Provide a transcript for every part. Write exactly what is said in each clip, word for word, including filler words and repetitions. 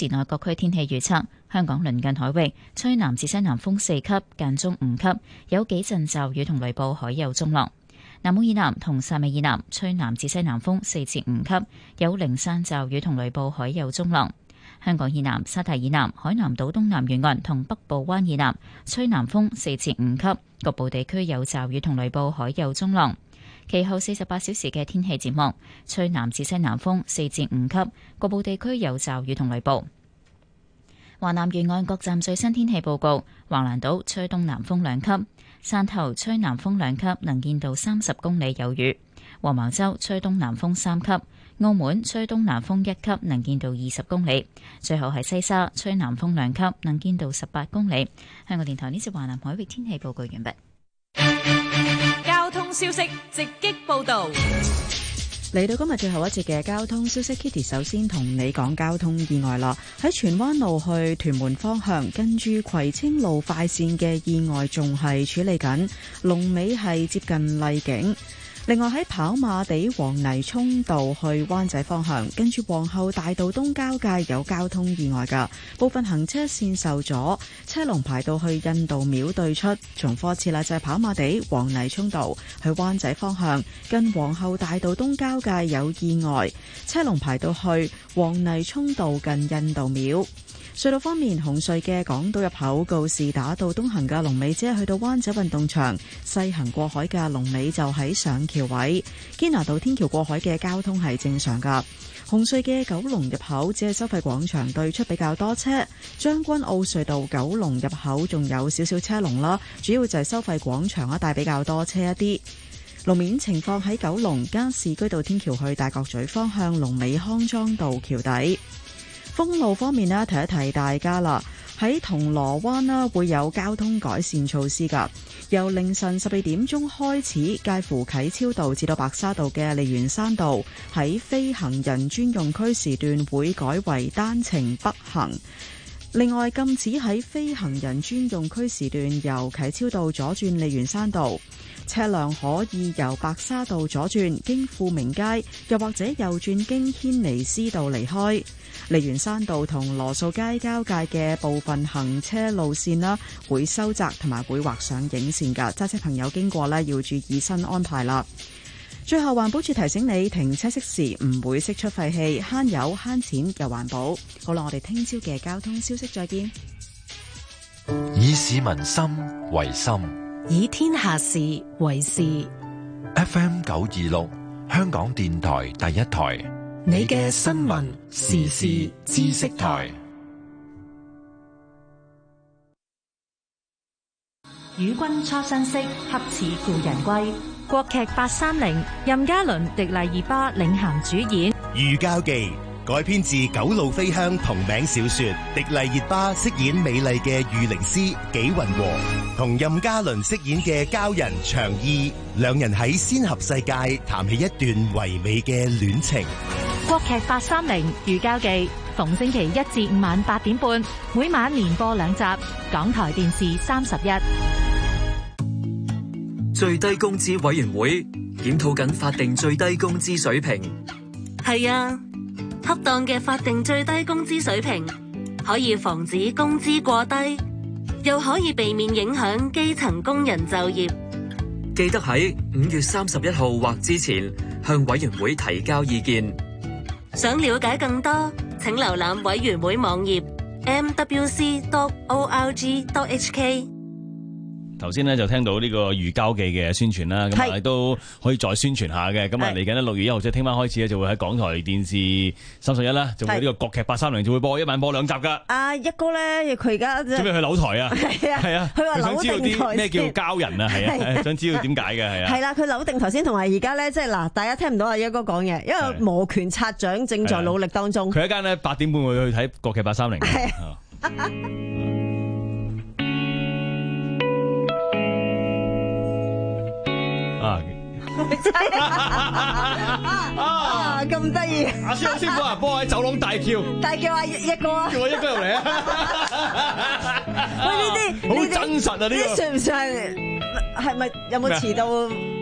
時內各區天氣預測：香港鄰近海域吹南至西南風四級，間中五級，有幾陣驟雨同雷暴，海有中浪。南澳以南同汕尾以南吹南至西南風四至五級，有零散驟雨同雷暴，海有中浪。香港以南、沙堤以南、海南島東南沿岸同北部灣以南吹南風四至五級，局部地區有驟雨同雷暴，海有中浪。其後四十八小時嘅天氣展望，吹南至西南風四至五級，局部地區有驟雨同雷暴。華南沿岸各站最新天氣報告：橫瀾島吹東南風兩級，汕頭吹南風兩級，能見度三十公里有雨；黃茅洲吹東南風三級，澳門吹東南風一級，能見度二十公里。最後係西沙吹南風兩級，能見度十八公里。香港電台呢次華南海域天氣報告完畢。 交通消息直擊報道。 嚟到今日最後一節嘅交通消息 ，Kitty 首先同你講交通意外啦。喺荃灣路去屯門方向，跟住葵青路快線嘅意外仲係處理緊，龍尾係接近麗景。另外喺跑馬地黃泥涌道去灣仔方向，跟住皇后大道東交界有交通意外㗎，部分行車線受阻，車龍排到去印度廟對出。重複一次啦，就係跑馬地黃泥涌道去灣仔方向，跟皇后大道東交界有意外，車龍排到去黃泥涌道近印度廟。隧道方面，紅隧嘅港島入口告士打道東行嘅龍尾只係去到灣仔運動場，西行過海嘅龍尾就喺上橋位。堅拿道天橋過海嘅交通係正常噶。紅隧嘅九龍入口只係收費廣場對出比較多車，將軍澳隧道九龍入口仲有少少車龍啦，主要就係收費廣場一帶比較多車一啲。路面情況喺九龍加士居道天橋去大角咀方向，龍尾康莊道橋底。封路方面呢，提一提大家啦，喺銅鑼灣啦會有交通改善措施㗎。由凌晨十二點鐘開始，介乎啟超道至到白沙道嘅利園山道喺非行人專用區時段會改為單程北行。另外，禁止喺非行人專用區時段由啟超道左轉利園山道，車輛可以由白沙道左轉經富明街，又或者右轉經軒尼詩道離開。利園山道同羅素街交界嘅部分行車路線啦，會收窄同埋會畫上影線㗎，揸車朋友經過呢要注意新安排啦。最後，環保署提醒你，停車熄匙唔會釋出廢氣，慳油慳錢又環保。好啦，我哋聽朝嘅交通消息再見。 以市民心為心， 以天下事為事。 F M 九二六，香港電台第一台。你嘅新聞時事知識台。 與君初相識，恰似故人歸。國劇八三零，任嘉倫、迪麗熱巴領銜主演。 寓交記改編自九路飛香同名小說，迪麗熱巴飾演美麗嘅御靈師紀雲和，同任嘉倫飾演嘅鲛人長意，兩人喺仙俠世界談起一段唯美嘅戀情。 國劇八三零寓交記，逢星期一至五晚八點半，每晚連播兩集，港台電視三十一。 最低工資委員會檢討緊法定最低工資水平。 係啊，恰當嘅法定最低工資水平可以防止工資過低，又可以避免影響基層工人就業。 記得喺五月三十一號或之前向委員會提交意見。 想了解更多，請瀏覽委員會網頁 m w c dot org dot h k。 頭先咧就聽到呢個寓交記嘅宣傳啦，咁啊都可以再宣傳下嘅。咁啊嚟緊咧六月一號即係聽晚開始咧，就會喺港台電視三十一啦，就會呢個國劇八三零就會播一晚播兩集噶。 阿一哥咧，佢而家準備去扭台啊？ 係啊， 係啊， 佢話想知道啲咩叫鲛人啊？係啊，想知道點解嘅係啊。 係啦，佢扭定頭先，同埋而家咧，即係嗱，大家聽唔到阿一哥講嘢，因為摩拳擦掌正在努力當中。 佢一間咧八點半會去睇國劇八三零。啊！ 啊咁得意！ 阿師傅師傅啊，幫我喺走廊大叫， 大叫阿一哥啊！ 叫我一哥入嚟啊！ 喂，呢啲好真實啊！呢個呢算唔算係咪有冇遲到？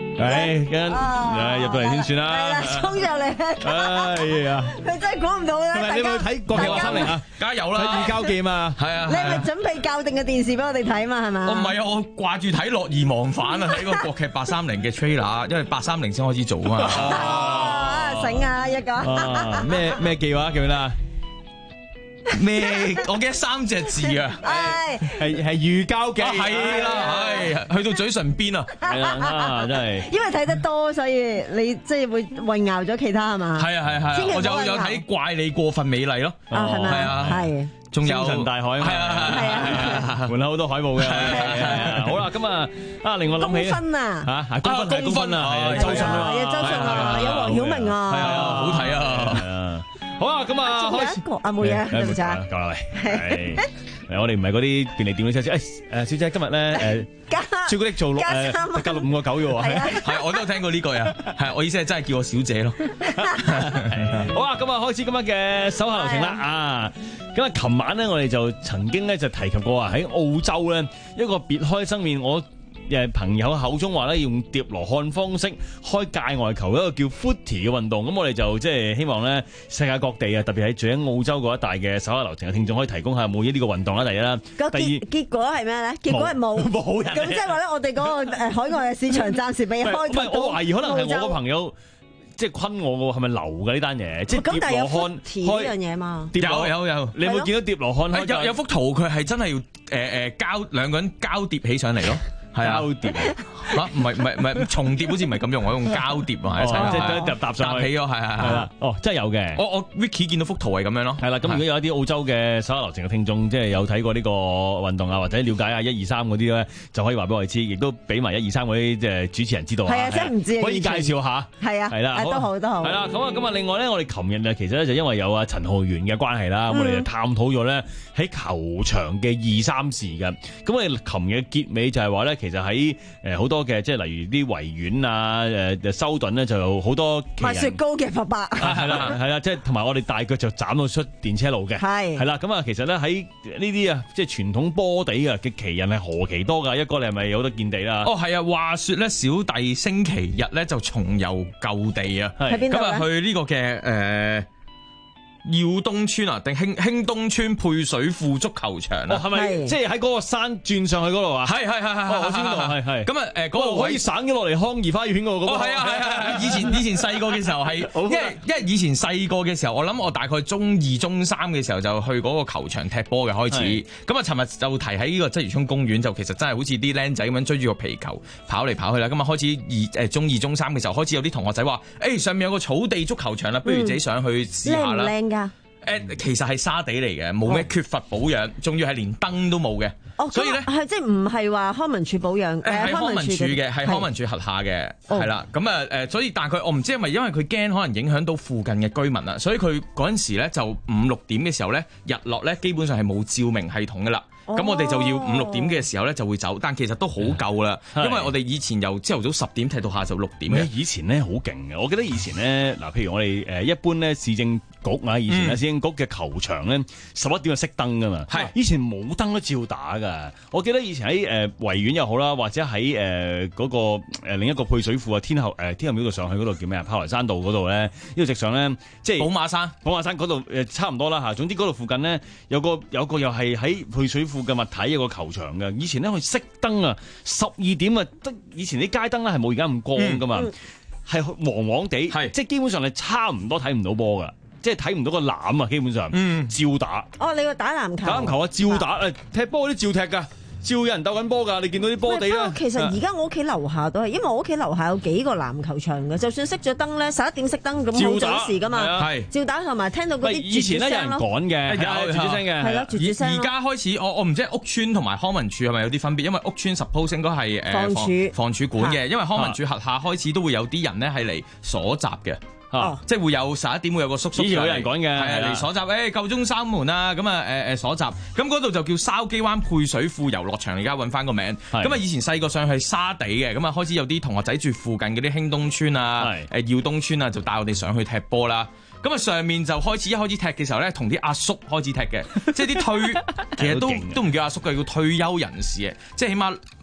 誒，跟誒入到嚟先算啦。 係啦，衝入嚟。 哎呀！ 佢真係估唔到咧。 係咪你有冇睇國劇八三零啊？ 加油啦！ 睇預交記嘛。 係啊。 你係咪準備校定嘅電視俾我哋睇嘛？係嘛？ 我唔係啊，我掛住睇樂而忘返啊！睇個國劇八三零嘅 trailer，因為八三零先開始做啊嘛。 啊，醒啊一個。 咩咩記話記唔記得啊？ 咩？我記得三隻字啊， 係係係預交記， 係啦，係去到嘴唇邊啊， 係啦啊，真係。 因為睇得多，所以你即係會混淆咗其他係嘛？ 係啊係係，我就有睇怪你過分美麗咯， 啊係咪？ 係啊係。 仲有星辰大海，係啊係啊， 門口好多海報嘅。好啦，咁啊啊，令我諗起公分啊嚇，公分公分啊，係周迅啊， 有周迅啊，有黃曉明啊， 係啊，好睇啊。 好啊，咁啊， 開始啊冇嘢，對唔住啊， 夠啦喂，係我哋唔係嗰啲便利店嘅小姐，誒誒，小姐今日咧誒，朱古力做六誒，加六五個九嘅喎， 係我都有聽過呢句啊，係我意思係真係叫我小姐咯。 好啊，咁啊開始今日嘅手下留情啦啊！咁啊，琴晚咧我哋就曾經咧就提及過啊，喺澳洲咧一個別開生面我。誒朋友口中話咧，用疊羅漢方式開界外球一個叫 footy 嘅運動，咁我哋就即係希望咧世界各地啊，特別係住喺澳洲嗰一帶嘅手下留情嘅聽眾，可以提供下有冇呢個運動啦。第一啦， 第二結果係咩咧？結果係冇冇人。 咁即係話咧，我哋嗰個誒海外嘅市場暫時未開拓到。 唔係，我懷疑可能係我個朋友即係昆我個，係咪流嘅呢單嘢？即係疊羅漢開呢樣嘢嘛？ 有有有， 你有冇見到疊羅漢？ 有有幅圖，佢係真係要誒誒交兩個人交疊起上嚟咯。係啊， 膠碟嚇，唔係唔係唔係重疊，好似唔係咁用，我用膠碟啊，一齊即係搭搭上去起咗，係係係啦。 哦，真係有嘅。 我我 Vicky 見到幅圖係咁樣咯。 係啦，咁如果有一啲澳洲嘅手下留情嘅聽眾，即係有睇過呢個運動啊，或者了解下一二三嗰啲咧，就可以話俾我哋知，亦都俾埋一二三嗰啲即係主持人知道啊。 係啊，真係唔知。 可以介紹下。 係啊， 係啦， 都好都好。 係啦，咁啊咁啊，另外咧，我哋琴日啊，其實咧就因為有啊陳浩源嘅關係啦，我哋就探討咗咧喺球場嘅二三事嘅。咁我哋琴日嘅結尾就係話咧，其實喺誒好多嘅，即係例如啲維園啊，誒修頓咧就有好多賣雪糕嘅伯伯， 係啦係啦，即係同埋我哋大腳就斬到出電車路嘅，係係啦。咁啊，其實咧喺呢啲啊，即係傳統波地啊嘅奇人係何其多㗎，一哥你係咪有得見地啦？哦， 係啊，話説咧，小弟星期日咧就重遊舊地啊， 喺邊度咧？ 咁啊去呢個嘅誒。耀東村啊，定興興東村配水庫足球場啊？ 係咪即係喺嗰個山轉上去嗰度啊？ 係係係係， 我知道係係。咁啊誒嗰個可以省咗落嚟康怡花園嗰個。 哦係啊係係係，以前以前細個嘅時候係，因為因為以前細個嘅時候，我諗我大概中二中三嘅時候就去嗰個球場踢波嘅開始。咁啊，尋日就提喺呢個鰂魚涌公園，就其實真係好似啲僆仔咁樣追住個皮球跑嚟跑去啦。咁啊開始二誒中二中三嘅時候，開始有啲同學仔話：誒上面有個草地足球場啦，不如自己上去試下啦。 靚唔靚㗎？ 誒，其實係沙地嚟嘅，冇咩缺乏保養，仲要係連燈都冇嘅。 哦， 所以咧係即係唔係話康文署保養？ 誒，係康文署嘅，係康文署轄下嘅，係啦。咁啊誒，所以但係佢我唔知係咪因為佢驚可能影響到附近嘅居民啊，所以佢嗰陣時咧就五六點嘅時候咧日落咧基本上係冇照明系統㗎啦。咁我哋就要五六點嘅時候咧就會走，但其實都好夠啦，因為我哋以前由朝頭早十點踢到下晝六點嘅。 以前咧好勁嘅，我記得以前咧嗱，譬如我哋誒一般咧市政局啊，以前咧市政局嘅球場咧十一點就熄燈噶嘛，係以前冇燈都照打噶。我記得以前喺誒維園又好啦，或者喺誒嗰個誒另一個配水庫啊天后誒天后廟度上去嗰度叫咩啊？炮台山道嗰度咧，呢度直上咧即係寶馬山，寶馬山嗰度誒差唔多啦嚇。總之嗰度附近咧有個有個又係喺配水庫嘅物體有個球場嘅，以前咧佢熄燈啊，十二點啊，得以前啲街燈咧係冇而家咁光噶嘛，係黃黃地，即係基本上係差唔多睇唔到波噶，即係睇唔到個籃啊，基本上，嗯，照打。 哦，你個打籃球？ 打籃球啊，照打誒，踢波嗰啲照踢噶。照有人鬥緊波㗎，你見到啲波地啦。 其實而家我屋企樓下都係，因為我屋企樓下有幾個籃球場嘅，就算熄咗燈咧，十一點熄燈咁冇準時㗎嘛。係照打同埋聽到嗰啲以前咧有人趕嘅，有絕絕聲嘅。 係咯，絕絕聲。 而家開始，我我唔知屋邨同埋康文署係咪有啲分別？因為屋邨 suppose 應該係誒房署房署管嘅，因為康文署轄下開始都會有啲人咧係嚟鎖閘嘅。哦，即係會有十一點會有個叔叔， 以前有人講嘅， 係嚟鎖閘，誒夠鐘閂門啊，咁啊誒誒鎖閘，咁嗰度就叫筲箕灣配水庫遊樂場，而家揾翻個名。咁啊以前細個上去沙地嘅，咁啊開始有啲同學仔住附近嗰啲興東村啊、誒耀東村啊，就帶我哋上去踢波啦。咁啊上面就開始一開始踢嘅時候咧，同啲阿叔開始踢嘅，即係啲退，其實都都唔叫阿叔嘅，叫退休人士嘅，即係起碼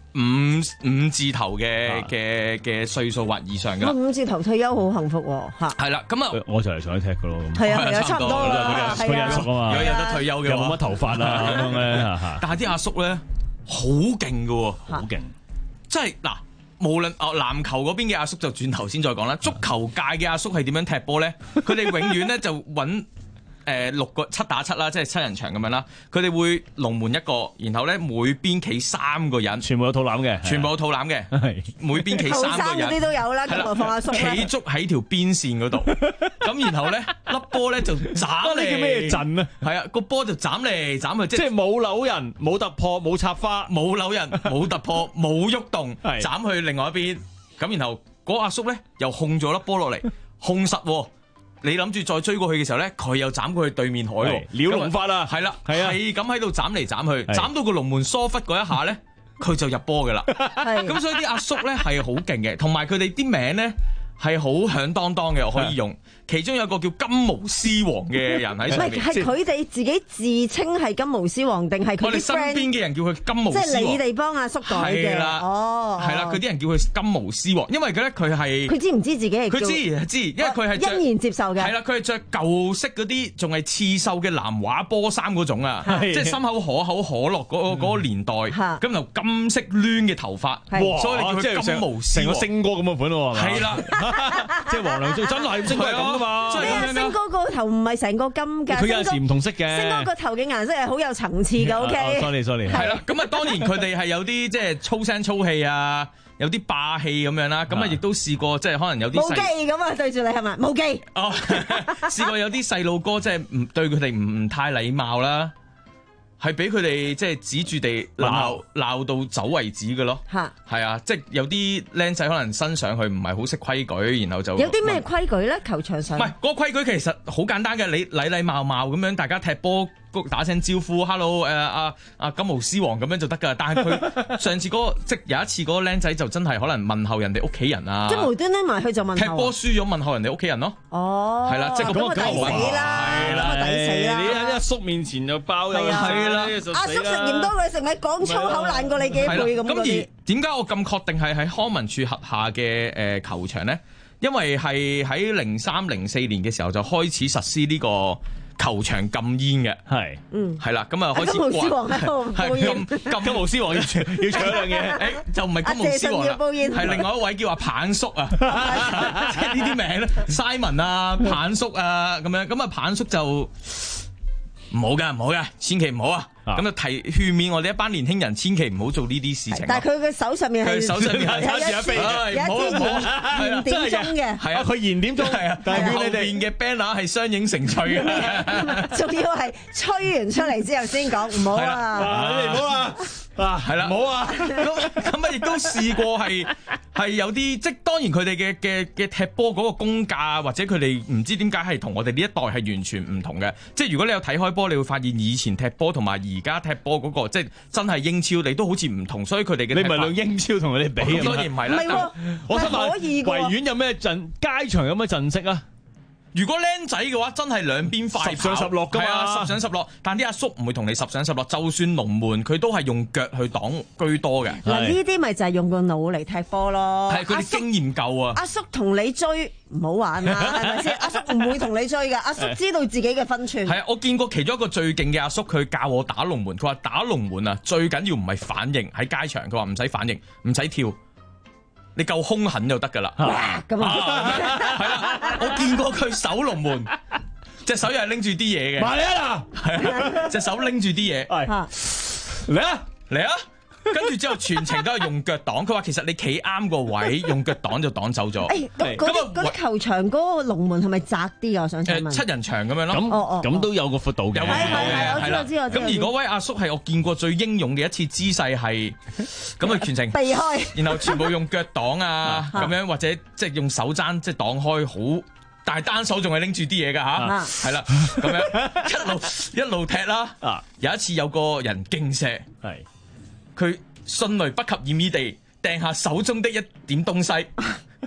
五五字頭嘅嘅嘅歲數或以上㗎。 五字頭退休好幸福喎嚇。 係啦，咁啊， 我就嚟上去踢㗎咯。 係啊係啊，差唔多啦。 佢啲阿叔啊嘛， 如果有得退休嘅話， 又冇乜頭髮啊咁樣咧。 但係啲阿叔咧好勁㗎喎， 好勁！ 即係嗱，無論哦籃球嗰邊嘅阿叔就轉頭先再講啦。足球界嘅阿叔係點樣踢波咧？佢哋永遠咧就揾。誒六個七打七啦，即係七人場咁樣啦。佢哋會龍門一個，然後咧每邊企三個人， 全部有肚腩嘅， 全部有肚腩嘅，每邊企三個人。 嗰啲都有啦，咁何況阿叔企足喺條邊線嗰度，咁然後咧粒波咧就斬嚟。 呢叫咩陣啊？ 係啊，個波就斬嚟斬去， 即係冇扭人、冇突破、冇插花、 冇扭人、冇突破、冇喐動，斬去另外一邊。咁然後嗰阿叔咧又控咗粒波落嚟，控實喎。你諗住再追過去嘅時候咧，佢又斬過去對面海喎， 鳥龍法啊， 係啦，係咁喺度斬嚟斬去，斬到個龍門疏忽嗰一下咧，佢就入波噶啦。咁所以啲阿叔咧係好勁嘅，同埋佢哋啲名咧係好響當當嘅，可以用。其中有個叫金毛獅王嘅人喺上面， 唔係係佢哋自己自稱係金毛獅王，定係佢哋身邊嘅人叫佢金毛獅王？ 即係你哋幫阿叔改嘅。 係啦，哦，係啦，佢啲人叫佢金毛獅王，因為佢咧佢係佢知唔知自己係？ 佢知知，因為佢係欣然接受嘅。 係啦，佢係着舊式嗰啲仲係刺繡嘅藍畫波衫嗰種啊，即係心口可口可樂嗰個嗰個年代，咁就金色攣嘅頭髮，所以你叫佢金毛獅王， 成個星哥咁嘅款喎。 係啦， 即係黃良最真係星哥係咁噶嘛。 星哥個頭唔係成個金㗎， 佢有時唔同色嘅。 星哥個頭嘅顏色係好有層次嘅。O K。 sorry sorry。 係啦，咁啊當然佢哋係有啲即係粗聲粗氣啊，有啲霸氣咁樣啦。咁啊亦都試過即係可能有啲冇機咁啊對住你係咪？冇機。 哦，試過有啲細路哥即係唔對佢哋唔唔太禮貌啦。係俾佢哋即係指住地鬧鬧到走為止嘅咯，係啊，即係有啲僆仔可能身上去唔係好識規矩，然後就有啲咩規矩咧？球場上唔係嗰個規矩其實好簡單嘅，你禮禮貌貌咁樣大家踢波打聲招呼 ，hello 誒阿阿金毛獅王咁樣就得㗎。但係佢上次嗰、嗰個即係有一次嗰個僆仔就真係可能問候人哋屋企人啊， 即係無端端埋去就問候踢波輸咗問候人哋屋企人咯。 哦， 係啦，即係咁啊抵死啦，咁啊抵死啦！ 你喺阿叔面前就包又係啦， 阿叔食鹽多過食米，講粗口爛過你幾倍咁嗰啲。 點解我咁確定係喺康文署轄下嘅誒球場咧？因為係喺零三零四年嘅時候就開始實施呢個球場禁煙嘅，係，嗯，係啦，咁啊開始。金毛獅王喺度報煙，金毛獅王要搶要搶兩嘢，誒就唔係金毛獅王啦，係另外一位叫阿棒叔啊，即係呢啲名咧 ，Simon 啊，棒叔啊咁樣，咁啊棒叔就。唔好噶，唔好噶，千祈唔好啊！咁就提勸勉我哋一班年輕人，千祈唔好做呢啲事情。 但係佢嘅手上面係佢手上面係有一支燃點鐘嘅， 係啊，佢燃點鐘係啊，但係後邊嘅 banner 係相映成趣嘅， 仲要係吹完出嚟之後先講唔好啊！ 你哋唔好啊！啊， 係啦， 唔好啊！ 咁咁啊，亦都試過係係有啲，即係當然佢哋嘅嘅嘅踢波嗰個功架，或者佢哋唔知點解係同我哋呢一代係完全唔同嘅。即係如果你有睇開波，你會發現以前踢波同埋而家踢波嗰個，即係真係英超，你都好似唔同。所以佢哋嘅你唔係用英超同佢哋比， 當然唔係啦。 我想問，維園有咩陣？街場有咩陣式啊？ 如果僆仔嘅話，真係兩邊快跑， 十上十落㗎嘛， 啊，十上十落。但啲阿叔唔會同你十上十落，就算龍門佢都係用腳去擋居多嘅。 嗱，呢啲咪就係用個腦嚟踢波咯。 係佢哋經驗夠啊！ 阿叔同你追唔好玩啦，係咪先？阿叔唔會同你追㗎，阿叔知道自己嘅分寸。 係啊，我見過其中一個最勁嘅阿叔，佢教我打龍門。佢話打龍門啊，最緊要唔係反應喺街場。佢話唔使反應，唔使跳。你夠兇狠就得㗎啦， 咁啊， 係啦，我見過佢守龍門，隻手又係拎住啲嘢嘅， 埋嚟啊， 係啊，隻手拎住啲嘢，嚟啊嚟啊，跟住之後全程都係用腳擋。佢話其實你企啱個位，用腳擋就擋走咗。 誒，咁嗰啲嗰啲球場嗰個龍門係咪窄啲啊？我想請問。 七人場咁樣咯， 咁咁都有個闊度嘅， 有個闊度嘅，係啦。咁而嗰位阿叔係我見過最英勇嘅一次姿勢係，咁啊全程避開， 然後全部用腳擋啊，咁樣或者即係用手踭即係擋開好。但係單手仲係拎住啲嘢㗎吓，係啦，咁樣一路一路踢啦。有一次有個人勁射，係佢迅雷不及掩耳地掟下手中的一點東西，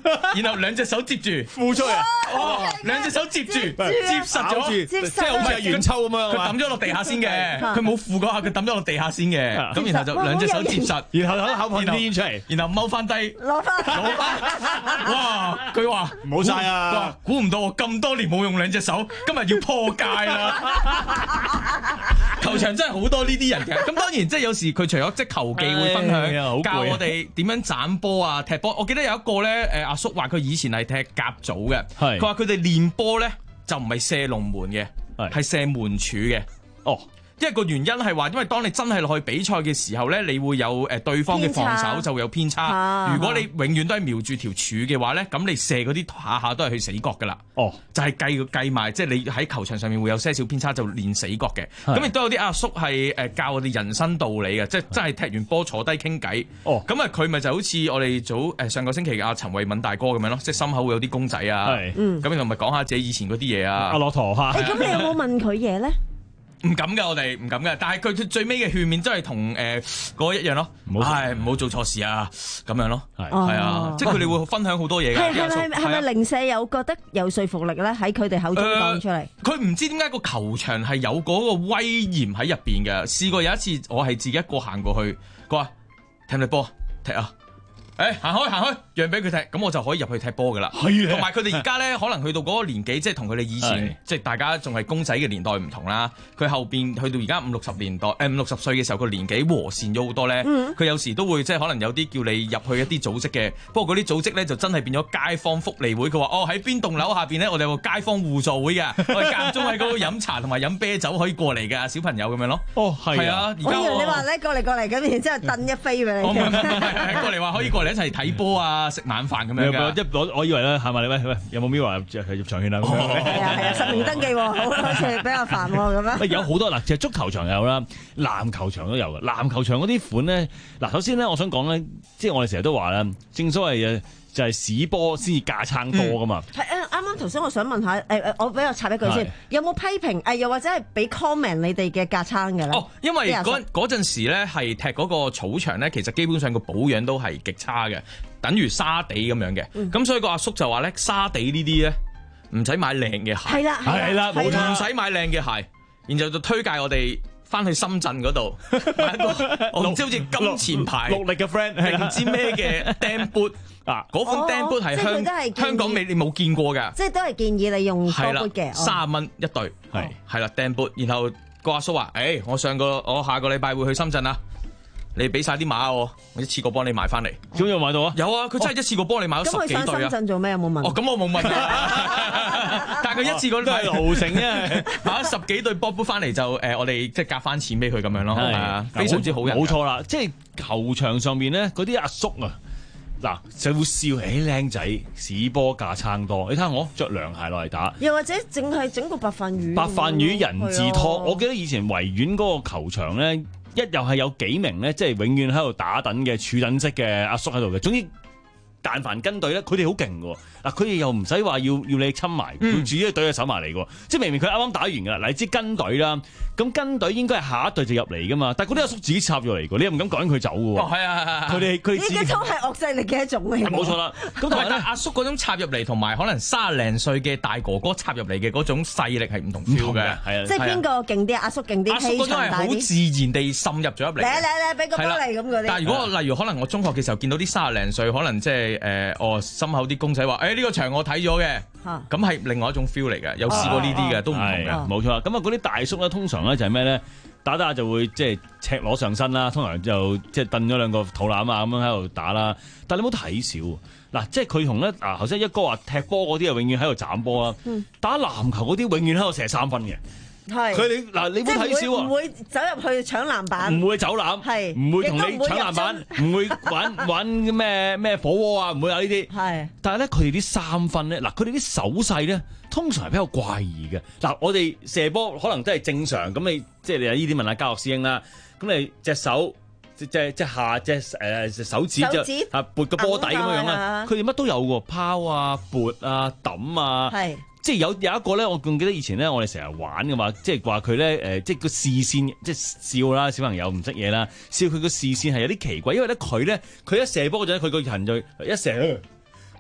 然後兩隻手接住付出啊， 哦，兩隻手接住接實咗， 即係好似係元秋咁樣， 佢抌咗落地下先嘅，佢冇扶嗰下，佢抌咗落地下先嘅，咁然後就兩隻手接實， 然後喺口噴啲煙出嚟， 然後踎翻低攞翻攞翻，哇！佢話冇晒啊， 估唔到我咁多年冇用兩隻手，今日要破戒啦！球場真係好多呢啲人嘅，咁當然即係有時佢除咗即係球技會分享，教我哋點樣斬波啊、踢波。我記得有一個咧，誒阿叔話佢以前係踢甲組嘅，佢話佢哋練波咧就唔係射龍門嘅，係射門柱嘅。哦。因為個原因係話，因為當你真係落去比賽嘅時候咧，你會有誒對方嘅防守就會有偏差。偏差如果你永遠都係瞄住條柱嘅話咧，咁你射嗰啲下下都係去死角噶啦。哦，就係計計埋，即係你喺球場上面會有些少偏差，就練死角嘅。咁亦都有啲阿叔係誒教我哋人生道理嘅，即係真係踢完波坐低傾偈。哦，咁啊佢咪就好似我哋早誒上個星期嘅阿陳慧敏大哥咁樣咯，即係心口會有啲公仔啊。係，咁然後咪講下自己以前嗰啲嘢啊。阿駱駝嚇。咁你有冇問佢嘢咧？ 唔敢㗎，我哋唔敢㗎。但係佢佢最尾嘅勸勉真係同誒嗰個一樣咯，係唔好做錯事啊咁樣咯，係係啊，即係佢哋會分享好多嘢嘅。 係係係咪零舍有覺得有說服力咧？喺佢哋口中講出嚟， 佢唔知點解個球場係有嗰個威嚴喺入邊嘅。試過有一次，我係自己一個行過去，佢話踢唔踢波？踢啊！誒行開行開，讓俾佢踢，咁我就可以入去踢波噶啦。係同埋佢哋而家咧，可能去到嗰個年紀，即係同佢哋以前，即係大家仲係公仔嘅年代唔同啦。佢後邊去到而家五六十年代，誒五六十歲嘅時候，個年紀和善咗好多咧。佢、嗯、有時都會即係可能有啲叫你入去一啲組織嘅，不過嗰啲組織咧就真係變咗街坊福利會。佢話哦喺邊棟樓下邊咧，我哋有個街坊互助會嘅，我哋間中喺嗰度飲茶同埋飲啤酒可以過嚟嘅小朋友咁樣咯。哦係啊，而家我以為你話咧過嚟過嚟咁，然之後燉一飛俾你。 唔係唔係過嚟話可以過嚟一齊睇波啊！食晚飯咁樣嘅，一我我以為咧係咪你喂喂有冇 Mirror 入入場券啊？ 係啊係啊，實名登記喎，好好似比較煩喎咁樣。 有好多嗱，其實足球場有啦，籃球場都有嘅。籃球場嗰啲款咧，嗱首先咧，我想講咧，即係我哋成日都話咧，正所謂嘅就係屎波先至架撐多噶嘛。 係誒，啱啱頭先我想問下誒誒，我俾我插一句先，有冇批評誒？又或者係俾 comment 你哋嘅架撐嘅咧？ 哦，因為嗰嗰陣時咧係踢嗰個草場咧，其實基本上個保養都係極差嘅。等於沙地咁樣嘅，咁、嗯、所以個阿叔就話咧，沙地呢啲咧唔使買靚嘅鞋， 係啦係啦，冇錯，唔使買靚嘅鞋，然後就推介我哋翻去深圳嗰度買一個，我唔知好似金錢牌陸力嘅 friend， 定唔知咩嘅 Dan boot 啊，嗰款 Dan boot 係香、哦、香港未你冇見過㗎， 即係都係建議你用波 boot 嘅， 三十蚊一對，係係啦 Dan boot，然後個阿叔話，誒、欸，我上個我下個禮拜會去深圳啊。你俾晒啲碼我，我一次過幫你買翻嚟。 咁有買到啊？ 有啊，佢真係一次過幫你買咗十幾對啊！ 咁佢上深圳做咩？有冇問？ 哦，咁我冇問。但係佢一次過都係豪成啫，買咗十幾對波波翻嚟就誒，我哋即係夾翻錢俾佢咁樣咯。係啊，非常之好人。 冇錯啦，即係球場上面咧，嗰啲阿叔啊，嗱就會笑，誒靚仔屎波架撐多。你睇下我着涼鞋落嚟打， 又或者淨係整個白飯魚。 白飯魚人字拖，我記得以前維園嗰個球場咧。一又係有幾名咧，即係永遠喺度打躉嘅柱躉式嘅阿叔喺度嘅。總之，但凡跟隊咧，佢哋好勁嘅。嗱，佢哋又唔使話要要你侵埋，佢自己隊嘅手埋嚟嘅。即係明明佢啱啱打完㗎啦，你知跟隊啦。咁跟隊應該係下一隊就入嚟㗎嘛，但係嗰啲阿叔自己插咗嚟嘅，你又唔敢趕佢走嘅喎。 哦，係啊， 佢哋佢哋自己。 呢個都係惡勢力嘅一種嚟。 冇錯啦。咁但係阿叔嗰種插入嚟，同埋可能卅零歲嘅大哥哥插入嚟嘅嗰種勢力係唔同 feel 嘅。係啊。 即係邊個勁啲？阿叔勁啲， 阿叔嗰種係好自然地滲入咗入嚟。 嚟嚟嚟，俾個波嚟咁嗰啲。 但係如果例如可能我中學嘅時候見到啲卅零歲，可能即係誒哦心口啲公仔話，誒呢個場我睇咗嘅，咁係另外一種 feel 嚟嘅。有試過呢啲嘅都唔同嘅。 冇錯啦。咁啊嗰啲大叔咧，通常咧就係咩咧？打打就會即係赤裸上身啦，通常就即係掟咗兩個肚腩啊咁樣喺度打啦。但係你唔好睇少嗱，即係佢同咧嗱頭先一哥話踢波嗰啲啊，永遠喺度斬波啊。嗯、打籃球嗰啲永遠喺度射三分嘅。係佢哋嗱，你唔好睇少啊！ 唔會走入去搶籃板， 唔會走籃，係唔會同你搶籃板，唔會玩玩咩咩火鍋啊，唔會有呢啲。係，但係咧佢哋啲三分咧，嗱佢哋啲手勢咧，通常係比較怪異嘅。嗱，我哋射波可能都係正常，咁你即係你有呢啲問下教學師兄啦。咁你隻手即即即下隻誒手指就啊撥個波底咁樣樣啦。佢哋乜都有喎，拋啊、撥啊、揼啊。係。即係有有一個咧，我仲記得以前咧，我哋成日玩嘅嘛，即係話佢咧誒，即係個視線，即係笑啦，小朋友唔識嘢啦，笑佢個視線係有啲奇怪，因為咧佢咧佢一射波嗰陣，佢個人就一射，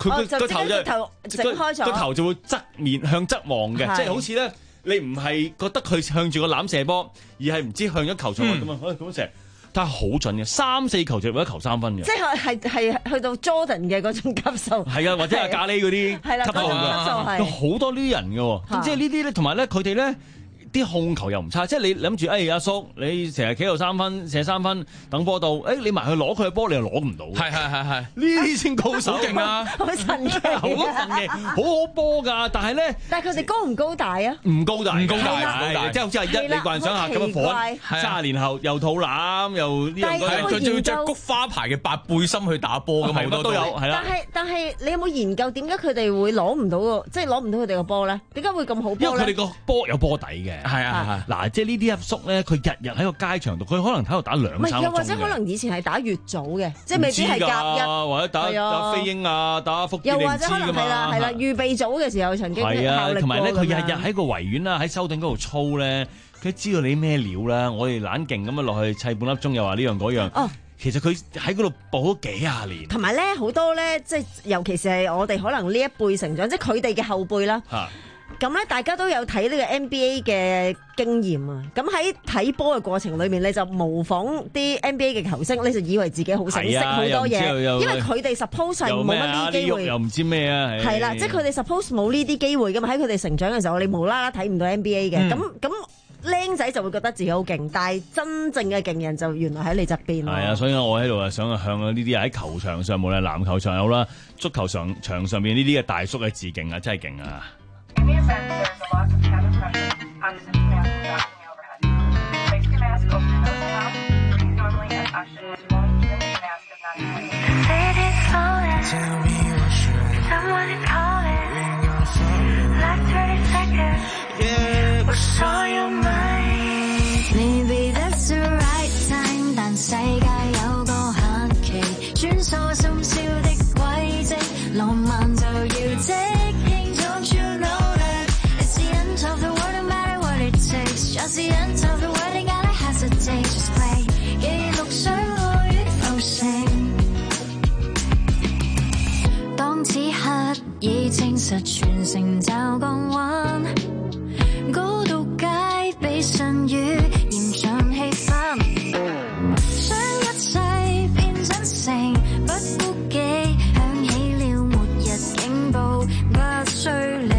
佢個個頭就頭整開咗， 個頭就會側面向側望嘅，即係好似咧你唔係覺得佢向住個籃射波，而係唔知向咗球場咁啊咁射。但係好準嘅，三四球就為一球三分嘅。 即係係係去到 Jordan 嘅嗰種級數。係啊，或者係咖喱嗰啲級數㗎。有好多呢啲人嘅，咁即係呢啲咧，同埋咧佢哋咧啲控球又唔差。即係你諗住，誒阿叔，你成日企度三分射三分，等波到，誒你埋去攞佢嘅波，你又攞唔到。 係係係係， 呢啲先高手，好勁啊！ 好神奇， 好神奇，好好波㗎。但係咧， 但係佢哋高唔高大啊？ 唔高大， 唔高大， 即係好似係一你幻想下咁嘅款，三十年後又肚腩又呢樣嗰樣， 佢仲要着菊花牌嘅白背心去打波㗎嘛，好多都有係啦。 但係但係你有冇研究點解佢哋會攞唔到個，即係攞唔到佢哋個波咧？點解會咁好波咧？ 因為佢哋個波有波底嘅。係啊係。嗱，即係呢啲阿叔咧，佢日日喺個街場度，佢可能喺度打兩三個鐘。唔係，又或者可能以前係打乙組嘅，即係未必係甲一， 或者打打飛鷹啊，打福建， 又或者可能係啦係啦，預備組嘅時候曾經係啊，同埋咧佢日日喺個維園啦，喺修頓嗰度操咧，佢知道你咩料啦。我哋懶勁咁樣落去砌半粒鐘，又話呢樣嗰樣。哦，其實佢喺嗰度補咗幾廿年。同埋咧好多咧，即係尤其是係我哋可能呢一輩成長，即係佢哋嘅後輩啦。嚇！咁咧，大家都有睇呢個 N B A 嘅經驗啊！咁喺睇波嘅過程裏面，你就模仿啲 N B A 嘅球星，你就以為自己好醒，識好多嘢，因為佢哋 suppose 係冇乜啲機會，又唔知咩啊！ 係啦，即係佢哋 suppose 冇呢啲機會噶嘛。喺佢哋成長嘅時候，你無啦啦睇唔到 N B A 嘅，咁咁僆仔就會覺得自己好勁，但係真正嘅勁人就原來喺你側邊。係啊，所以我喺度啊，想向呢啲喺球場上，無論籃球場有啦，足球場場上邊呢啲嘅大叔嘅致敬啊，真係勁啊！ 但世界有個限期，穿梭深宵的軌跡，浪漫就要即興。Don't you know that it's the end of the world, no matter what it takes. Just the end of the world, ain't gotta hesitate, just play。記錄水落於浮城，當此刻已證實全城就降溫，高度戒比信與嚴峻氣氛。想一切變真誠，不顧忌，響起了末日警報，不需理。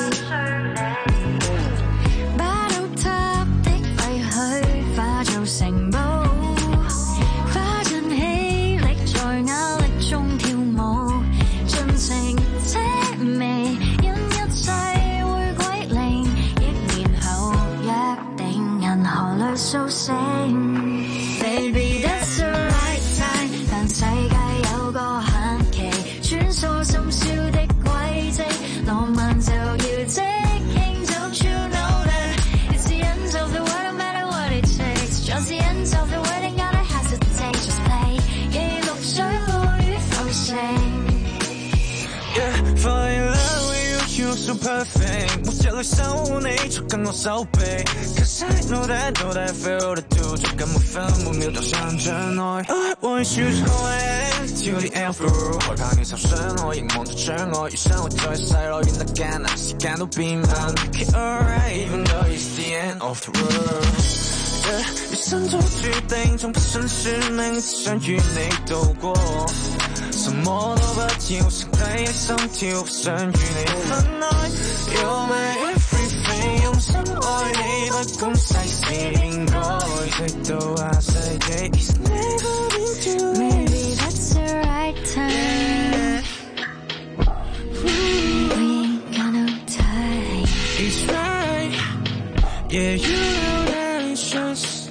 把倒塌的廢墟化做城堡，花盡氣力在壓力中跳舞，盡情奢靡，因一切會歸零。億年後約定銀河裏甦醒。Baby, that's the right time， 但世界有個限期，穿梭深宵的軌跡，浪漫就要即興。Don't you know that it's the end of the world, no matter what it takes. Just the end of the world, ain't gotta hesitate, just play。記錄水落於浮城。 Yeah, fall in love with you, you're so perfect。我着去守你，捉緊我手臂。Cause I know that, know that feel the do， 捉緊每分每秒都像障礙。I want you to hold it till the end through， 害怕你受傷，我凝望着障礙。餘生活在世內變得艱難，時間都變慢。Make it alright, even though it's the end of the world。Yeah， 餘生早注定，從不信算命，只想與你度過。什麼都不要，剩低一心跳，不想與你分開。You're my everything， 用心愛你，不管世事應該，直到下世紀。It's never been too late。Maybe that's the right time。We got no time。 It's right。Yeah, you know that it's just。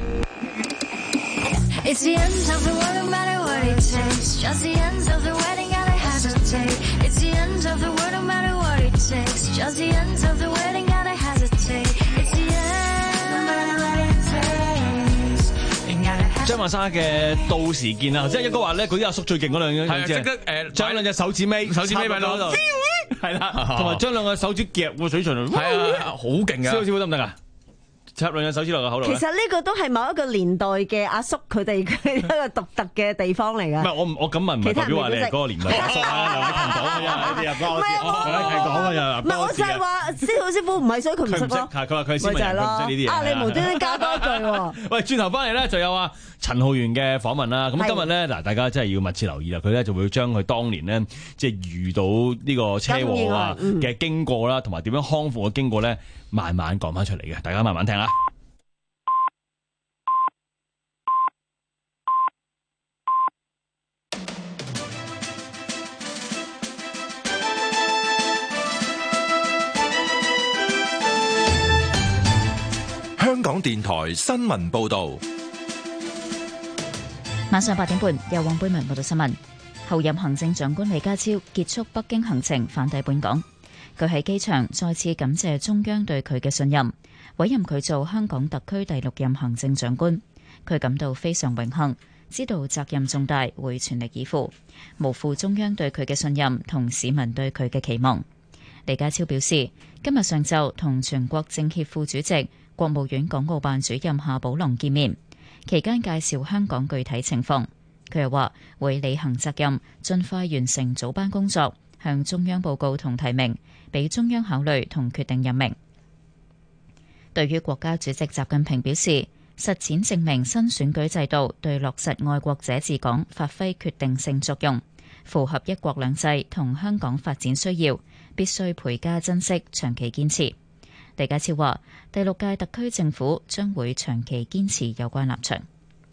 It's the end of the world, no matter what it takes. Just the end of the world, ain't gotta hesitate. It's the end of the world, no matter what it takes. Just the end of the world, ain't gotta hesitate. It's the end, no matter what it takes. Ain't gotta hesitate. 張曼莎嘅到時見啊，即係一個話咧，佢啲阿叔最勁嗰兩樣嘢，即係誒將兩隻手指尾，手指尾擺喺度，係啦，同埋將兩個手指夾個水槽度，係啊，好勁啊！蕭師傅得唔得啊？ 插兩隻手指落個口度。 其實呢個都係某一個年代嘅阿叔佢哋嘅一個獨特嘅地方嚟㗎。 唔係我我咁問唔係代表話你係嗰個年代阿叔啊，梁偉勤講嘅啫，呢啲啊幫我知，梁偉勤講嘅啫。 唔係我就係話司徒師傅唔係，所以佢唔識咯。 佢話佢係斯文人，佢唔識呢啲嘢。 啊，你無端端加多一句喎。 喂，轉頭翻嚟咧就有啊陳浩源嘅訪問啦。咁今日咧嗱，大家真係要密切留意啦。佢咧就會將佢當年咧即係遇到呢個車禍啊嘅經過啦，同埋點樣康復嘅經過咧，慢慢講翻出嚟嘅。大家慢慢聽啦。 香港電台新聞報道， 晚上八點半由黃貝文報道新聞。候任行政長官李家超結束北京行程返抵本港，佢喺機場再次感謝中央對佢嘅信任，委任佢做香港特區第六任行政長官。佢感到非常榮幸，知道責任重大，會全力以赴，無負中央對佢嘅信任同市民對佢嘅期望。李家超表示，今日上晝同全國政協副主席、國務院港澳辦主任夏寶龍見面，期間介紹香港具體情況。佢又話會履行責任，盡快完成組班工作，向中央報告同提名，俾中央考慮同決定任命。對於國家主席習近平表示，實踐證明新選舉制度對落實愛國者治港發揮決定性作用，符合一國兩制同香港發展需要，必須倍加珍惜，長期堅持。李家超話，第六屆特區政府將會長期堅持有關立場。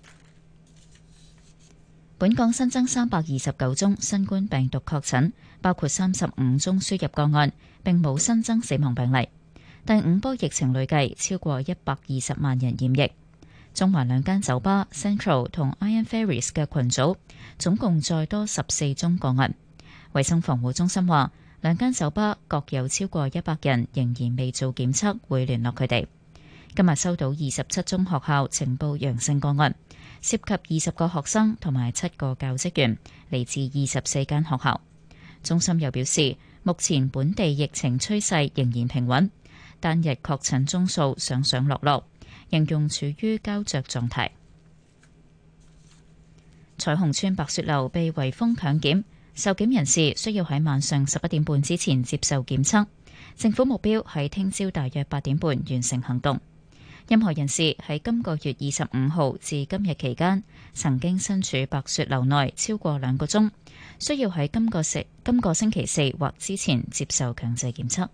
本港新增三百二十九宗新冠病毒確診，包括三十五宗輸入個案，並冇新增死亡病例。第五波疫情累計超過一百二十萬人染疫。中環兩間酒吧 Central 同 Iron Fairies 嘅群組總共再多十四宗個案。衛生防護中心話，兩間酒吧各有超過一百人仍然未做檢測，會聯絡佢哋。今日收到二十七宗學校呈報陽性個案，涉及二十個學生同埋七個教職員，嚟自二十四間學校。中心又表示，目前本地疫情趨勢仍然平穩，單日確診宗數上上落落，形容處於膠着狀態。彩虹邨白雪樓被圍封強檢，受檢人士需要喺晚上十一點半之前接受檢測。政府目標係聽朝大約八點半完成行動。任何人士喺今個月二十五號至今日期間曾經身處白雪樓內超過兩個鐘，需要喺今個星今個星期四或之前接受強制檢測。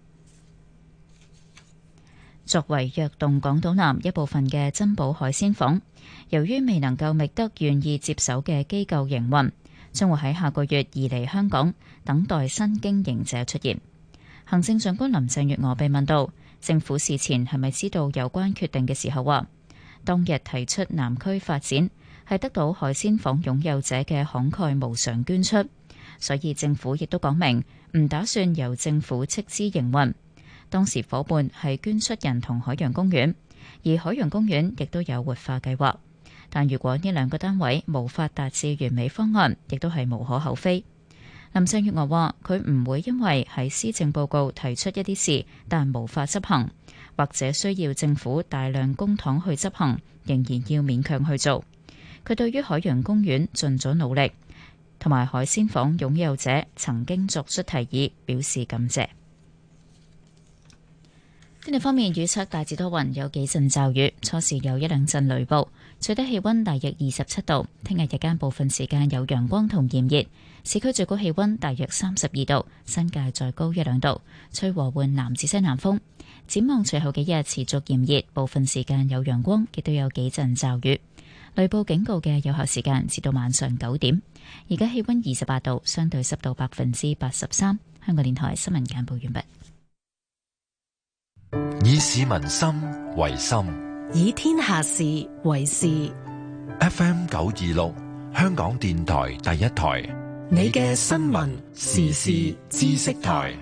作為躍動港島南一部分嘅珍寶海鮮舫，由於未能夠覓得願意接手嘅機構營運，將會喺下個月移離香港，等待新經營者出現。行政長官林鄭月娥被問到政府事前係咪知道有關決定嘅時候，話當日提出南區發展係得到海鮮舫擁有者嘅慷慨無償捐出，所以政府亦都講明唔打算由政府斥資營運。當時夥伴係捐出人同海洋公園，而海洋公園亦都有活化計劃。但如果呢兩個單位無法達至完美方案，亦都係無可厚非。林鄭月娥話：佢唔會因為喺施政報告提出一啲事，但無法執行，或者需要政府大量公帑去執行，仍然要勉強去做。佢對於海洋公園盡咗努力，同埋海鮮舫擁有者曾經作出提議，表示感謝。天氣方面，預測大致多雲，有幾陣驟雨，初時有一兩陣雷暴，最低氣溫大約二十七度。聽日日間部分時間有陽光同炎熱，市區最高氣溫大約三十二度，新界再高一兩度，吹和緩南至西南風。展望隨後幾日持續炎熱，部分時間有陽光，亦都有幾陣驟雨。雷暴警告嘅有效時間至到晚上九點。而家氣溫二十八度，相對濕度百分之八十三。香港電台新聞簡報完畢。 以市民心為心， 以天下事為事。 F M 九二六，香港電台第一台， 你嘅新聞時事知識台。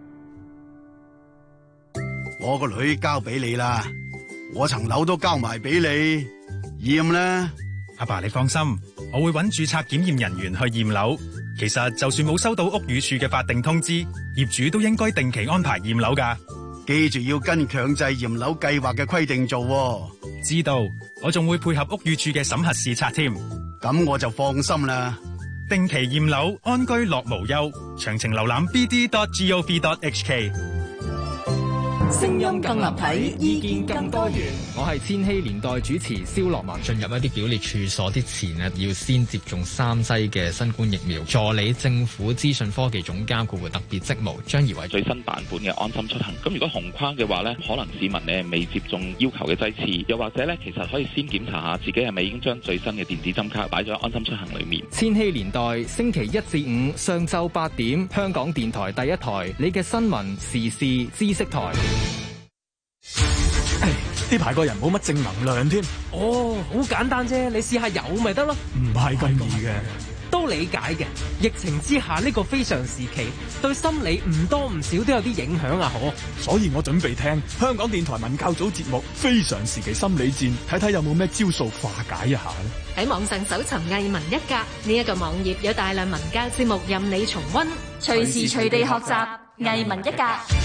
我個女交俾你啦，我層樓都交埋俾你，驗啦。 阿爸，你放心，我會揾註冊檢驗人員去驗樓。其實就算冇收到屋宇署嘅法定通知，業主都應該定期安排驗樓㗎。 記住要跟強制驗樓計劃嘅規定做喎。 知道，我仲會配合屋宇署嘅審核視察添。 咁我就放心啦。 定期驗樓，安居樂無憂。詳情瀏覽 b d dot gov dot h k。 聲音更立體，意見更多元。 我係千禧年代主持蕭樂文。進入一啲表列處所之前呢，要先接種三劑嘅新冠疫苗。助理政府資訊科技總監顧特別職務張怡偉。 最新版本嘅安心出行，咁如果紅框嘅話呢，可能市民呢未接種要求嘅劑次，又或者呢，其實可以先檢查下自己係咪已經將最新嘅電子針卡擺咗安心出行裏面。 千禧年代星期一至五上晝八點，香港電台第一台，你嘅新聞時事知識台。 呢排個人冇乜正能量添。 哦，好簡單啫，你試下有咪得咯。 唔係咁易嘅， 都理解嘅。疫情之下呢個非常時期，對心理唔多唔少都有啲影響啊！可， 所以我準備聽香港電台文教組節目《非常時期心理戰》，睇睇有冇咩招數化解一下呢。 喺網上搜尋藝文一格呢一個網頁，有大量文教節目任你重溫，隨時隨地學習藝文一格。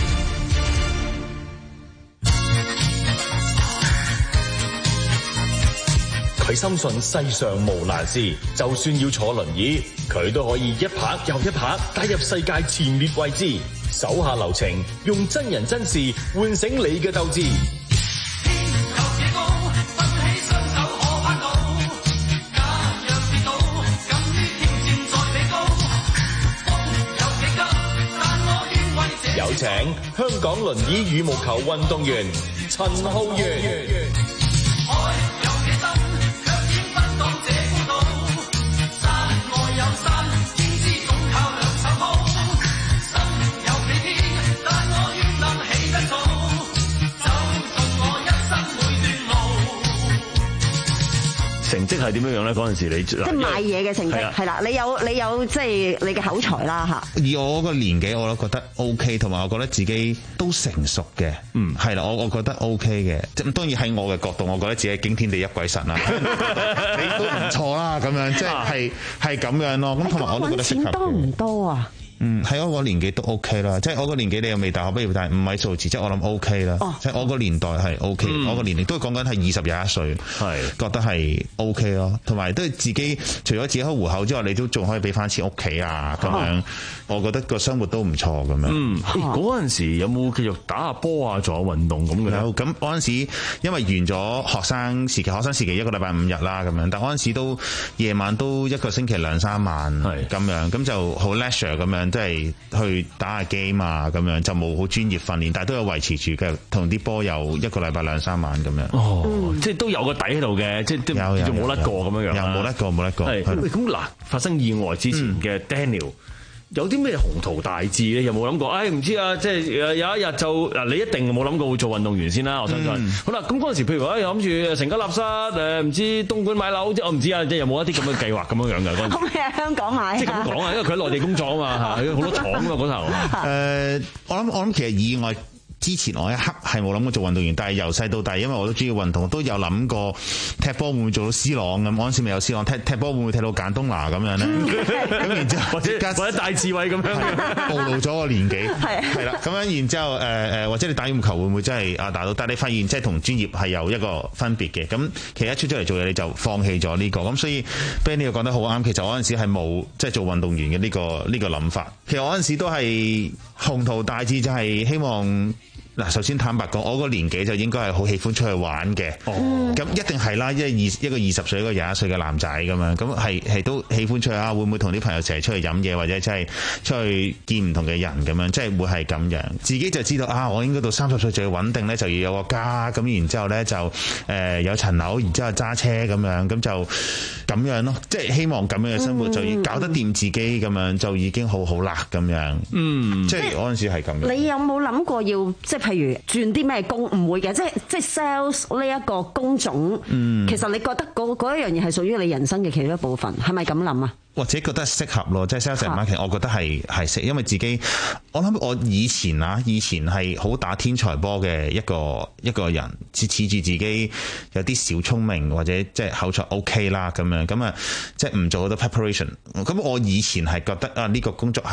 佢深信世上無難事，就算要坐輪椅，佢都可以一拍又一拍打入世界前列位置。手下留情，用真人真事喚醒你嘅鬥志。有請香港輪椅羽毛球運動員陳浩源。 成績係點樣樣咧？嗰陣時你即係賣嘢嘅成績係啦，你有你有即係你嘅口才啦嚇。 以我個年紀，我都覺得 O K， 同埋我覺得自己都成熟嘅。嗯，係啦，我我覺得 O K 嘅。即係當然喺我嘅角度，我覺得自己驚天地一鬼神啦。你都唔錯啦，咁樣即係係係咁樣咯。咁同埋我都覺得適合。 多唔多啊？ 嗯，喺我個年紀都 OK 啦，即係我個年紀你又未大學畢業，但係五位數字，即係我諗 OK 啦。哦、即係我個年代係 OK，、嗯、我個年齡都講緊係二十廿一歲，係覺得係 OK 咯。同埋都係自己除咗自己開戶口之外，你都仲可以俾翻錢屋企啊咁樣。我覺得個生活都唔錯咁樣。 嗯，嗰陣時有冇繼續打下波啊，做下運動咁嘅？ 有，咁嗰陣時因為完咗學生時期，學生時期一個禮拜五日啦咁樣，但嗰陣時都夜晚都一個星期兩三晚係咁樣，咁就好 leisure 咁樣。即係去打下 game 啊，咁樣就冇好專業訓練，但係都有維持住嘅，同啲波有一個禮拜兩三晚咁樣。 哦，嗯、即係都有個底喺度嘅，即係都冇甩過咁樣樣。 又冇甩過，冇甩過。 係咁嗱，發生意外之前嘅 Daniel、嗯、有啲咩宏圖大志咧？有冇諗過？唉、哎，唔知啊，即係有一日就嗱，你一定冇諗過會做運動員先啦。我相信。嗯、好啦，咁嗰陣時，譬如話諗住成家立室，誒唔知東莞買樓，即我唔知啊，即係有冇一啲咁嘅計劃咁樣樣嘅嗰陣時。 可唔可以喺香港買？ 即係咁講啊，因為佢喺內地工作啊嘛，嚇，好多廠啊嘛嗰頭。 誒，我諗我諗其實意外。之前我一刻係冇諗過做運動員，但係由細到大，因為我都中意運動，都有諗過踢波會唔會做到 C 朗咁。嗰陣時未有 C 朗，踢踢波會唔會踢到簡東拿咁樣咧？咁然之後或者或者戴志偉咁樣，暴露咗個年紀係係啦。咁樣然之後誒誒，或者你打羽毛球會唔會真係啊打到？但係你發現即係同專業係有一個分別嘅。咁其實一出咗嚟做嘢你就放棄咗呢個。咁所以 Ben 呢個講得好啱。其實我嗰陣時係冇即係做運動員嘅呢個呢個諗法。其實我嗰陣時都係宏圖大志，就係希望。嗱，首先坦白講，我個年紀就應該係好喜歡出去玩嘅。哦，咁一定係啦，因為二一個二十歲一個廿一歲嘅男仔咁樣，咁係係都喜歡出去啊。會唔會同啲朋友成日出去飲嘢，或者真係出去見唔同嘅人咁樣，即係會係咁樣。自己就知道啊，我應該到三十歲就要穩定咧，就要有個家，咁然之後咧就誒、呃、有層樓，然之後揸車咁樣，咁就咁樣咯。即係希望咁樣嘅生活、嗯、就要搞得掂自己咁樣，就已經好好啦咁樣。嗯，即係嗰陣時係咁樣。 你有冇諗過要即係？譬如轉啲咩工，唔會嘅，即係即係 sales 呢一個工種，嗯、其實你覺得嗰嗰一樣嘢係屬於你人生嘅其中一部分，係咪咁諗啊？ 或者覺得適合咯，即係 sales and marketing，我覺得係係適，因為自己我諗我以前啊，以前係好打天才波嘅一個一個人，似似住自己有啲小聰明或者即係口才 OK 啦咁樣，咁啊即係唔做好多 preparation。咁我以前係覺得啊呢個工作係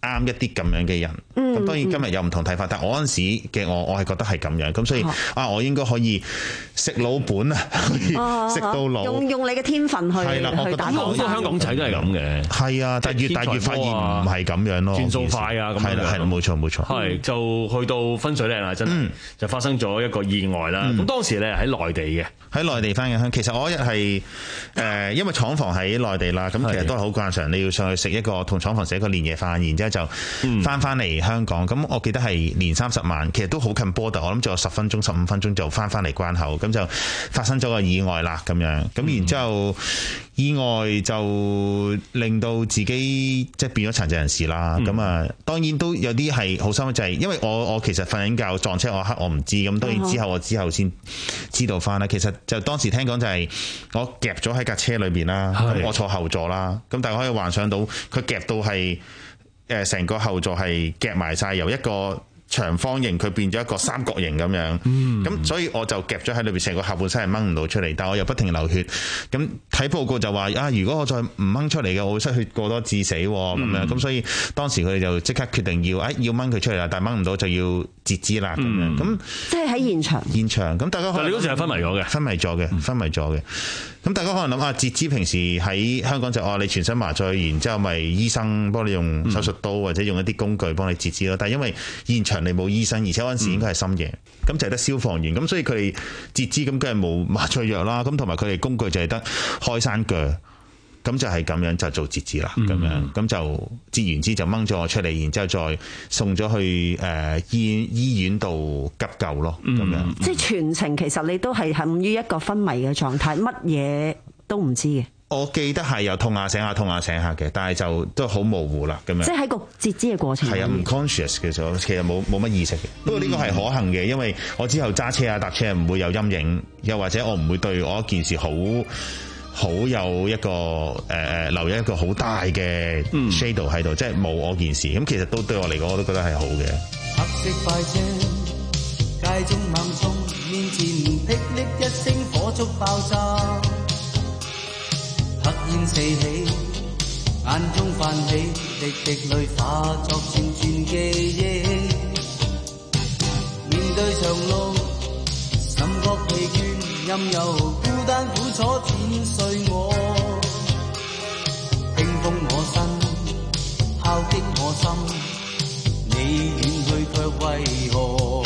啱一啲咁樣嘅人。咁、嗯、當然今日有唔同睇法，但我嗰陣時嘅我，我係覺得係咁樣。咁所以、哦、啊，我應該可以食老本啊，可以食到老。用用你嘅天分去去打。 好多香港仔都係咁嘅。係啊，但係越大越發現唔係咁樣咯。轉數快啊，咁樣。係啦，係啦，冇錯冇錯。係就去到分水嶺啦，真係、嗯、就發生咗一個意外啦。咁、嗯、當時咧喺內地嘅，喺內地翻嘅鄉。其實我一日係誒，因為廠房喺內地啦，咁其實都係好慣常，你要上去食一個同廠房食一個年夜飯，然之後就翻翻嚟香港。咁、嗯、我記得係年三十晚，其實都好近 border，我諗仲有十分鐘、十五分鐘就翻翻嚟關口，咁就發生咗個意外啦，咁樣。咁然之後。意外就令到自己即係變咗殘疾人士啦，咁、嗯、啊當然都有啲係好心就係、是、因為我我其實瞓緊覺撞車我黑我唔知，咁當然之後我之後先知道翻啦。其實就當時聽講就係我夾咗喺架車裏邊啦，我坐後座啦，咁大家可以幻想到佢夾到係誒成個後座係夾埋晒，由一個長方形佢變咗一個三角形咁樣，咁、嗯、所以我就夾咗喺裏邊，成個下半身係掹唔到出嚟，但我又不停流血。咁睇報告就話啊，如果我再唔掹出嚟嘅，我會失血過多致死咁樣。咁、嗯、所以當時佢哋就即刻決定要誒、哎、要掹佢出嚟啦，但係掹唔到就要截肢啦咁樣。咁即係喺現場。現場咁大家可能你嗰時係昏迷咗嘅，昏迷咗嘅，昏迷咗嘅。咁大家可能諗下截肢平時喺香港就哦你全身麻醉，然之後咪醫生幫你用手術刀或者用一啲工具幫你截肢咯。但係因為現場你冇醫生，而且嗰陣時應該係深夜，咁、嗯、就係得消防員，咁所以佢哋截肢咁梗係冇麻醉藥啦。咁同埋佢哋工具就係得開山鋸，咁就係咁樣就做截肢啦。咁、嗯、樣咁就截完肢就掹咗我出嚟，然之後再送咗去誒、呃、醫醫院度急救咯。咁、嗯、樣即係全程其實你都係陷於一個昏迷嘅狀態，乜嘢都唔知嘅。 我記得係有痛下醒下痛下醒下嘅，但係就都好模糊啦咁樣。 即係喺個截肢嘅過程。係啊，唔 conscious 嘅時候，其實冇冇乜意識嘅。不過呢個係可行嘅，因為我之後揸車啊搭車唔會有陰影，又或者我唔會對我一件事好好有一個誒、呃、留有一個好大嘅 shadow 喺度、嗯，即係冇我件事。咁其實都對我嚟講，我都覺得係好嘅。 黑色快車，街中猛衝，面前霹靂一聲，火燭爆炸。黑煙四起，眼中泛起，滴滴淚化作串串記憶。面對長路，甚覺疲倦，任由孤單苦楚剪碎我。冰封我身，敲擊我心，你遠去卻為何？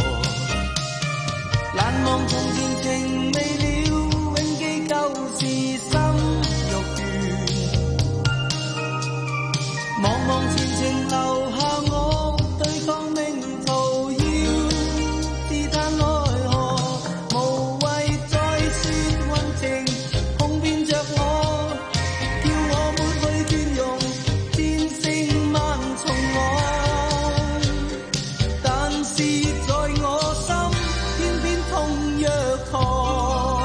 難忘從前情未了，永記舊時心。茫茫前程留下我，對抗命途要自嘆奈何，無謂再說運情，碰遍着我，叫我抹去倦容，戰勝萬重浪。但是在我心，偏偏痛若糖。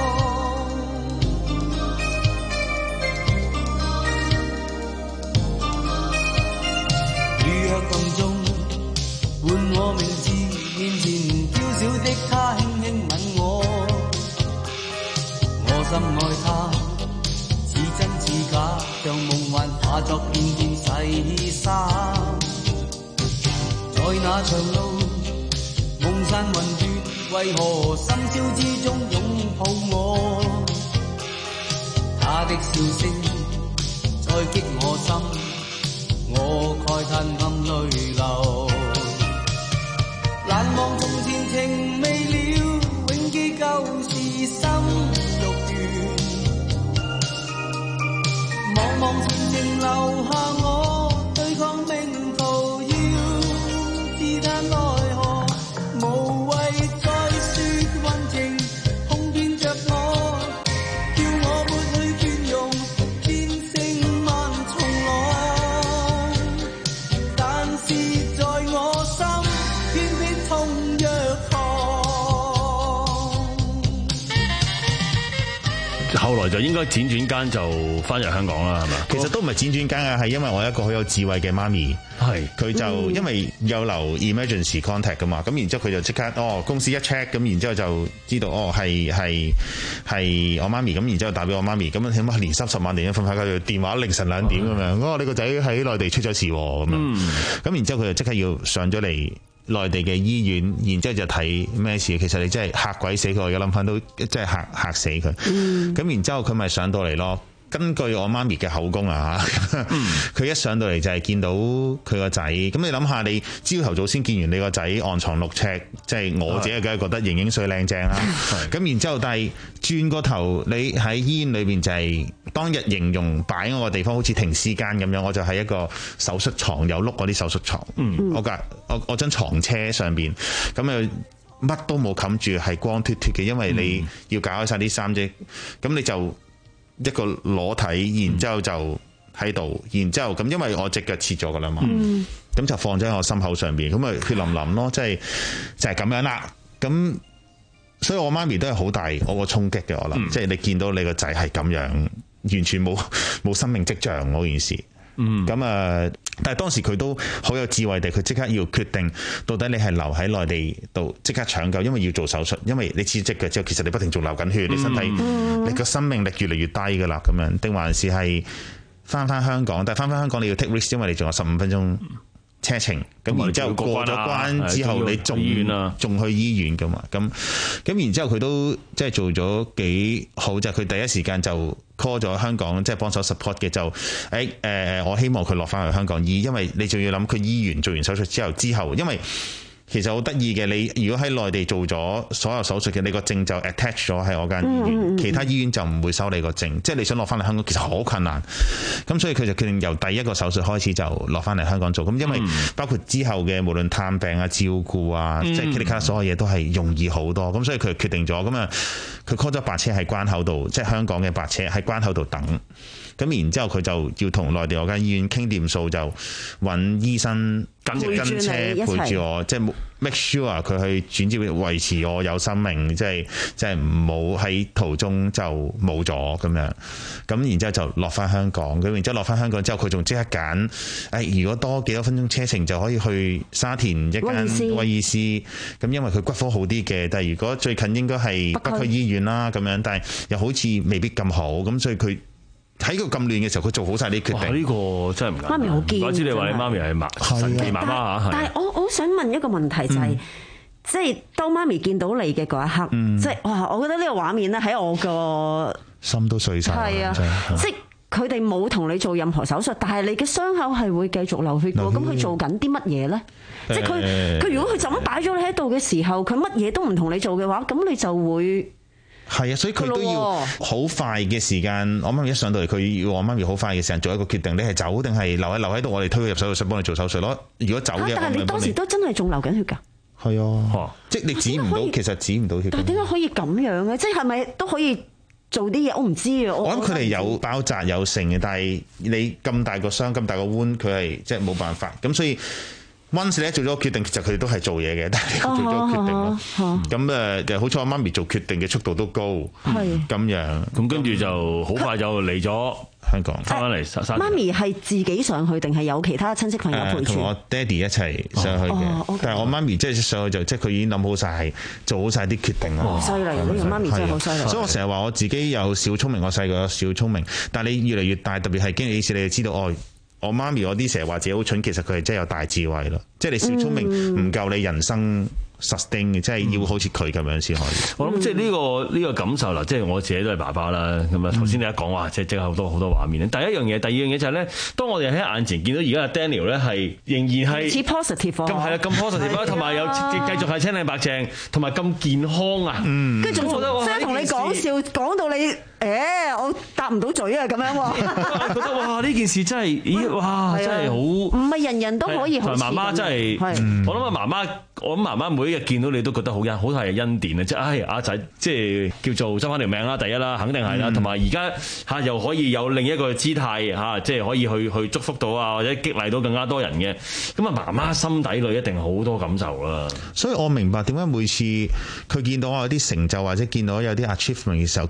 暗中喚我名字，面前嬌小的她輕輕吻我，我深愛她，似真似假，像夢幻化作片片細沙。在那長路，夢散雲斷，為何深宵之中擁抱我？她的笑聲再擊我心，我慨嘆暗淚流，難忘從前情未了，永記舊時心欲斷。茫茫前程留下我，對抗命途要自嘆奈何，無謂再說運情，碰遍着我，叫我抹去倦容，戰勝萬重浪。 就應該輾轉間就翻入香港啦，係嘛？ 其實都唔係輾轉間啊，係因為我一個好有智慧嘅媽咪，係佢就、嗯、因為有留 emergency contact 噶嘛，咁然之後佢就即刻哦公司一 check， 咁然之後就知道哦係係係我媽咪，咁然之後打俾我媽咪，咁樣起碼連三十萬年一瞓翻佢電話凌晨兩點咁樣，哦你個仔喺內地出咗事咁樣，咁然之後佢就即刻要上咗嚟內地嘅醫院，然之後就睇咩事。其實你真係嚇鬼死佢，我而家諗翻都真係嚇嚇死佢。咁、嗯、然之後佢咪上到嚟咯。根據我媽咪嘅口供啊，佢、嗯、一上到嚟就係見到佢個仔。咁你諗下，你朝頭早先見完你個仔按床六尺，即係我自己梗係覺得型型帥靚正啦。咁然之後，但係轉個頭，你喺醫院裏邊就係、是、當日形容擺我個地方好似停屍間咁樣，我就喺一個手術床有碌嗰啲手術床，嗯、我架我我張床車上邊，咁啊乜都冇冚住，係光脫脫嘅，因為你要搞開晒啲衫啫。咁你就一個裸體，然之後就喺度，然之後咁，因為我隻腳切咗噶啦嘛，咁、嗯、就放咗喺我心口上邊，咁咪血淋淋咯，即係就係、是、咁樣啦。咁所以我媽咪都係好大我個衝擊嘅，我諗，嗯、即係你見到你個仔係咁樣，完全冇冇生命跡象嗰件事。咁、嗯、啊，但係當時佢都好有智慧地，佢即刻要決定到底你係留喺內地度即刻搶救，因為要做手術，因為你切隻腳之後，其實你不停仲流緊血，你身體、嗯、你個生命力越嚟越低噶啦，咁樣定還是係翻翻香港？但係翻翻香港你要 take risk，因為你仲有十五分鐘車程，咁、嗯、然之後過咗關之後，你仲仲去醫院噶嘛？咁咁然之後佢都即係做咗幾好，就係佢第一時間就 call 咗香港，即係幫手 support 嘅，就誒誒誒，我希望佢落翻去香港醫，因為你仲要諗佢醫完做完手術之後之後，因為其實好得意嘅，你如果喺內地做咗所有手術嘅，你個證就 attach 咗喺我間醫院，嗯嗯、其他醫院就唔會收你個證，即係你想落翻嚟香港其實好困難。咁所以佢就決定由第一個手術開始就落翻嚟香港做。咁因為包括之後嘅無論探病啊、照顧啊，嗯、即係其他所有嘢都係容易好多。咁所以佢決定咗，咁啊佢 call 咗白車喺關口度，即係香港嘅白車喺關口度等。咁然之後佢就要同內地嗰間醫院傾掂數，就揾醫生跟跟車陪住我，即係 make sure 佢去轉接維持我有生命，即係即係唔好喺途中就冇咗咁樣。咁然之後就落翻香港，咁然之後落翻香港之後，佢仲即刻揀，誒、哎、如果多幾多分鐘車程就可以去沙田一間威爾斯，咁因為佢骨科好啲嘅，但係如果最近應該係北區醫院啦咁樣，但係又好似未必咁好，咁所以佢喺個咁亂嘅時候，佢做好晒啲決定。呢、這個真係唔啱。媽咪好堅，我知你話你媽咪係媽神奇媽媽嚇。 但係我我想問一個問題就係、是，即、嗯、係當媽咪見到你嘅嗰一刻，即係哇！我覺得呢個畫面咧喺我個心都碎晒。係啊，即係佢哋冇同你做任何手術，但係你嘅傷口係會繼續流血嘅。咁佢做緊啲乜嘢咧？即係佢佢如果佢就咁擺咗你喺度嘅時候，佢乜嘢都唔同你做嘅話，咁你就會。 係啊，所以佢都要好快嘅時間。我媽咪一上到嚟，佢要我媽咪好快嘅時間做一個決定，你係走定係留喺留喺度？我哋推佢入手術室幫你做手術咯。如果走嘅， 但係你當時都真係仲流緊血㗎。 係啊，即係你止唔到，其實止唔到血。 但係點解可以咁樣嘅？即係係咪都可以做啲嘢？我唔知啊。 我諗佢哋有包紮有剩嘅，但係你咁大個傷、咁大個彎，佢係即係冇辦法。咁所以。once 你做咗決定，其實佢哋都係做嘢嘅，但係做咗決定咯。咁誒，就好彩我媽咪做決定嘅速度都高，咁樣。咁跟住就好快就嚟咗香港，翻返嚟。 媽咪係自己上去定係有其他親戚朋友陪住？ 同我爹哋一齊上去嘅，但係我媽咪即係上去就即係佢已經諗好晒，做好晒啲決定啦。 犀利！呢個媽咪真係好犀利。 所以我成日話我自己有小聰明，我細個有小聰明，但係你越嚟越大，特別係經歷呢次，你就知道哦。我媽咪我啲成日話自己好蠢，其實佢係真係有大智慧咯。即係你小聰明唔夠你人生 sustain 嘅，即係要好似佢咁樣先可以。 我諗即係呢個呢個感受啦，即係我自己都係爸爸啦。咁啊，頭先你一講話，即係即係好多好多畫面。第一樣嘢，第二樣嘢就係咧，當我哋喺眼前見到而家嘅 Daniel 咧，係仍然係似 positive 咁係啊，咁 positive 啦，同埋有繼續係青靚白淨，同埋咁健康啊。 跟住仲即係同你講笑，講到你。誒、欸，我答唔到嘴啊，咁樣喎。 覺得哇，呢件事真係，咦，哇，真係好。唔係人人都可以好似。 媽媽真係，我諗啊，媽媽，我諗媽媽每一日見到你都覺得好恩，好係恩典啊！即係，唉，阿仔，即係叫做執翻條命啦，第一啦，肯定係啦。同埋而家嚇又可以有另一個姿態嚇，即係可以去去祝福到啊，或者激勵到更加多人嘅。咁啊，媽媽心底裏一定好多感受啦。 所以我明白點解每次佢見到我有啲成就或者見到有啲 achievement 嘅時候，佢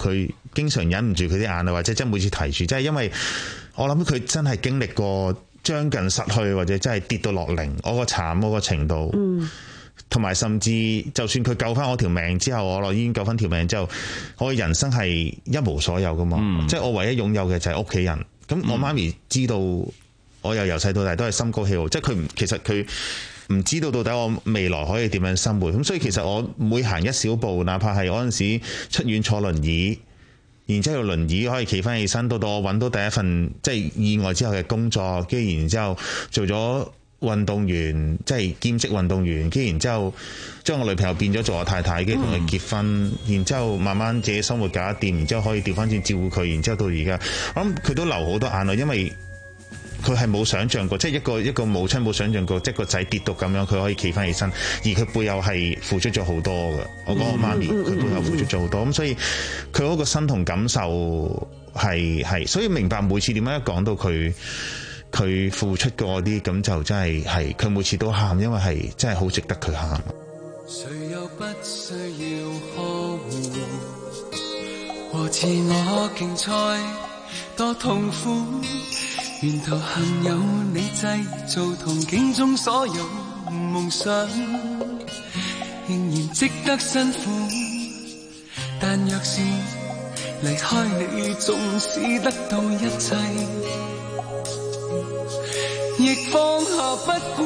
經常忍唔住佢啲眼淚，或者即係每次提住，即係因為我諗佢真係經歷過將近失去，或者真係跌到落零，我個慘嗰個程度。嗯。同埋甚至就算佢救翻我條命之後，我落醫院救翻條命之後，我嘅人生係一無所有噶嘛。嗯、即係我唯一擁有嘅就係屋企人。咁我媽咪知道我又由細到大都係心高氣傲，即係佢唔其實佢唔知道到底我未來可以點樣生活。咁所以其實我每行一小步，哪怕係嗰陣時出院坐輪椅，然之後輪椅可以企翻起身，到到我揾到第一份即係意外之後嘅工作，跟住然之後做咗運動員，即係兼職運動員，跟住然之後將我女朋友變咗做我太太，跟住同佢結婚，嗯、然之後慢慢自己生活搞掂，然之後可以調翻轉照顧佢，然之後到而家，我諗佢都流好多眼淚，因為佢係冇想象過，即係一個一個母親冇想象過，即係個仔跌到咁樣，佢可以企翻起身，而佢背後係付出咗好多嘅。我講我媽咪，佢背後付出咗好多，咁所以佢嗰個身同感受係係，所以明白每次點樣一講到佢。佢付出過啲咁就真係係佢每次都喊，因為係真係好值得佢喊。 誰又不需要呵護和自我競賽多痛苦，沿途幸有你製造憧憬中所有夢想，仍然值得辛苦，但若是離開你縱使得到一切亦放下不顧，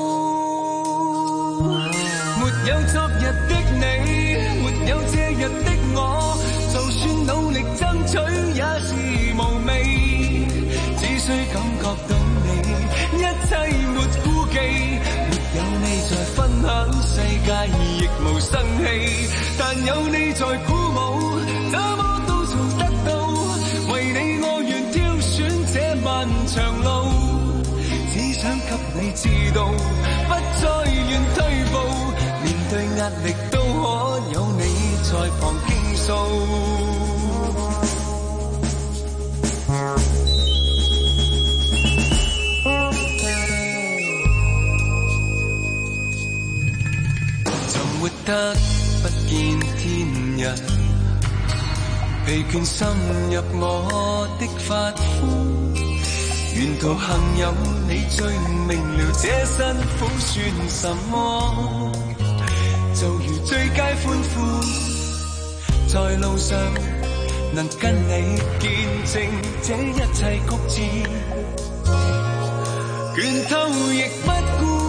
沒有昨日的你，沒有這日的我，就算努力爭取也是無味，只需感覺到你，一切沒顧忌，沒有你在分享世界亦無生氣，但有你在鼓舞，怎麼都做得到，為你我願挑選這漫長路，只想給你知道，不再願退步，面對壓力都可有你在旁傾訴。曾活得不見天日，疲倦滲入我的髮膚，沿途幸有你最明了，這辛苦算什麼？就如最佳歡呼，在路上能跟你見證這一切曲折，倦透亦不顧。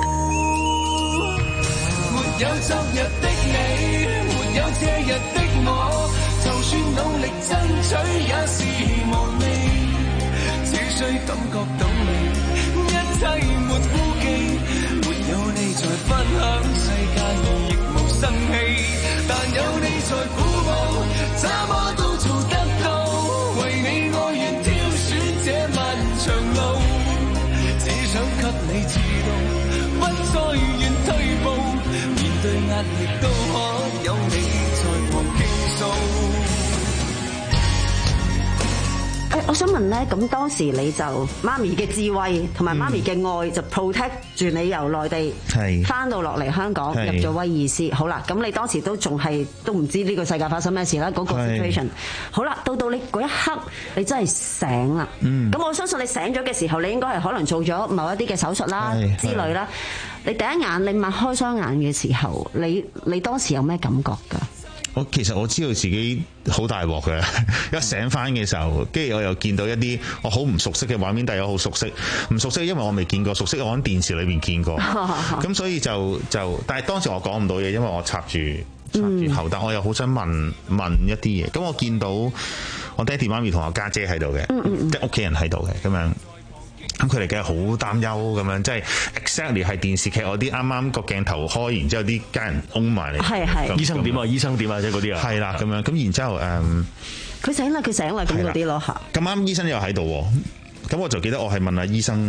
沒有昨日的你，沒有這日的我，就算努力爭取也是無味，只需感覺到你，一切沒顧忌，沒有你在分享世界亦無生氣，但有你在鼓舞，怎麼都做得到，為你我願挑選這漫長路，只想給你知道，不再願退步，面對壓力都可有你在旁傾訴。 誒，我想問咧，咁當時你就媽咪嘅智慧同埋媽咪嘅愛就 protect 住你由內地翻到落嚟香港入咗威爾斯。好啦，咁你當時都仲係都唔知呢個世界發生咩事啦，嗰個 situation。好啦，到到你嗰一刻，你真係醒啦。咁、嗯、我相信你醒咗嘅時候，你應該係可能做咗某一啲嘅手術啦之類啦。你第一眼你擘開雙眼嘅時候，你你當時有咩感覺㗎？ 我其實我知道自己好大鑊嘅，一醒翻嘅時候，跟住我又見到一啲我好唔熟悉嘅畫面，但係我好熟悉，唔熟悉因為我未見過，熟悉我喺電視裏邊見過，咁所以就就，但係當時我講唔到嘢，因為我插住插住喉，但我又好想問問一啲嘢，咁我見到我爹哋媽咪同我家姐喺度嘅，即係屋企人喺度嘅咁樣。咁佢哋梗係好擔憂咁樣，即係 exactly 係電視劇嗰啲啱啱個鏡頭開，然之後啲家人擁埋嚟， 係係醫生點啊？醫生點啊？即係嗰啲啊， 係啦咁樣，咁然之後誒， 佢醒啦，佢醒啦咁嗰啲咯嚇。 咁啱醫生又喺度，咁我就記得我係問阿醫生。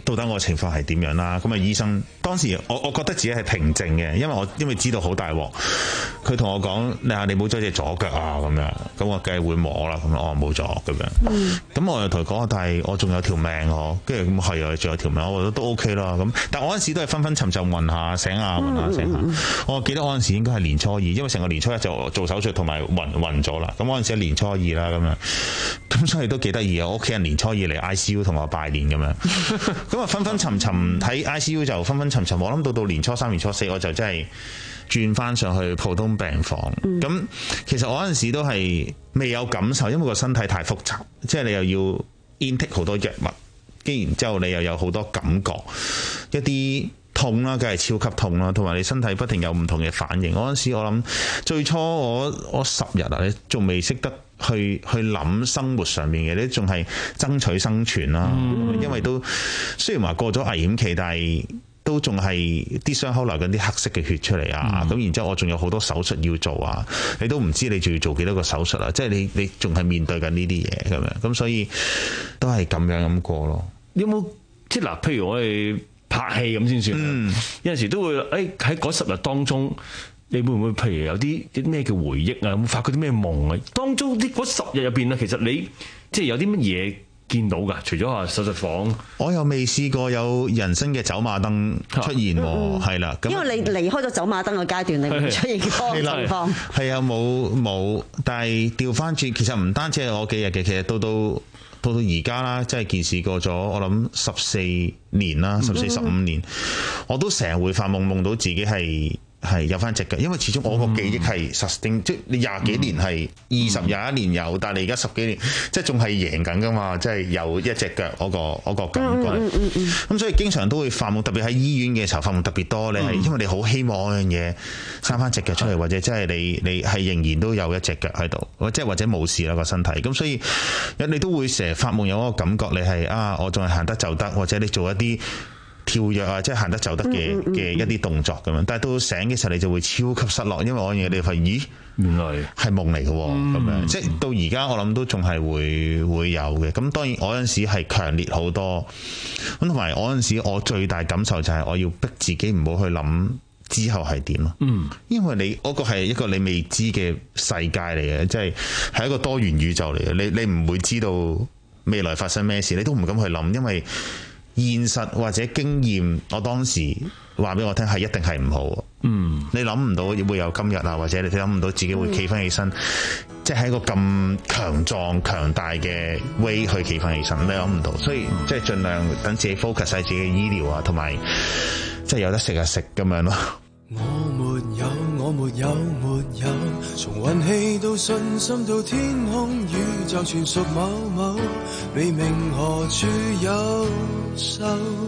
到底我嘅情況係點樣啦。咁啊醫生當時我我覺得自己係平靜嘅，因為我因為知道好大鑊。佢同我講：你啊，你冇咗隻左腳啊咁樣。咁我梗係會摸啦。咁我話冇咗咁樣。咁、嗯、我又同佢講：但係我仲有條命喎。跟住咁係啊，仲有條命，我覺得都 OK 啦。咁但係我嗰陣時都係昏昏沉沉暈下醒下暈下醒下。嗯、我記得我嗰陣時應該係年初二，因為成個年初一就做手術同埋暈暈咗啦。咁嗰陣時係年初二啦咁樣。咁所以都幾得意啊！我屋企人年初二嚟 I C U 同我拜年咁樣。咁啊昏昏沉沉喺 I C U 就昏昏沉沉。我諗到到年初三、年初四我就真係轉翻上去普通病房。咁、嗯、其實我嗰陣時都係未有感受，因為個身體太複雜，即係你又要 intake 好多藥物，跟然之後你又有好多感覺，一啲痛啦，梗係超級痛啦，同埋你身體不停有唔同嘅反應。嗰陣時我諗最初我我十日啊，你仲未識得去去諗生活上面嘅，你仲係爭取生存啦。嗯、因為都雖然話過咗危險期，但係都仲係啲傷口流緊啲黑色嘅血出嚟啊！咁、嗯、然之後我仲有好多手術要做啊！你都唔知你仲要做幾多個手術啊！即係你你仲係面對緊呢啲嘢咁樣，咁所以都係咁樣咁過咯。 有冇即係嗱？譬如我哋拍戲咁先算，嗯、有陣時都會誒喺嗰十日當中，你會唔會譬如有啲啲咩嘅回憶啊？有冇發過啲咩夢啊？當中啲嗰十日入邊啊，其實你即係有啲乜嘢見到㗎？除咗話手術房，我又未試過有人生嘅走馬燈出現喎，係啦、嗯。因為你離開咗走馬燈嘅階段，你會出現嗰個情況。係啊，冇冇，但係調翻轉，其實唔單止係我幾日嘅，其實到到到到而家啦，即係件事過咗，我諗十四年啦，十四十五年，我都成日會發夢，夢到自己係。係有翻隻腳，因為始終我個記憶係 sustain，、嗯、即係你廿幾年係二十廿一年有，嗯、但係你而家十幾年，即係仲係贏緊噶嘛，即係有一隻腳嗰、嗰個嗰、嗰個感覺。咁、嗯嗯嗯、所以經常都會發夢，特別喺醫院嘅時候發夢特別多。你係、嗯、因為你好希望嗰樣嘢生翻隻腳出嚟，嗯、或者即係你你係仍然都有一隻腳喺度，即係或者冇事啦個身體。咁所以你都會成日發夢有嗰個感覺，你係啊，我仲係行得走得，或者你做一啲跳躍啊，即係行得走得嘅嘅一啲動作咁樣，但係到醒嘅時候你就會超級失落，因為我嘢你發現咦，原來係夢嚟嘅咁樣，即係到而家我諗都仲係會會有嘅。咁當然我嗰陣時係強烈好多，咁同埋我嗰陣時我最大感受就係我要逼自己唔好去諗之後係點咯。嗯，因為你嗰個係一個你未知嘅世界嚟嘅，即係係一個多元宇宙嚟嘅，你你唔會知道未來發生咩事，你都唔敢去諗，因為現實或者經驗，我當時話俾我聽係一定係唔好。嗯，你諗唔到會有今日啊，或者你諗唔到自己會企翻起身，即係喺一個咁強壯強大嘅 way 去企翻起身，你諗唔到。所以即係盡量等自己 focus 喺自己嘅醫療啊，同埋即係有得食就食咁樣咯。 我沒有，我沒有，沒有，從運氣到信心到天空宇宙，全屬某某，未明何處有手。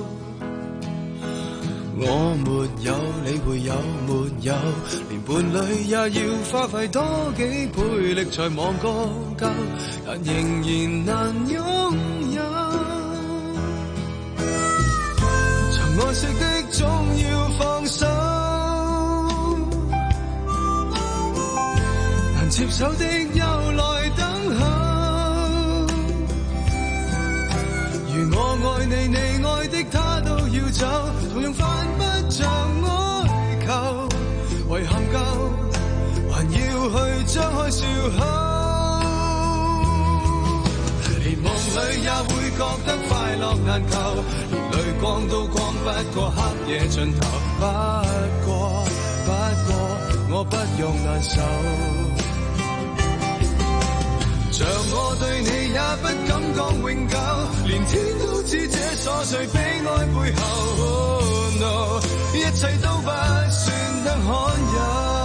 我沒有，你會有沒有？連伴侶也要花費多幾倍力才望個夠，但仍然難擁有。曾愛惜的總要放手，接受的又來等候，如我愛你，你愛的他都要走，同樣犯不着哀求，遺憾夠，還要去張開笑口，連夢裏也會覺得快樂難求，連淚光都光不過黑夜盡頭，不過不過我不用難受，像我對你也不敢講永久，連天都知這瑣碎悲哀背後、oh, no, 一切都不算得罕有。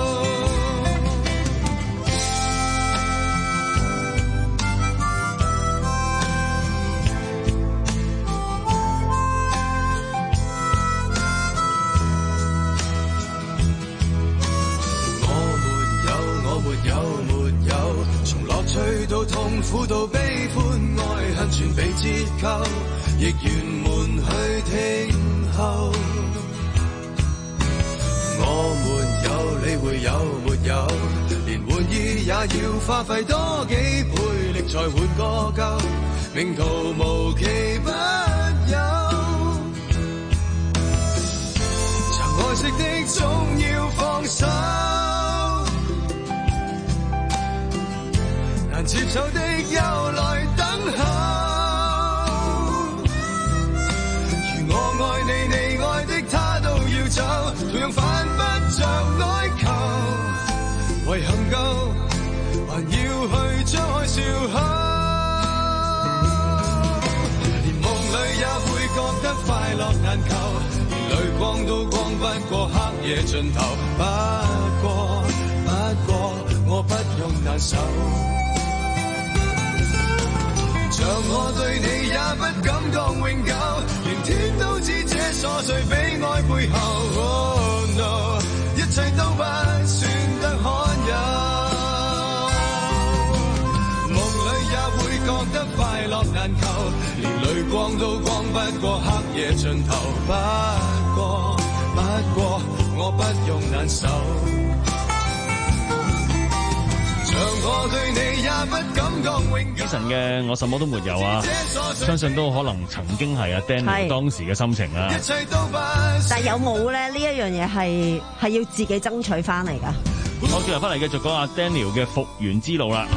我沒有，我沒有，沒有，從樂趣到痛苦到悲歡愛恨全被折扣，亦圓滿去聽候。我沒有，你會有沒有？連玩意也要花費多幾倍力才換個夠，命途無奇不有。 惜的總要放手，難接受的又來等候。如我愛你，你愛的他都要走，同樣犯不着哀求。遺憾夠，還要去張開笑口，連夢裏也會覺得快樂難求，連淚光都光不過黑夜盡頭。不過不過我不用難受，像我對你也不敢講永久，連天都知這瑣碎悲哀背後。Oh no， 一切都不算得罕有，夢裏也會覺得快樂難求，連淚光都光不過黑夜盡頭。不過不過我不用難受，我對你也不敢講永久。 神嘅我什麼都沒有啊，相信都可能曾經係阿 Daniel 當時嘅心情啊。 但係有冇咧？呢一樣嘢係係要自己爭取翻嚟㗎。 好，轉頭翻嚟繼續講阿 Daniel 嘅復原之路啦。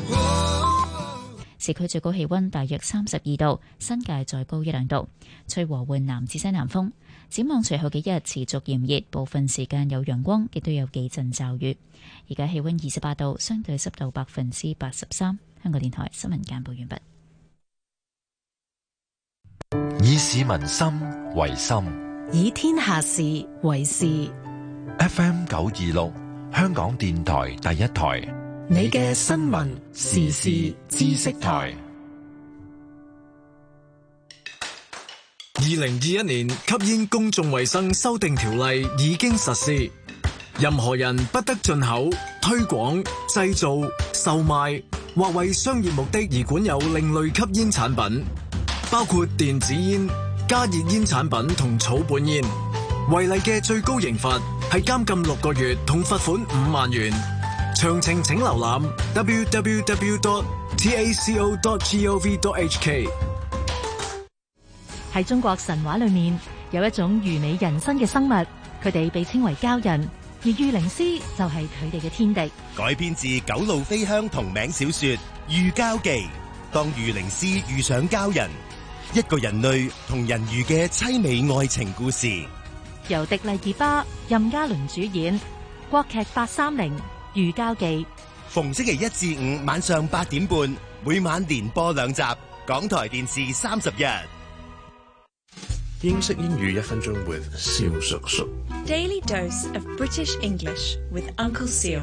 市區最高氣溫大約三十二度，新界再高一兩度，吹和緩南至西南風。展望隨後幾日持續炎熱，部分時間有陽光，亦都有幾陣驟雨。而家氣溫二十八度，相對濕度百分之八十三。香港電台新聞簡報完畢。 以市民心為心， 以天下事為事。 F M 九二六，香港電台第一台， 你嘅新聞時事知識台。 二零二一年吸煙公眾衛生修訂條例已經實施，任何人不得進口、推廣、製造、售賣或為商業目的而管有另類吸煙產品，包括電子煙、加熱煙產品同草本煙。違例嘅最高刑罰係監禁六個月同罰款五萬元。詳情請瀏覽 double-u double-u double-u dot taco dot gov dot h k。 喺中國神話裏面，有一種虞美人身嘅生物，佢哋被稱為鮫人，而御靈司就係佢哋嘅天敵。 改編自九路飛香同名小說《御鮫記》，當御靈司遇上鮫人，一個人類同人魚嘅淒美愛情故事， 由迪麗熱巴、任嘉倫主演，國劇八三零《御鮫記》， 逢星期一至五晚上八點半，每晚連播兩集，港台電視三十日。 英式英語一分鐘 with 蕭叔叔。 Daily dose of British English with Uncle Seal。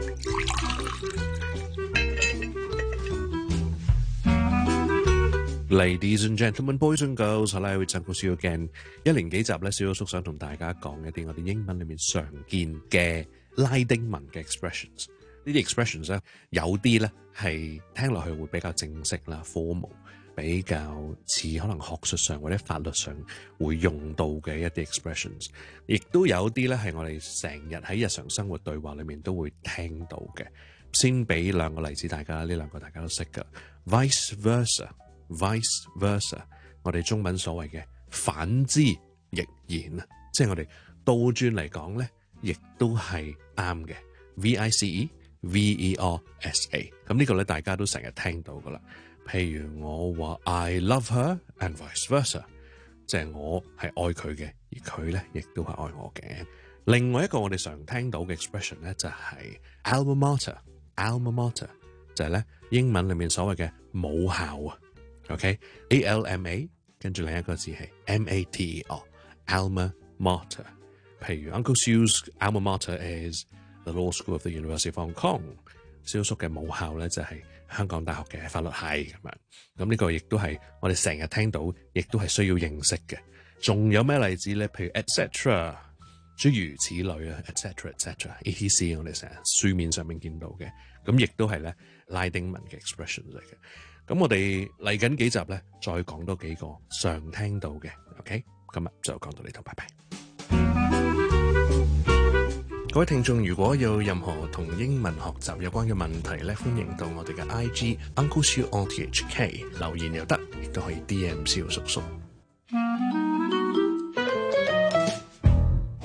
Ladies and gentlemen, boys and girls, hello, it's Uncle Seal again。一連幾集咧，蕭叔想同大家講一啲我哋英文裏面常見嘅拉丁文嘅 expressions。呢啲 expressions 咧，有啲咧係聽落去會比較正式啦 ，formal。比較似可能學術上或者法律上會用到嘅一啲 expressions， 亦都有啲咧係我哋成日喺日常生活對話裏面都會聽到嘅。先俾兩個例子大家，呢兩個大家都識㗎。Vice versa，vice versa， 我哋中文所謂嘅反之亦然啊，即係我哋倒轉嚟講咧，亦都係啱嘅。V I C E V E R S A， 咁呢個咧大家都成日聽到噶啦。譬如我話 I love her and vice versa， 即係我係愛佢嘅，而佢咧亦都係愛我嘅。另外一個我哋常聽到嘅 expression 咧就係 alma mater，alma mater 就係咧英文裏面所謂嘅母校啊。OK，A L M A 跟住另一個字係 M A T E R，alma mater。譬如 Uncle Siu's alma mater is the Law School of the University of Hong Kong， 蕭叔嘅母校咧就係香港大學嘅法律系咁樣，咁呢個亦都係我哋成日聽到，亦都係需要認識嘅。仲有咩例子咧？譬如 et cetera， 諸如此類啊 ，et cetera et cetera，et cetera， 我哋成日書面上面見到嘅，咁亦都係咧拉丁文嘅 expression 嚟嘅。咁我哋嚟緊幾集咧，再講多幾個常聽到嘅。OK， 今日就講到呢度，拜拜。各位聽眾，如果有任何同英文學習有關嘅問題咧，歡迎到我哋嘅 I G Uncle Siu R T H K 留言又得，亦都可以 D M 蕭叔叔。 沒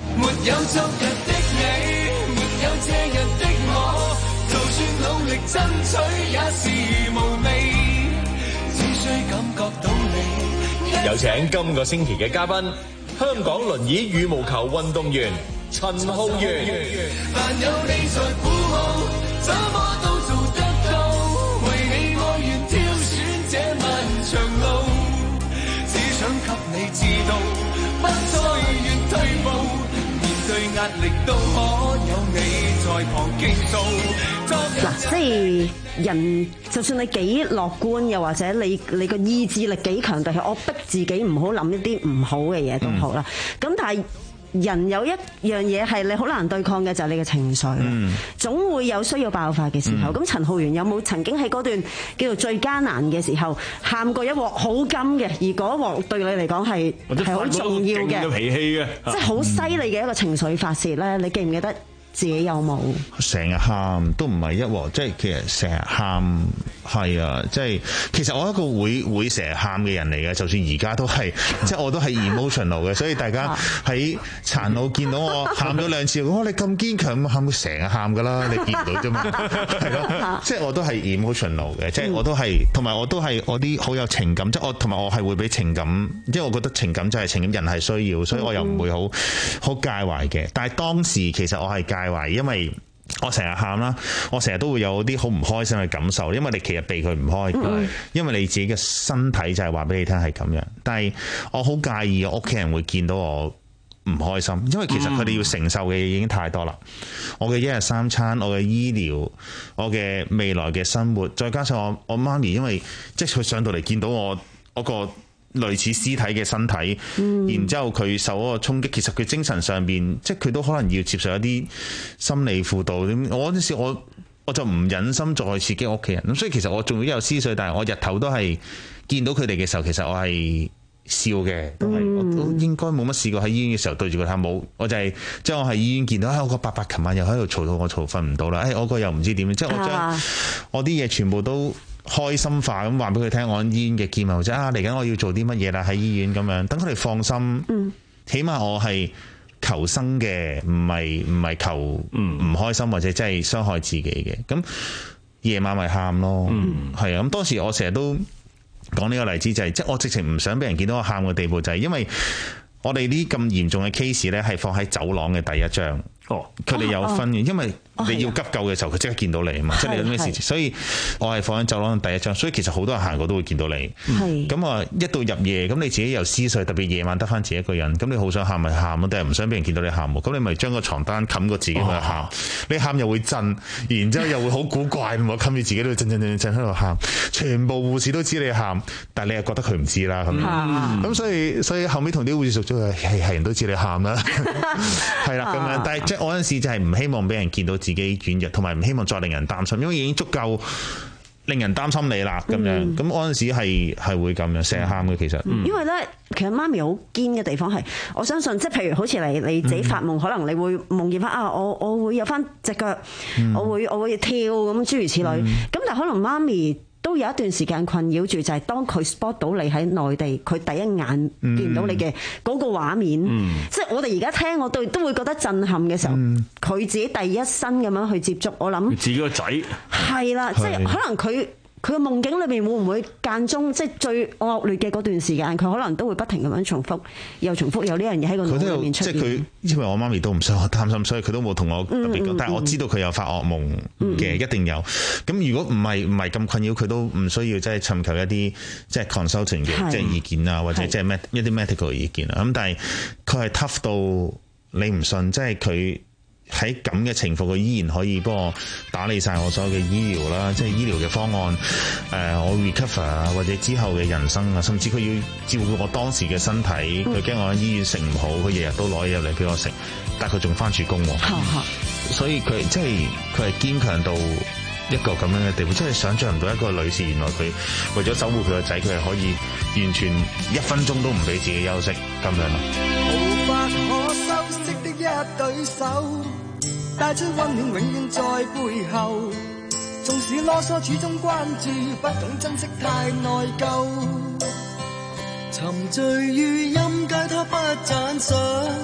有昨日的你，沒有這日的我，就算努力爭取也是無味，只需感覺到你。 有請今個星期嘅嘉賓，香港輪椅羽毛球運動員陳浩源。 但有你在鼓舞，怎麼都做得到，為你我願挑選這漫長路，只想給你知道，不再願退步，面對壓力都可有你在旁傾訴。 嗱，即係人，就算你幾樂觀，又或者你你個意志力幾強，但係我逼自己唔好諗一啲唔好嘅嘢都好啦。咁、嗯、但係人有一樣嘢係你好難對抗嘅，就係、是、你嘅情緒，嗯、總會有需要爆發嘅時候。咁、嗯、陳浩源有冇曾經喺嗰段叫做最艱難嘅時候喊過一鑊好甘嘅，而嗰鑊對你嚟講係係好重要嘅脾氣嘅， 即係好犀利嘅一個情緒發泄咧？你記唔記得自己有冇？ 成日喊都唔係一鑊，即係其實成日喊係啊！即係其實我係一個會會成日喊嘅人嚟嘅，就算而家都係，即係我都係 emotional 嘅。所以大家喺殘奧見到我喊咗兩次，哇！你咁堅強，喊會成日喊噶啦，你見唔到啫嘛？係咯，即係我都係 emotional 嘅，即係我都係，同埋我都係我啲好有情感，即係我同埋我係會俾情感，因為我覺得情感就係情感，人係需要，所以我又唔會好好介懷嘅。但係當時其實我係介懷，因為我成日喊啦，我成日都會有啲好唔開心嘅感受，因為你其實避佢唔開，嗯、因為你自己嘅身體就係話俾你聽係咁樣。但係我好介意我屋企人會見到我唔開心，因為其實佢哋要承受嘅嘢已經太多啦。我嘅一日三餐，我嘅醫療，我嘅未來嘅生活，再加上我我媽咪，因為即係佢上到嚟見到我嗰個類似屍體嘅身體，嗯、然之後佢受嗰個衝擊，其實佢精神上邊，即係佢都可能要接受一啲心理輔導。我嗰陣時我我就唔忍心再刺激屋企人，咁所以其實我仲有思緒，但係我日頭都係見到佢哋嘅時候，其實我係笑嘅，都係、嗯、我都應該冇乜試過喺醫院嘅時候對住佢喊冇，我就係即係我喺醫院見到，哎，我個伯伯琴晚又喺度嘈到我嘈瞓唔到啦，哎，我個又唔知點，即係我將我啲嘢全部都開心化咁話俾佢聽，我喺醫院嘅見聞，或者啊嚟緊我要做啲乜嘢啦喺醫院咁樣，等佢哋放心。嗯，起碼我係求生嘅，唔係唔係求唔開心或者真係傷害自己嘅。咁夜晚咪喊咯，係啊、嗯。咁當時我成日都講呢個例子就係、是，即係我直情唔想俾人見到我喊嘅地步，就係因為我哋呢咁嚴重嘅 case 咧，係放喺走廊嘅第一張。哦，佢哋有分嘅，因為你要急救嘅時候，佢即刻見到你啊嘛，即係你有咩事情，所以我係放喺走廊第一張，所以其實好多人行過都會見到你。係咁啊，一到入夜，咁你自己有思緒，特別夜晚得翻自己一個人，咁你好想喊咪喊咯，定係唔想俾人見到你喊喎？咁你咪將個床單冚過自己去喊，哦、你喊又會震，然之後又會好古怪，咁冚住自己都震震震震喺度喊，全部護士都知你喊，但係你又覺得佢唔知啦，咁咁、嗯、所以所以後尾同啲護士熟咗，係係人都知你喊啦，係啦咁樣，但係我嗰陣時就係唔希望俾人見到自己軟弱，同埋唔希望再令人擔心，因為已經足夠令人擔心你啦。咁樣咁嗰陣時係係會咁樣成日喊嘅，其實。因為咧，其實媽咪好堅嘅地方係，我相信即係譬如好似你你自己發夢，嗯、可能你會夢見翻啊，我我會有翻隻腳，嗯、我會我會跳咁諸如此類。咁、嗯、但係可能媽咪都有一段時間困擾住，就係、是、當佢 spot 到你喺內地，佢第一眼見到你嘅嗰個畫面，嗯、即係我哋而家聽，我對都會覺得震撼嘅時候，佢、嗯、自己第一身咁樣去接觸，我諗自己個仔係啦，即係可能佢。佢嘅夢境裏面會唔會間中即係最惡劣嘅嗰段時間，佢可能都會不停咁樣重複，又重複有呢樣嘢喺個腦裏面出現。 即係佢，因為我媽咪都唔想我擔心，所以佢都冇同我特別講。嗯嗯、但係我知道佢有發噩夢嘅，嗯、一定有。咁如果唔係唔係咁困擾，佢都唔需要即係尋求一啲即係 consulting 嘅即係意見啊，或者即係一啲 medical 嘅意見啊。咁但係佢係 tough 到你唔信，即係佢。喺咁嘅情況，佢依然可以幫我打理晒我所有嘅醫療啦，即係醫療嘅方案，誒、呃，我 recover 啊，或者之後嘅人生啊，甚至佢要照顧我當時嘅身體，佢驚、嗯、我喺醫院食唔好，佢日日都攞嘢入嚟俾我食，但係佢仲翻住工，所以佢即係佢係堅強到一個咁樣嘅地步，即係想象唔到一個女士，原來佢為咗守護佢個仔，佢係可以完全一分鐘都唔俾自己休息咁樣咯。 無法可修飾的一對手，帶出溫暖永遠在背後，縱使囉嗦始終關注，不懂珍惜太內疚，沉醉於音階他不讚賞，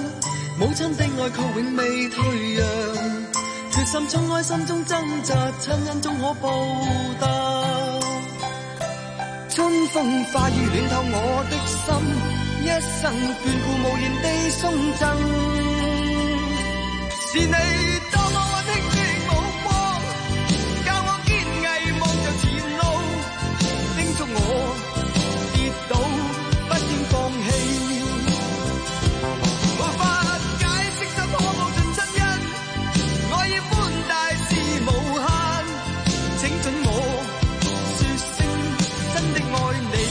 母親的愛卻永未退讓，決心衝開心中掙扎，親恩終可報答。春風化雨暖透我的心，一生眷顧無言地送贈，是你多麼溫馨的目光，教我堅毅望着前路，叮囑我跌倒不應放棄。無法解釋怎可報盡親恩，愛意寬大是無限，請准我說聲真的愛你。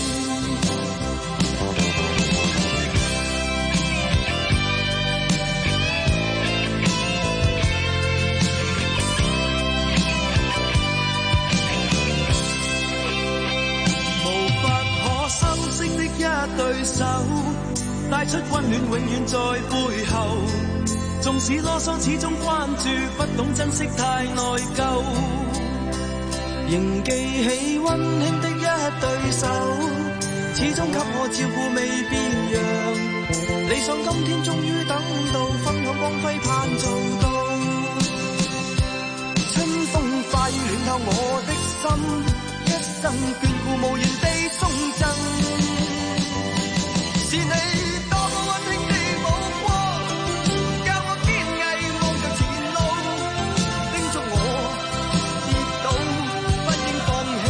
無法可修飾的一對手，帶出溫暖永遠在背後，縱使囉嗦始終關注，不懂珍惜太內疚，仍記起溫馨的一對手，始終給我照顧未變樣，理想今天終於等到，分享光輝盼做到，春風化雨暖透我的心，一生眷顧無言地送贈，是你多麼溫馨的目光，教我堅毅望着前路，叮囑我跌倒不應放棄。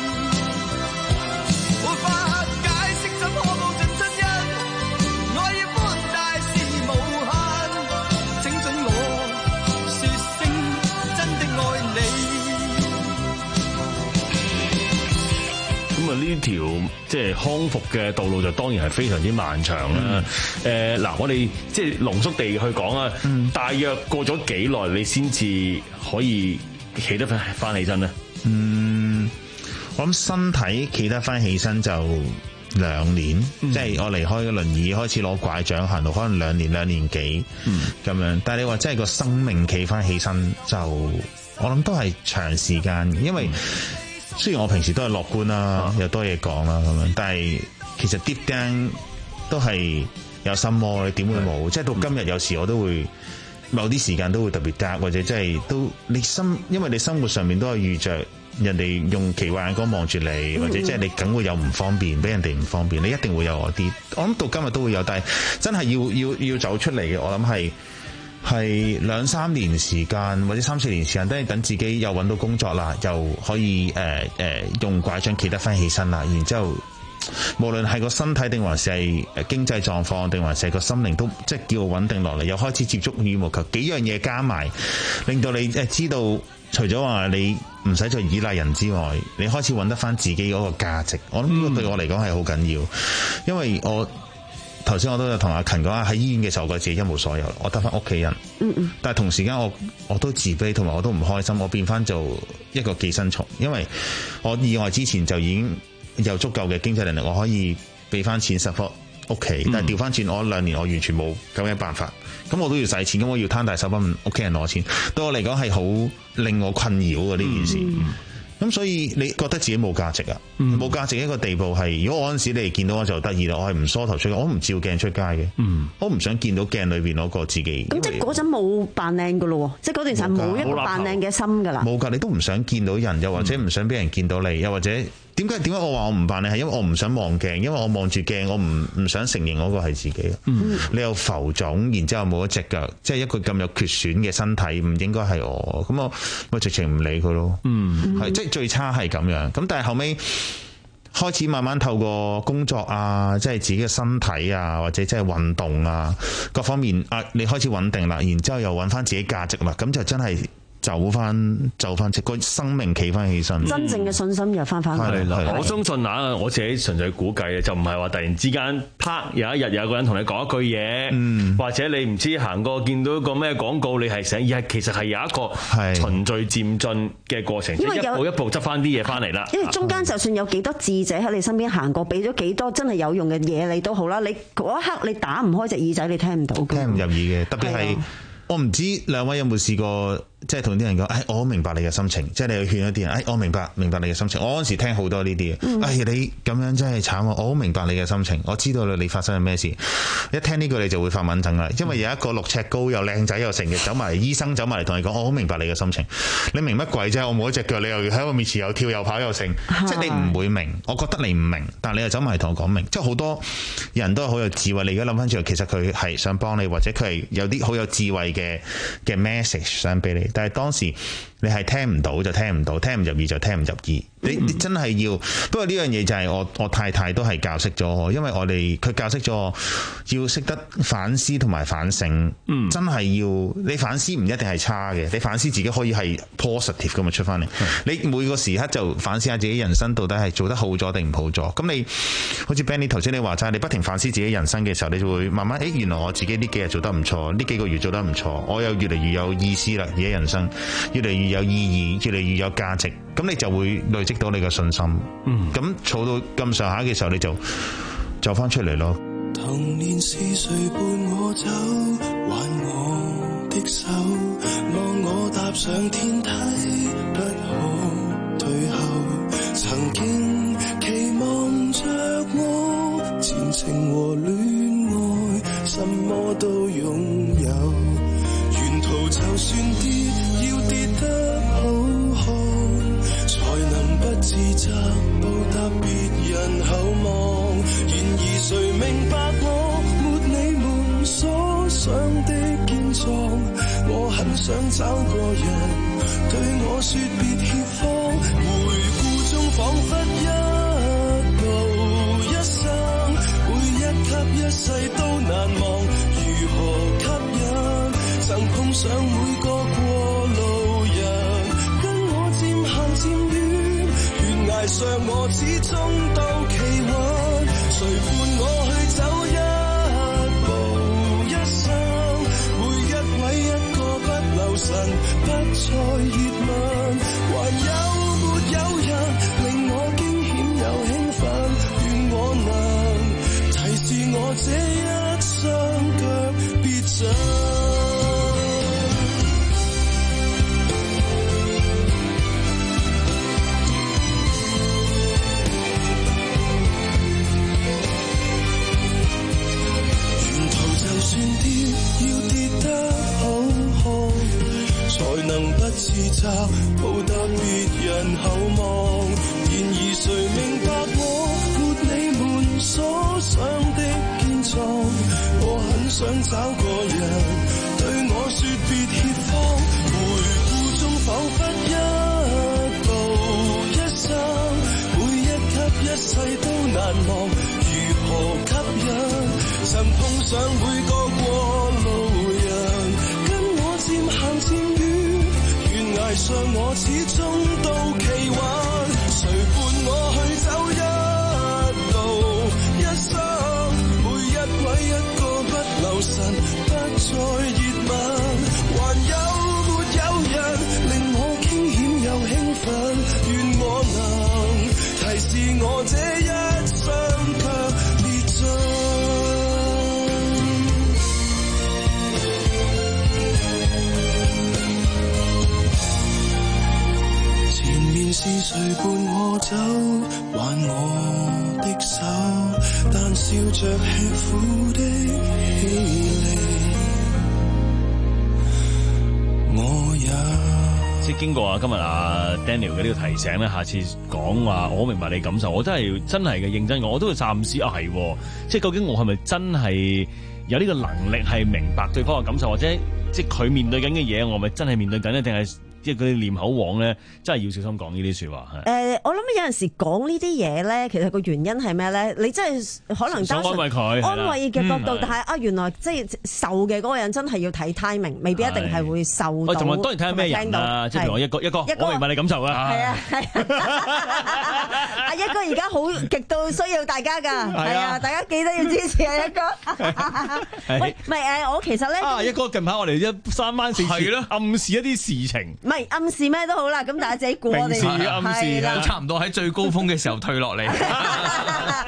無法解釋怎可報盡親恩，愛意寬大是無限，請准我說聲真的愛你。 咁啊，呢條即係康復嘅道路就當然係非常之漫長啦。誒嗱、嗯呃，我哋即係濃縮地去講啊，嗯、大約過咗幾耐你先至可以企得翻翻起身咧？嗯， 我諗身體企得翻起身就兩年，嗯、即係我離開個輪椅開始攞拐杖行路，可能兩年兩年幾咁樣。嗯、但係你話真係個生命企翻起身就，我諗都係長時間，因為。嗯雖然我平時都係樂觀啦，又多嘢講啦咁樣，但係其實 deep down 都係有心魔，你點會冇？即係到今日有時我都會某啲時間都會特別 dark，或者即係都你生，因為你生活上面都係遇着人哋用奇怪眼光望住你，或者即係你梗會有唔方便，俾人哋唔方便，你一定會有我啲。我諗到今日都會有，但係真係要要要走出嚟嘅，我諗係。係兩三年時間或者三四年時間，都係等自己又揾到工作啦，又可以誒誒、呃呃、用拐杖企得翻起身啦，然之後無論係個身體定還是係誒經濟狀況定還是係個心靈都即係叫穩定落嚟，又開始接觸羽毛球，幾樣嘢加埋，令到你誒知道，除咗話你唔使再依賴人之外，你開始揾得翻自己嗰個價值。我諗呢個對我嚟講係好緊要，因為我。頭先我都有同阿勤講啊，喺醫院嘅時候，我覺得自己一無所有，我得翻屋企人。嗯嗯。但係同時間我我都自卑，同埋我都唔開心。我變翻做一個寄生蟲，因為我意外之前就已經有足夠嘅經濟能力，我可以俾翻錢 support 屋企。嗯、但係調翻轉，我兩年我完全冇咁嘅辦法。咁我都要使錢，咁我要攤大手幫屋企人攞錢。對我嚟講係好令我困擾嘅呢件事。嗯嗯咁所以你覺得自己冇價值啊？冇價、嗯、值一個地步係，如果我嗰陣時你哋見到我就得意啦，我係唔梳頭出街，我唔照鏡出街嘅，嗯、我唔想見到鏡裏邊嗰個自己。咁即係嗰陣冇扮靚噶咯？即係嗰段時間冇一個扮靚嘅心噶啦。冇噶，你都唔想見到人，又或者唔想俾人見到你，嗯、又或者點解點解我話我唔扮靚係因為我唔想望鏡，因為我望住鏡我唔唔想承認嗰個係自己。嗯、你有浮腫，然之後冇一隻腳，即係一個咁有缺損嘅身體，唔應該係我，咁我咪直情唔理佢咯。嗯，係即係最差係咁樣。咁但係後尾開始慢慢透過工作啊，即係自己嘅身體啊，或者即係運動啊，各方面啊，你開始穩定啦，然之後又揾翻自己價值啦，咁就真係。走翻走翻，個生命企翻起身，真正嘅信心又翻翻嚟。 我相信啊，我自己純粹估計就唔係話突然之間啪有一日有個人同你講一句嘢，嗯、或者你唔知行過見到一個咩廣告，你係醒，而係其實係有一個循序漸進嘅過程，即係一步一步執翻啲嘢翻嚟啦。 因為中間就算有幾多智者喺你身邊行過，俾咗幾多真係有用嘅嘢你都好啦，你嗰一刻你打唔開隻耳仔，你聽唔到嘅， 聽唔入耳嘅，特別係。我唔知兩位有冇試過即係同啲人講，誒，我好明白你嘅心情，即係你去勸一啲人，誒，我明白明白你嘅心情。我嗰時聽好多呢啲嘅，誒、嗯哎，你咁樣真係慘啊！我好明白你嘅心情，我知道你發生係咩事。一聽呢句你就會發敏疹啦，因為有一個六尺高又靚仔又成日走埋嚟，醫生走埋嚟同你講，我好明白你嘅心情。你明乜鬼啫？我冇一隻腳，你又喺我面前又跳又跑又成，即係你唔會明。我覺得你唔明，但係你又走埋嚟同我講明，即係好多人都係好有智慧。你而家諗翻轉，其實佢係想幫你，或者佢係有啲好有智慧嘅嘅 message 想俾你。但係當時你係聽唔到就聽唔到，聽唔入耳就聽唔入耳。你你真係要，不過呢樣嘢就係我我太太都係教識咗我，因為我哋佢教識咗我要識得反思同埋反省。嗯，真係要你反思唔一定係差嘅，你反思自己可以係 positive 咁啊出翻嚟。你每個時刻就反思下自己人生到底係做得好咗定唔好咗。咁你好似 Benny 頭先你話齋，你不停反思自己人生嘅時候，你就會慢慢誒，原來我自己呢幾日做得唔錯，呢幾個月做得唔錯，我又越嚟越有意思啦，而家人生越嚟越有意義，越嚟越有價值。咁你就會累積到你嘅信心。嗯，咁儲到咁上下嘅時候，你就走翻出嚟咯。 童年是誰伴我走，挽我的手，望我踏上天梯，不可退後。曾經期望着我，前程和戀愛，什麼都擁有。沿途就算跌，要跌得好看，才能不自責報答別人厚望。然而誰明白我沒你們所想的堅壯，我很想找個人對我說別怯慌。回顧中彷彿一步一生，每一級一世都難忘。如何吸引曾碰上每個過路人，跟我漸行漸遠，懸崖上我始終都企穩。誰伴我去走一步一生，每一位一個不留神，不再熱吻。還有沒有人令我驚險又興奮？願我能提示我這一雙腳別震。才能不自責報答別人厚望。然而誰明白我沒你們所想的堅壯，我很想找個人對我說別怯慌。回顧中彷彿一步一生，每一級一世都難忘。如何吸引曾碰上每個過路人，跟我漸行漸遠，懸崖上我始終都企穩。誰伴我去走一步一生，每一位一個不留神，不再熱吻。還有沒有人令我驚險又興奮？願我能提示我這一雙腳別震。是誰伴我走，挽我的手，但笑着吃苦的氣力，我也即係經過啊今日啊 Daniel 嘅呢個提醒咧，下次講話我明白你感受，我真係真係嘅認真講，我都會暫時啊係，即係究竟我係咪真係有呢個能力係明白對方嘅感受，或者即係佢面對緊嘅嘢，我係咪真係面對緊咧，定係？即係佢哋念口簧咧，真係要小心講呢啲説話。誒、 呃，我諗有陣時講呢啲嘢咧，其實個原因係咩咧？你真係可能單純安慰佢， 安慰嘅角度， 嗯、 但係啊，原來即係受嘅嗰個人真係要睇 timing，未必一定係會受到。 同埋當然睇下咩人啊，即係譬如我一哥一哥，我明白你感受啊。係啊，係阿一哥而家好極度需要大家㗎，係啊，大家記得要支持啊一哥。喂，唔係誒，我其實咧啊一哥近排我哋一三番四次暗示一啲事情， 唔係暗示咩都好啦，咁大家自己估我哋暗示暗示都差唔多喺最高峰嘅時候退落嚟。 喂，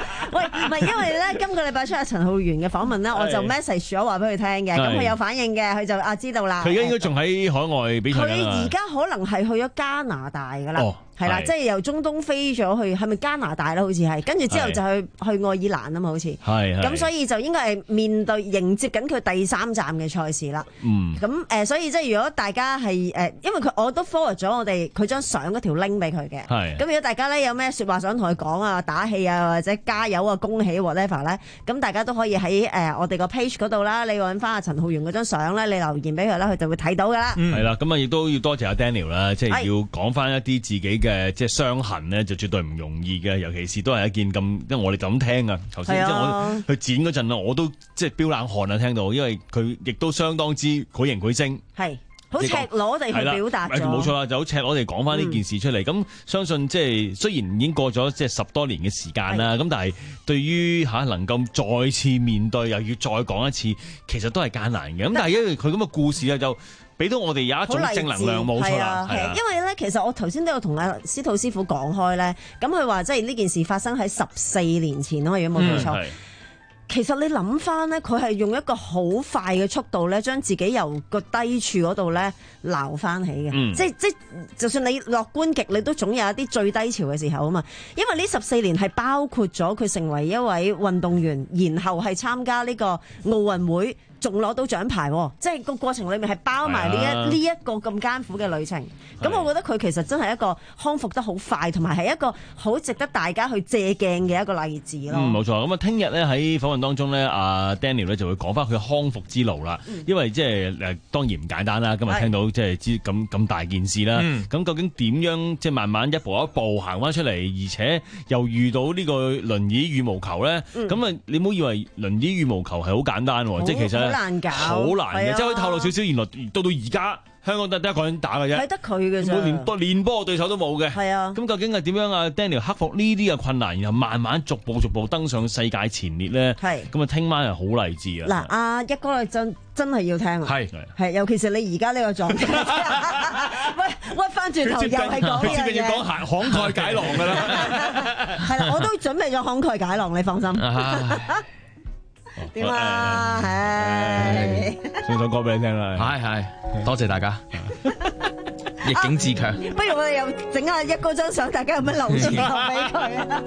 唔係因為咧，今個禮拜出阿陳浩源嘅訪問咧，我就 message 咗話俾佢聽嘅，咁佢有反應嘅，佢就啊知道啦。 佢而家應該仲喺海外比賽㗎啦。 佢而家可能係去咗加拿大㗎啦。哦係啦，即係由中東飛咗去，係咪加拿大啦？好似係，跟住之後就去去愛爾蘭啊嘛，好似。係。咁所以就應該係面對迎接緊佢第三站嘅賽事啦。嗯。咁誒、呃，所以即係如果大家係誒、呃，因為佢我都 forward 咗我哋佢張相嗰條 link 俾佢嘅。係。咁如果大家咧有咩説話想同佢講啊、打氣啊，或者加油啊、恭喜 whatever 咧，咁大家都可以喺誒、呃、我哋個 page 嗰度啦，你揾翻阿陳浩源嗰張相咧，你留言俾佢啦，佢就會睇到噶啦。 嗯。係啦，咁啊亦都要多謝阿 Daniel 啦，即係要講翻一啲自己嘅即係傷痕咧，就絕對唔容易嘅，尤其是都係一件咁，因為我哋就咁聽啊。頭先即係我去剪嗰陣啊，我都即係飆冷汗啊，聽到，因為佢亦都相當之繪形繪聲，係好赤裸地去表達咗。冇錯啦，就好赤裸地講翻呢件事出嚟。咁、嗯、相信即係雖然已經過咗即係十多年嘅時間啦，咁但係對於嚇能夠再次面對，又要再講一次，其實都係艱難嘅。咁但係因為佢咁嘅故事咧，就俾到我哋有一種正能量，冇錯啦。係啊， 因為咧，其實我頭先都有同阿司徒師傅講開咧，咁佢話即係呢件事發生喺十四年前咯，如果冇記錯。嗯其實你諗翻咧，佢係用一個好快嘅速度咧，將自己由個低處嗰度咧撈翻起嘅、嗯。即即就算你樂觀極，你都總有一啲最低潮嘅時候啊嘛。因為呢十四年係包括咗佢成為一位運動員，然後係參加呢個奧運會，仲攞到獎牌，即係個過程裏面係包埋呢一呢一個咁艱苦嘅旅程。咁我覺得佢其實真係一個康復得好快，同埋係一個好值得大家去借鏡嘅一個例子咯。 嗯，冇錯。咁啊，聽日咧喺訪問當中咧，阿 Daniel 咧就會講翻佢康復之路啦、嗯。因為即係誒當然唔簡單啦。今日聽到即係知咁咁大件事啦。咁、嗯、究竟點樣即係慢慢一步一步行翻出嚟，而且又遇到呢個輪椅羽毛球咧？咁、嗯、啊，你唔好以為輪椅羽毛球係好簡單喎，即係其實好難搞，好難嘅。即係可以透露少少，原來到到而家。香港得得一個人打嘅啫，係得佢嘅啫，連波連波對手都冇嘅。係啊，咁究竟係點樣啊 Daniel 克服呢啲嘅困難，然後慢慢逐步逐步登上世界前列咧？係咁啊，聽晚係好勵志啊！ 嗱，阿一哥你真真係要聽啊！係係，尤其是你而家呢個狀態，喂屈翻轉頭又係講呢樣嘢，佢要講慷慨解囊㗎啦。係啦，我都準備咗慷慨解囊，你放心。點啊？係送首歌俾你聽啦！ 係係，多謝大家，逆境自強。 不如我哋又整下一嗰張相，大家有咩留言留俾佢啊？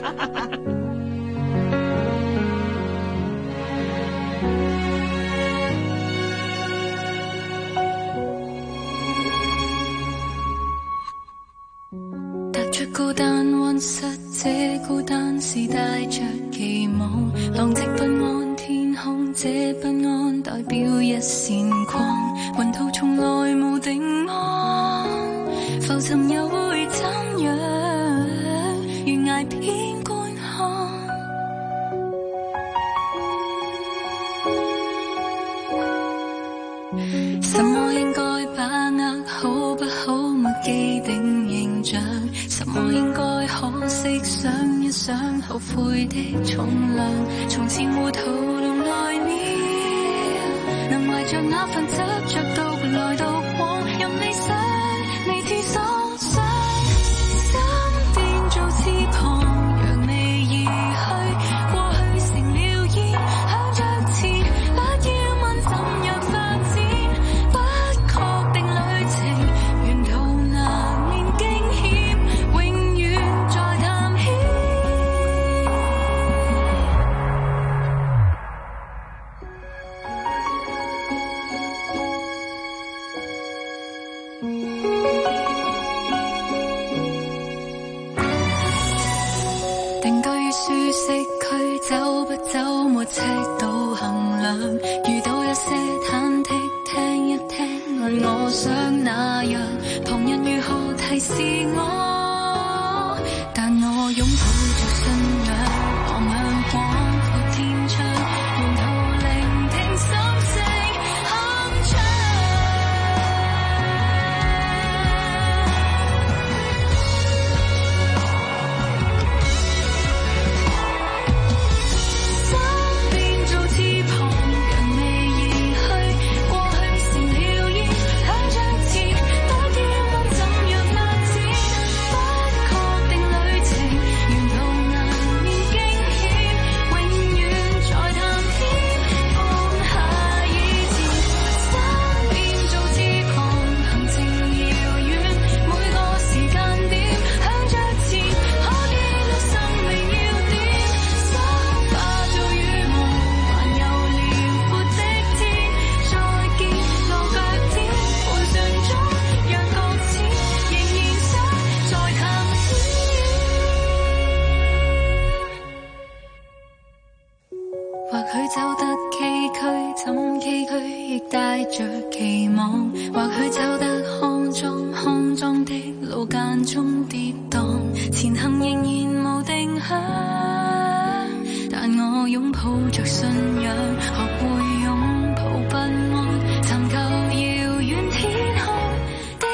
踏着孤單溫室，這孤單是帶着期望，浪跡不安。天空這不安代表一線光，雲圖從來無定安，浮沉又會怎樣？懸崖邊觀看，什麼應該把握好不好？沒既定形象，什麼應該可惜想一想，後悔的重量，從前糊塗龍來了，能懷着那份執着獨來獨往，任你想，你知所想，身邊做翅膀，讓你移去，過去成了煙，響着刺，不要問怎樣發展，不確定旅程，沿途難免驚險，永遠在探險。定居於舒適區，走不走沒尺度衡量，遇到一些忐忑，聽一聽論我想那樣，旁人如何提示我，但我擁抱着信仰，望向廣闊天窗，沿途聆聽心聲鏗鏘。身邊做翅膀，讓你移去，過去成了煙，響着刺，不要問怎樣發展，不確定旅程，沿途難許走得崎嶇，怎崎嶇亦帶着期望，或許走得康莊，康莊的路間中跌宕，前行仍然無定向，但我擁抱着信仰，學會擁抱不安，尋求遙遠天空的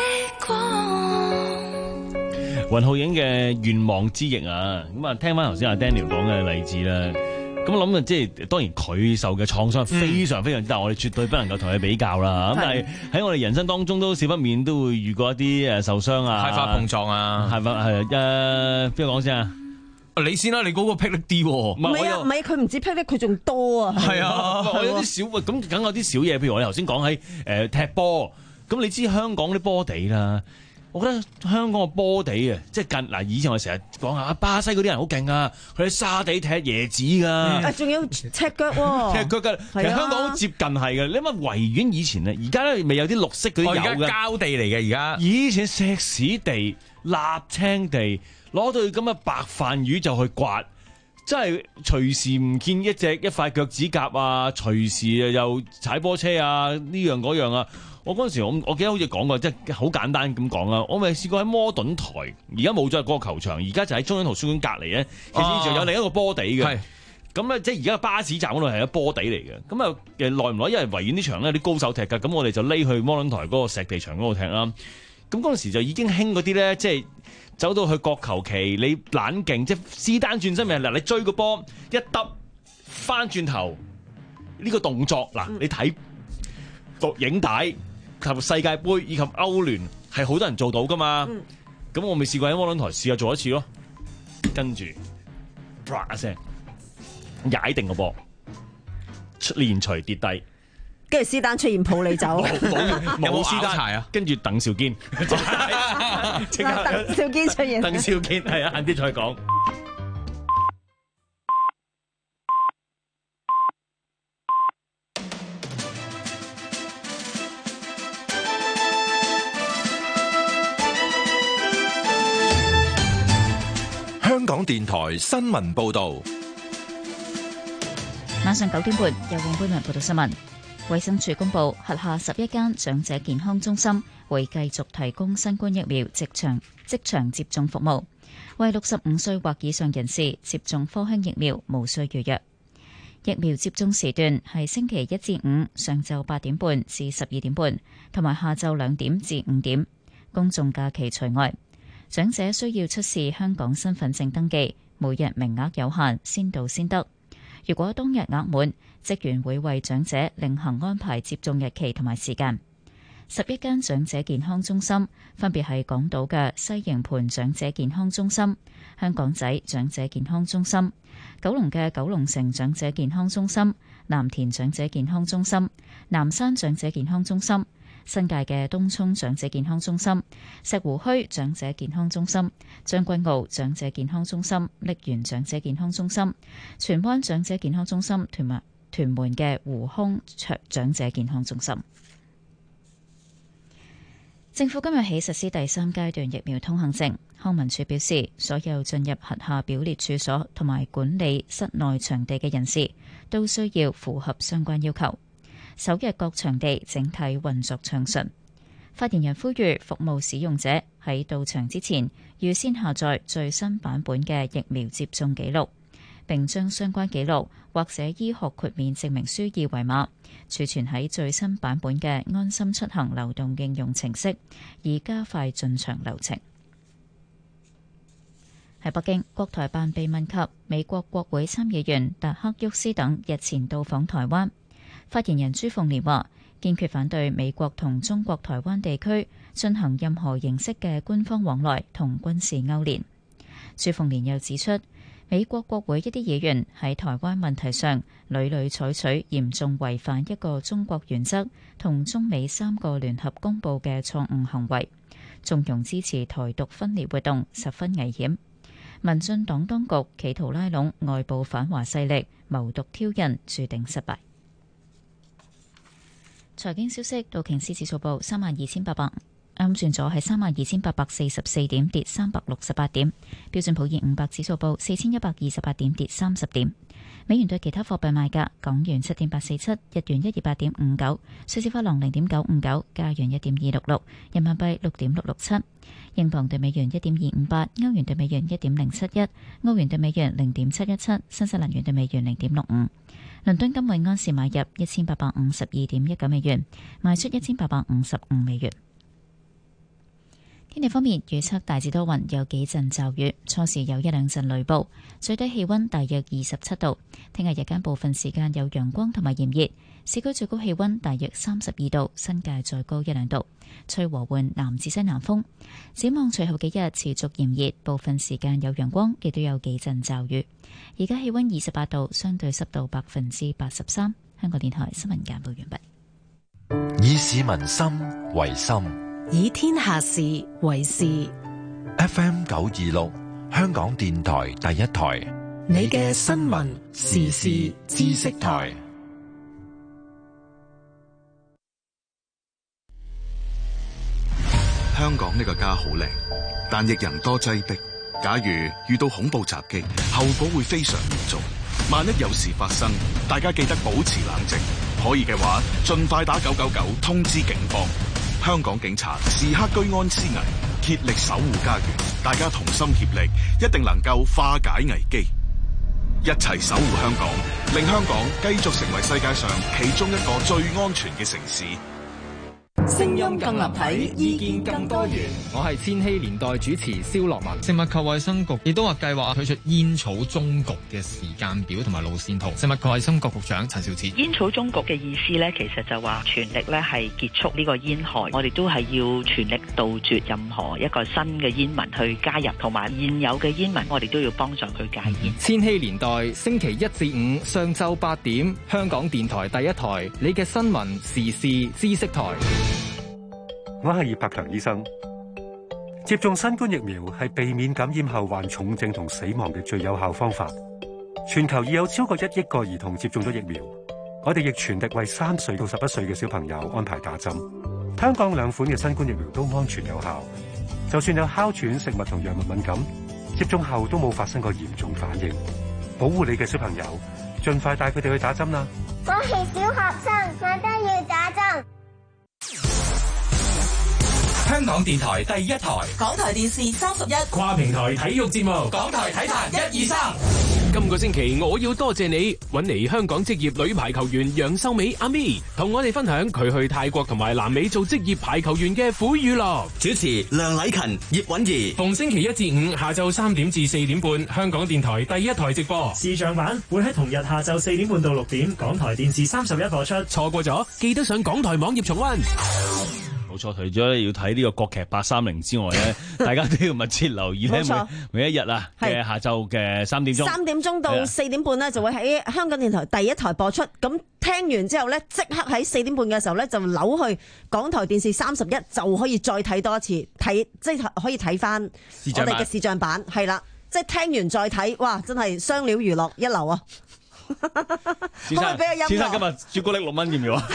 光。 雲浩影嘅願望之翼啊，咁啊聽翻頭先阿 Daniel 講嘅例子啦。咁我諗啊，即係當然佢受嘅創傷非常非常之大，嗯、我哋絕對不能夠同佢比較啦。咁但係喺我哋人生當中都少不免都會遇過一啲誒受傷啊、 揩花碰撞啊， 係咪係誒邊個講先啊？ 你先啦，你嗰個霹靂啲喎。 唔係啊，唔係佢唔止霹靂，佢仲多啊。 係啊，我有啲小咁梗有啲小嘢，譬如我哋頭先講喺誒踢波，咁你知香港啲波地啦。我覺得香港個波地啊，即係近嗱，以前我成日講下巴西嗰啲人好勁啊，佢喺沙地踢椰子㗎， 啊仲有赤腳喎， 踢腳㗎。其實香港好接近係嘅，你諗下維園以前咧，而家咧未有啲綠色嗰啲有嘅， 而家膠地嚟嘅而家。 以前石屎地、瀝青地，攞對咁嘅白飯魚就去刮，真係隨時唔見一隻一塊腳趾甲啊，隨時又踩波車啊，呢樣嗰樣啊。我嗰陣時我我記得好似講過，即係好簡單咁講啦。我咪試過喺摩頓台，而家冇咗嗰個球場，而家就喺中央圖書館隔離咧。其實以前有另一個波地嘅，咁咧、啊、即係而家巴士站嗰度係一波地嚟嘅。咁啊誒耐唔耐，因為維園啲場咧啲高手踢㗎，咁我哋就匿去摩頓台嗰個石地場嗰度踢啦。咁嗰陣時就已經興嗰啲咧，即係走到去角球旗，你懶勁，即係施丹轉身咪嗱，你追個波一揼翻轉頭呢、呢個動作嗱，你睇錄影帶。及世界盃以及歐聯係好多人做到噶嘛？咁、嗯、我未試過喺摩頓台試下做一次咯，跟住啪一聲踩定個波，連隨跌低， 跟住施丹出現抱你走， 冇施丹啊？跟住鄧兆堅， 鄧兆堅出現， 鄧兆堅係啊，晏啲再講。 香港電台新聞報道， 晚上九點半由黃貝文報道新聞。衛生署公布，轄下十一間長者健康中心會繼續提供新冠疫苗即場即場接種服務，為六十五歲或以上人士接種科興疫苗，無需預約。疫苗接種時段係星期一至五上晝八點半至十二點半，同埋下晝兩點至五點，公眾假期除外。長者需要出示香港身份證登記，每日名額有限，先到先得。如果當日額滿，職員會為長者另行安排接種日期同埋時間。十一間長者健康中心分別係港島嘅西營盤長者健康中心、香港仔長者健康中心、九龍嘅九龍城長者健康中心、藍田長者健康中心、南山長者健康中心、新界嘅東涌長者健康中心、石湖墟長者健康中心、將軍澳長者健康中心、瀝源長者健康中心、荃灣長者健康中心同埋屯門嘅湖空長者健康中心。政府今日起實施第三階段疫苗通行證。康文署表示，所有進入轄下表列處所同埋管理室內場地嘅人士都需要符合相關要求。首日各場地整體運作暢順。發言人呼籲服務使用者喺到場之前預先下載最新版本嘅疫苗接種記錄，並將相關記錄或者醫學豁免證明書二維碼儲存喺最新版本嘅安心出行流動應用程式，以加快進場流程。喺北京，國台辦被問及美國國會參議員達克沃斯等日前到訪台灣。發言人朱鳳蓮話：堅決反對美國同中國台灣地區進行任何形式嘅官方往來同軍事勾連。朱鳳蓮又指出，美國國會一啲議員喺台灣問題上屢屢採取嚴重違反一個中國原則同中美三個聯合公報嘅錯誤行為，縱容支持台獨分裂活動，十分危險。民進黨當局企圖拉攏外部反華勢力，謀獨挑釁，注定失敗。財經消息：道瓊斯指數報三萬二千八百，啱轉咗係三萬二千八百四十四點，跌三百六十八點。標準普爾五百指數報四千一百二十八點，跌三十點。 美元對其他貨幣賣價：港元七點八四七，日元一二八點五九，瑞士法郎零點九五九，加元一點二六六，人民幣六點六六七，英鎊對美元一點二五八，歐元對美元一點零七一，澳元對美元零點七一七，新西蘭元對美元零點六五。倫敦金每安士買入一千八百五十二點一九美元，賣出一千八百五十五美元。天氣方面，預測大致多雲，有幾陣驟雨，初時有一兩陣雷暴，最低氣溫大約二十七度。聽日日間部分時間有陽光同埋炎熱，市區最高氣溫大約三十二度，新界再高一兩度，吹和緩南至西南風。展望隨後幾日持續炎熱，部分時間有陽光，亦都有幾陣驟雨。而家氣溫二十八度，相對濕度百分之八十三。香港電台新聞簡報完畢。以市民心為心， 以天下事為事。 F M 九二六，香港電台第一台， 你嘅新聞時事知識台。 香港呢個家好靚，但亦人多擠迫。假如遇到恐怖襲擊，後果會非常嚴重。萬一有事發生，大家記得保持冷靜，可以嘅話，盡快打九九九通知警方。香港警察時刻居安思危，竭力守護家園，大家同心協力，一定能夠化解危機，一齊守護香港，令香港繼續成為世界上其中一個最安全嘅城市。 聲音更立體，意見更多元。 我係千禧年代主持蕭樂文。食物及衛生局亦都話計劃推出煙草終局嘅時間表同埋路線圖。食物及衛生局局長陳肇始。 煙草終局嘅意思咧，其實就話全力咧係結束呢個煙害，我哋都係要全力杜絕任何一個新嘅煙民去加入，同埋現有嘅煙民，我哋都要幫助佢戒煙。 千禧年代星期一至五上晝八點，香港電台第一台，你嘅新聞時事知識台。 我係葉柏強醫生。接種新冠疫苗係避免感染後患重症同死亡嘅最有效方法。全球已有超過一億個兒童接種咗疫苗，我哋亦全力為三歲到十一歲嘅小朋友安排打針。香港兩款嘅新冠疫苗都安全有效，就算有哮喘、食物同藥物敏感，接種後都冇發生過嚴重反應。保護你嘅小朋友，盡快帶佢哋去打針啦！ 我係小學生，我都要打針。 香港電台第一台， 港台電視三十一， 跨平台體育節目，港台體壇一二三。 今個星期我要多謝你搵嚟香港職業女排球員楊秀美阿咪，同我哋分享佢去泰國同埋南美做職業排球員嘅苦與樂。 主持梁禮勤、葉韻儀， 逢星期一至五下晝三點至四點半，香港電台第一台直播。 視像版會喺同日下晝四點半到六點，港台電視三十一播出。 錯過咗，記得上港台網頁重溫。 冇錯，除咗要睇呢個國劇八三零之外咧，大家都要密切留意咧，每每一日啊嘅下晝嘅三點鐘， 三點鐘到四點半咧就會喺香港電台第一台播出。咁聽完之後咧，即刻喺四點半嘅時候咧就扭去港台電視三十一，就可以再睇多一次，睇即係可以睇翻我哋嘅視像版，係啦，即係聽完再睇，哇，真係雙料娛樂一流啊！ 先生，先生今日朱古力六蚊要唔要啊？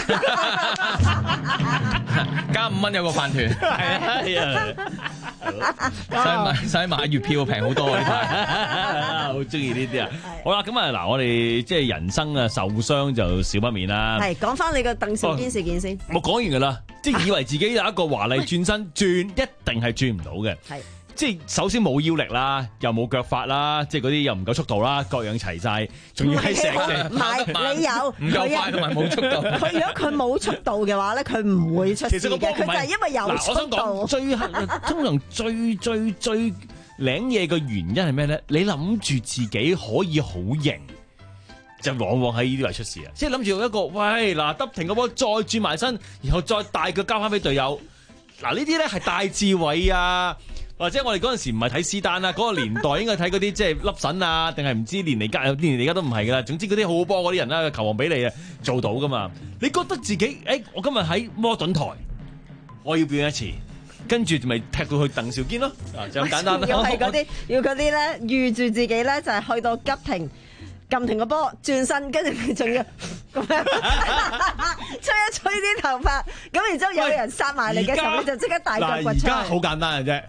加五蚊有個飯團，係啊，使買使買月票平好多啊！ 好中意呢啲啊！好啦，咁啊嗱，我哋即係人生啊受傷就少不免啦。 係講翻你個鄧肇堅事件先。 我講完噶啦，即係以為自己有一個華麗轉身，轉一定係轉唔到嘅。係。即係首先冇腰力啦，又冇腳法啦，即係嗰啲又唔夠速度啦，各樣齊晒，仲要喺石嘅。 唔係你有唔夠快同埋冇速度。 佢如果佢冇速度嘅話咧，佢唔會出事嘅。其實個波佢就係因為有速度。嗱，我想講最通常最最最領嘢嘅原因係咩咧？你諗住自己可以好型，就往往喺呢啲位出事啊！即係諗住一個喂嗱，得停個波再轉埋身，然後再大腳交翻俾隊友。嗱呢啲咧係戴志偉啊！或者我哋嗰陣時唔係睇斯丹啦，嗰、那個年代應該睇嗰啲即係粒神啊，定係唔知連尼加，連尼加都唔係噶啦。總之嗰啲好好波嗰啲人啦，球王比利啊，做到噶嘛？你覺得自己誒、欸，我今日喺摩頓台，我要表演一次，跟住咪踢到去鄧肇堅咯，就咁簡單啦。 要係嗰啲，要嗰啲咧，預住自己咧就係去到急停，撳停個波，轉身，跟住佢仲要咁樣吹一吹啲頭髮，咁然之後有人殺埋嚟嘅時候，你就即刻大腳掘出嚟。 而家好簡單嘅啫。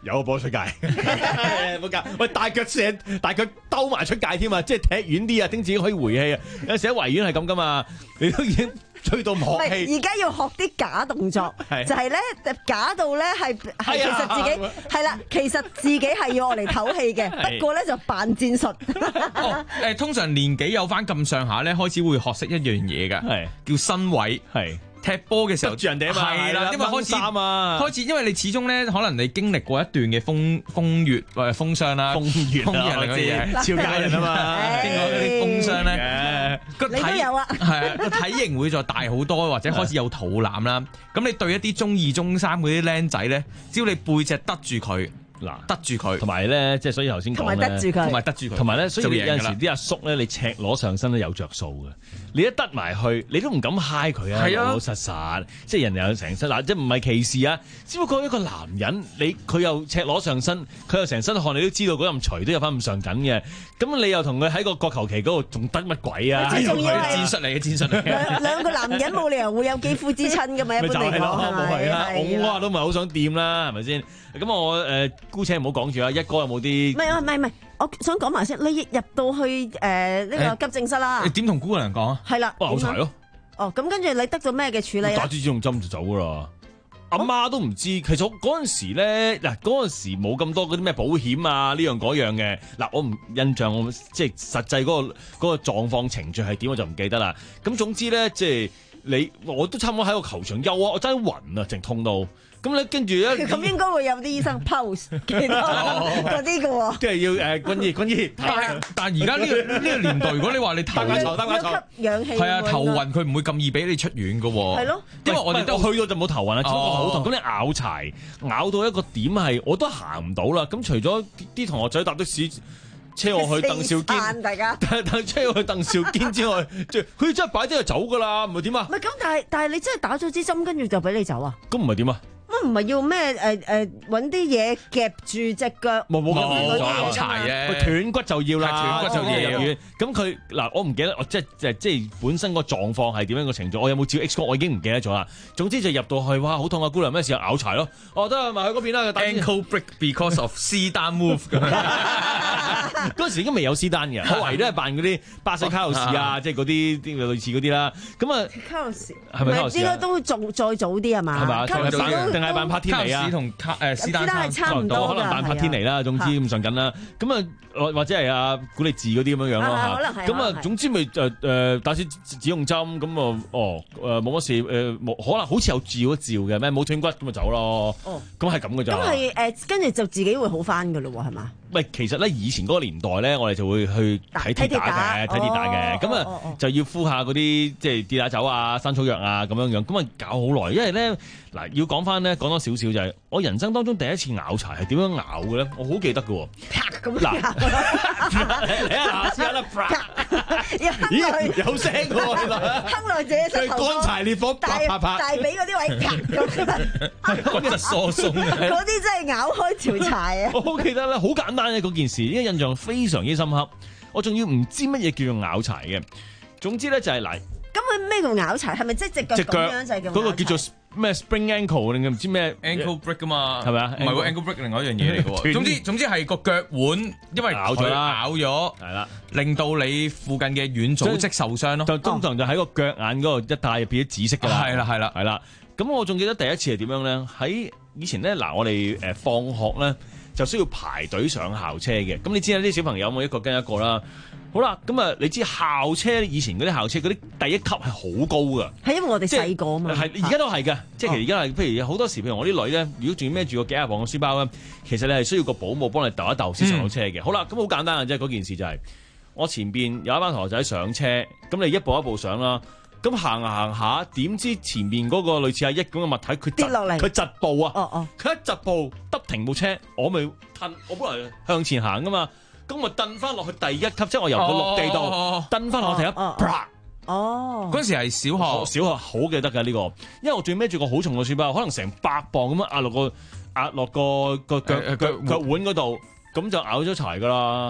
有個波出界，冇教喂大腳射大腳兜埋出界添啊！即係踢遠啲啊，等自己可以回氣啊！有時喺維園係咁噶嘛，你都已經吹到冇氣。 而家要學啲假動作，就係咧假到咧係係其實自己係啦，其實自己係要我嚟唞氣嘅，不過咧就扮戰術。 哦，誒通常年紀有翻咁上下咧，開始會學識一樣嘢㗎，係叫身位，係。踢波嘅時候， 住人哋啊嘛， 係啦，因為開始啊， 開始，因為你始終咧，可能你經歷過一段嘅風風月或者風霜啦， 風月啊， 嗰啲超家人啊嘛， 經過嗰啲風霜咧，個體你都有啊， 係啊，個體型會再大好多，或者開始有肚腩啦。咁你對一啲中二、中三嗰啲僆仔咧，只要你背脊得住佢。嗱，得住佢，同埋咧，即係所以頭先講咧，同埋得住佢，同埋得住佢，同埋咧，所以有陣時啲阿叔咧，你赤裸上身都有着數嘅。你一得埋去，你都唔敢嗨佢啊，老老實實。即係人哋有成身，嗱，即係唔係歧視啊？只不過一個男人，你佢又赤裸上身，佢又成身汗，你都知道嗰陣除都有翻咁上緊嘅。咁你又同佢喺個國球旗嗰度，仲得乜鬼啊？ 最重要係戰術嚟嘅戰術嚟嘅。 兩兩個男人冇理由會有肌膚之親噶嘛？一般嚟講係咪？ 我話都唔係好想掂啦，係咪先？咁我誒姑且唔好講住啦，一哥有冇啲？ 唔係唔係唔係，我想講埋先。你入到去誒呢個急症室啦， 你點同姑娘講啊？ 係啦， 哇，拗柴咯。 哦，咁跟住你得到咩嘅處理？ 打支止痛針就走噶啦。阿媽都唔知，其實嗰陣時咧，嗱嗰陣時冇咁多嗰啲咩保險啊，呢樣嗰樣嘅。嗱，我唔印象，我即係實際嗰個嗰個狀況程序係點，我就唔記得啦。咁總之咧，即係你我都差唔多喺個球場休啊，我真係暈啊，淨痛到。咁咧跟住咧， 咁應該會有啲醫生 pose 幾多嗰啲嘅喎。 即係要誒軍醫軍醫。 但係但係而家呢個呢個年代，如果你話你頭暈，要吸氧氣。 係啊，頭暈佢唔會咁易俾你出院嘅喎。 係咯， 因為我哋都去到就冇頭暈啦，只不過好痛。咁你拗柴咬到一個點係，我都行唔到啦。咁除咗啲同學仔搭的士車我去鄧兆堅， 大家但車我去鄧兆堅之外，即係佢真係擺啲就走噶啦，唔係點啊？ 唔係咁，但係但係你真係打咗支針，跟住就俾你走啊？ 咁唔係點啊？ 乜唔係要咩誒誒揾啲嘢夾住隻腳？ 冇冇冇拗柴嘅， 斷骨就要啦， 斷骨就要入院。 咁佢嗱，我唔記得，我即係即係即係本身個狀況係點樣個程序，我有冇照 X 光，我已經唔記得咗啦。總之就入到去，哇，好痛啊！姑娘咩時候拗柴咯？哦，得埋去嗰邊啦。 Ankle break because of 施丹 move 咁。 嗰陣時已經未有施丹嘅，我唯都係扮嗰啲巴西卡路士啊，即係嗰啲啲類似嗰啲啦。咁啊， 卡路士係咪卡路士？ 應該都仲再早啲係嘛？ 係嘛？定係扮柏天尼啊？ 同卡誒施丹係差唔多， 可能扮柏天尼啦。總之咁上緊啦。咁啊，或者係阿古力治嗰啲咁樣樣咯嚇。咁啊，總之咪誒誒打支止痛針咁啊，哦誒冇乜事誒，冇可能好似有照一照嘅咩？冇斷骨咁咪走咯。哦，咁係咁嘅咋。 咁係誒，跟住就自己會好翻㗎咯喎，係嘛？ 喂，其實咧以前嗰個年代咧，我哋就會去睇跌打嘅，睇跌打嘅，咁啊就要敷下嗰啲即係跌打酒啊、生草藥啊咁樣樣，咁啊搞好耐。因為咧嗱，要講翻咧，講多少少就係、是、我人生當中第一次拗柴係點樣拗嘅咧？我好記得嘅喎。 咁嗱，睇下試下啦，咦有聲嘅喎， 哼落自己膝頭哥， 乾柴烈火，啪啪啪， 大髀嗰啲位啪嗰啲疏鬆嘅， 嗰啲真係咬開條柴啊！ 我好記得咧，好簡單嘅嗰件事，因為印象非常之深刻。我仲要唔知乜嘢叫做拗柴嘅。總之咧就係、是、嗱， 咁佢咩叫拗柴？係咪即係隻腳咁樣就係叫？ 嗰個叫做咩 spring ankle 定唔知咩 ankle break 噶嘛？ 係咪啊？ 唔係喎 ankle break 另外一樣嘢嚟嘅喎。總之總之係個腳腕，因為咬咗啦， 咬咗係啦，令到你附近嘅軟組織受傷咯。 就通常就喺個腳眼嗰度一帶入變咗紫色㗎啦。 係啦係啦係啦。咁我仲記得第一次係點樣咧？喺以前咧嗱，我哋誒放學咧就需要排隊上校車嘅。咁你知啦，啲小朋友冇一個跟一個啦。好啦，咁啊，你知校車以前嗰啲校車嗰啲第一級係好高㗎。 係因為我哋細個啊嘛。 係而家都係㗎，即係其實而家係，譬如好多時，譬如我啲女咧，如果仲要孭住個幾廿磅嘅書包咧，其實你係需要個保姆幫你竇一竇先上到車嘅。嗯、好啦，咁好簡單嘅啫，嗰件事就係、是、我前邊有一班同學仔上車，咁你一步一步上啦。咁行行下，點知前面嗰個類似阿益咁嘅物體，佢跌落嚟， 佢疾步啊！ 哦哦， 佢一疾步得停部車，我咪褪，我本來向前行噶嘛，咁我蹬翻落去第一級，即係我由個陸地度蹬翻落第一，啪！ 哦， 嗰陣時係小學， 小學好記得㗎呢個，因為我仲孭住個好重嘅書包，可能成百磅咁樣壓落個壓落個個腳腳腳腕嗰度，咁就咬咗柴㗎啦。咁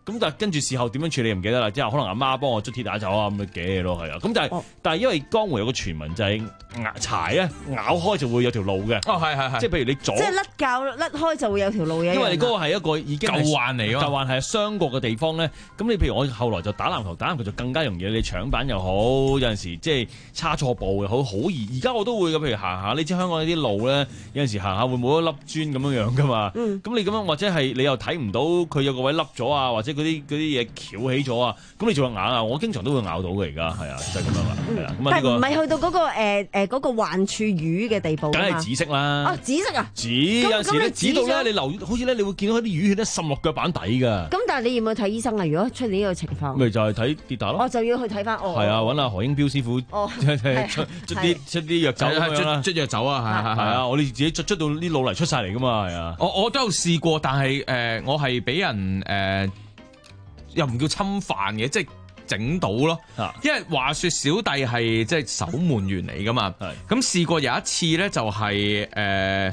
咁但係跟住事後點樣處理唔記得啦，之後可能阿媽幫我捽鐵打走啊咁嘅嘅咯，係啊。咁但係、哦、但係因為江湖有個傳聞就係柴咧咬開就會有條路嘅。哦，係係係。即係譬如你左，即係甩臼甩開就會有條路嘅。 因為你嗰個係一個已經舊患嚟咯， 舊患係傷過嘅地方咧。咁你譬如我後來就打籃球，打籃球就更加容易，你搶板又好，有陣時即係差錯步又好，好易。而家我都會嘅，譬如行下，你知香港啲路咧，有陣時行下會冇一粒磚咁樣樣噶嘛。咁、嗯、你咁樣或者係你又睇唔到佢有個位凹咗啊，或者嗰啲嗰啲嘢翹起咗啊，咁你仲有咬啊？我經常都會咬到嘅而家，係啊，就係、是、咁樣啦，係、嗯、啊。 但係唔係去到嗰、那個誒誒嗰個患處魚嘅地步？ 梗係紫色啦。 哦，紫色啊！ 紫有陣時咧，紫到咧，你留好似咧，你會見到啲魚血咧滲落腳板底㗎。咁但係你要唔要睇醫生啊？如果出現呢個情況， 咪就係睇跌打咯。 我就要去睇翻。哦，係啊， 揾阿何英彪師傅哦， 出出啲出啲藥酒咁樣啦， 捽藥酒啊，係係係啊！ 我哋自己捽捽到啲腦嚟出晒嚟㗎嘛，係啊。 我我都有試過，但係誒、呃，我係俾人誒、呃、又唔叫侵犯嘅，即係整到咯。因為話說小弟係即係守門員嚟㗎嘛，咁試過有一次咧，就係、是、誒。呃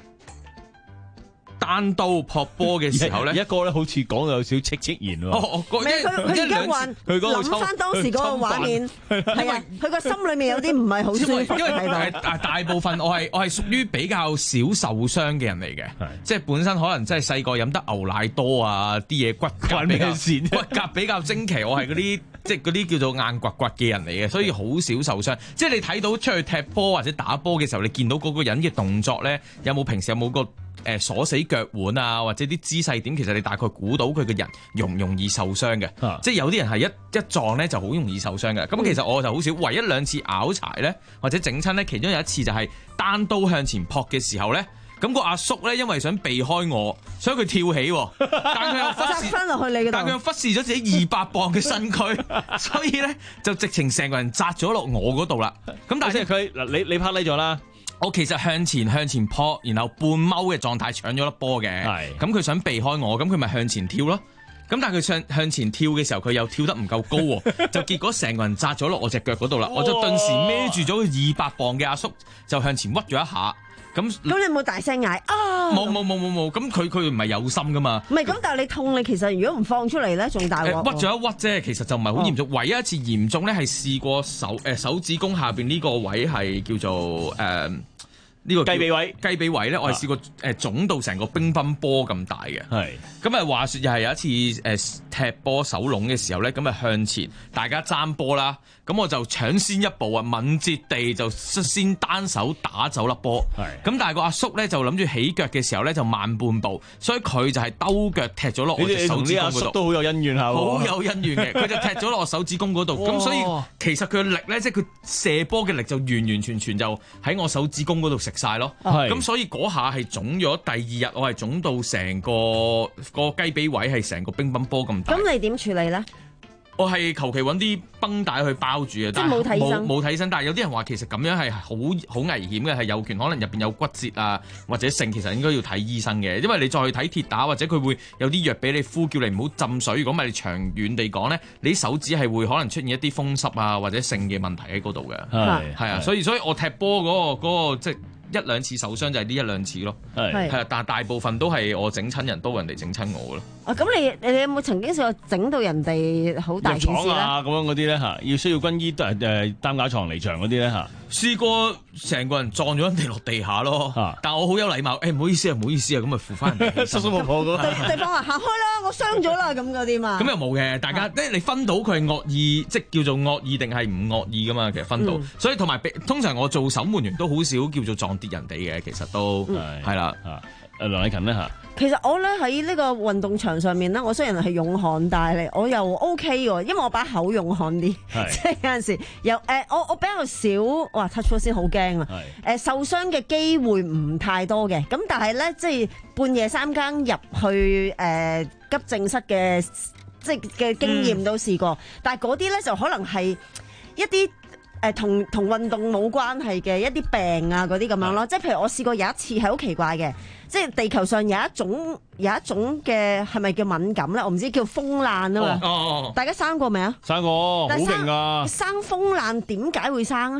單刀撲波嘅時候咧， 一個咧好似講到有少戚戚然喎。 哦，佢佢而家話諗翻當時嗰個畫面，係啊，佢個心裏面有啲唔係好舒服。 因為係大大部分我係我係屬於比較少受傷嘅人嚟嘅，即係本身可能真係細個飲得牛奶多啊，啲嘢骨骼比較骨骼比較精奇，我係嗰啲即係嗰啲叫做硬骨骨嘅人嚟嘅，所以好少受傷。即係你睇到出去踢波或者打波嘅時候，你見到嗰個人嘅動作咧，有冇平時有冇個誒鎖死腳腕啊，或者啲姿勢點，其實你大概估到佢嘅人容唔容易受傷嘅，啊、即係有啲人係一一撞咧就好容易受傷嘅。咁、嗯、其實我就好少，唯一兩次拗柴咧或者整親咧，其中有一次就係單刀向前撲嘅時候咧，咁、那個阿叔咧因為想避開我，所以佢跳起，但佢又忽視翻落去你嗰度， 但佢又忽視咗自己二百磅嘅身軀，所以咧就直情成個人砸咗落我嗰度啦。咁但係即係佢嗱，你你拍低咗啦。我其實向前向前撲，然後半踎嘅狀態搶咗粒波嘅，咁佢想避開我，咁佢咪向前跳咯。咁但係佢向向前跳嘅時候，佢又跳得唔夠高喎，就結果成個人砸咗落我隻腳嗰度啦。我就頓時孭住咗佢二百磅嘅阿叔，就向前屈咗一下。咁咁你有冇大聲嗌啊？ 冇冇冇冇冇，咁佢佢唔係有心噶嘛？ 唔係咁，但係你痛，你其實如果唔放出嚟咧，仲大鑊。 屈咗一屈啫，其實就唔係好嚴重。哦、唯一一次嚴重咧，係試過手誒、呃、手指公下邊呢個位係叫做誒。呃呢個雞髀位， 雞髀位咧，我係試過誒腫到成個乒乓波咁大嘅。係咁啊，話説又係有一次誒踢波手籠嘅時候咧，咁啊向前大家爭波啦，咁我就搶先一步啊，敏捷地就率先單手打走粒波。係咁，但係個阿叔咧就諗住起腳嘅時候咧就慢半步，所以佢就係兜腳踢咗落我隻手指公嗰度。你同呢阿叔都好有恩怨下喎。好有恩怨嘅，佢就踢咗落我手指公嗰度。咁所以其實佢嘅力咧，即係佢射波嘅力就完完全全就喺我手指公嗰度食晒咯，咁所以嗰下係腫咗，第二日我係腫到成個個雞髀位係成個乒乓波咁大。 咁你點處理咧？ 我係求其揾啲繃帶去包住嘅，即係冇睇醫生，冇睇醫生。但係有啲人話其實咁樣係好好危險嘅，係有權可能入邊有骨折啊或者性，其實應該要睇醫生嘅，因為你再去睇鐵打或者佢會有啲藥俾你敷，叫你唔好浸水。如果唔係你長遠地講咧，你手指係會可能出現一啲風濕啊或者性嘅問題喺嗰度嘅。係係啊，所以所以我踢波嗰個嗰個即係。一兩次受傷就係呢一兩次咯，係係啊，但係大部分都係我整親人多，人哋整親我咯。 啊，咁你你有冇曾經試過整到人哋好大件事咧？ 啊，咁樣嗰啲咧嚇，要需要軍醫誒誒擔架床離場嗰啲咧嚇。 試過成個人撞咗人哋落地下咯，啊、但我好有禮貌，誒、欸、唔好意思啊，唔好意思啊，咁咪扶翻人哋， 叔叔婆婆嗰對對方話行開啦，我傷咗啦咁嗰啲嘛。 咁又冇嘅，大家即係你分到佢係惡意，即係叫做惡意定係唔惡意噶嘛，其實分到。嗯、所以同埋通常我做守門員都好少叫做撞跌人哋嘅，其實都係啦。 誒梁禮勤呢？嚇。 其實我咧喺呢個運動場上面咧，我雖然係勇悍，但係我又 O K 喎，因為我把口勇悍啲，即係有陣時又誒、呃，我我比較少，哇 touch 咗先好驚啊！誒、呃、受傷嘅機會唔太多嘅，咁但係咧即係半夜三更入去誒、呃、急症室嘅，即係嘅經驗都試過，嗯、但係嗰啲咧就可能係一啲。誒同同運動冇關係嘅一啲病啊嗰啲咁樣咯，即係譬如我試過有一次係好奇怪嘅，即係地球上有一種有一種嘅係咪叫敏感咧？我唔知叫風爛啊嘛。哦哦哦！大家生過未啊？ 生過，好勁啊！ 生風爛點解會生啊？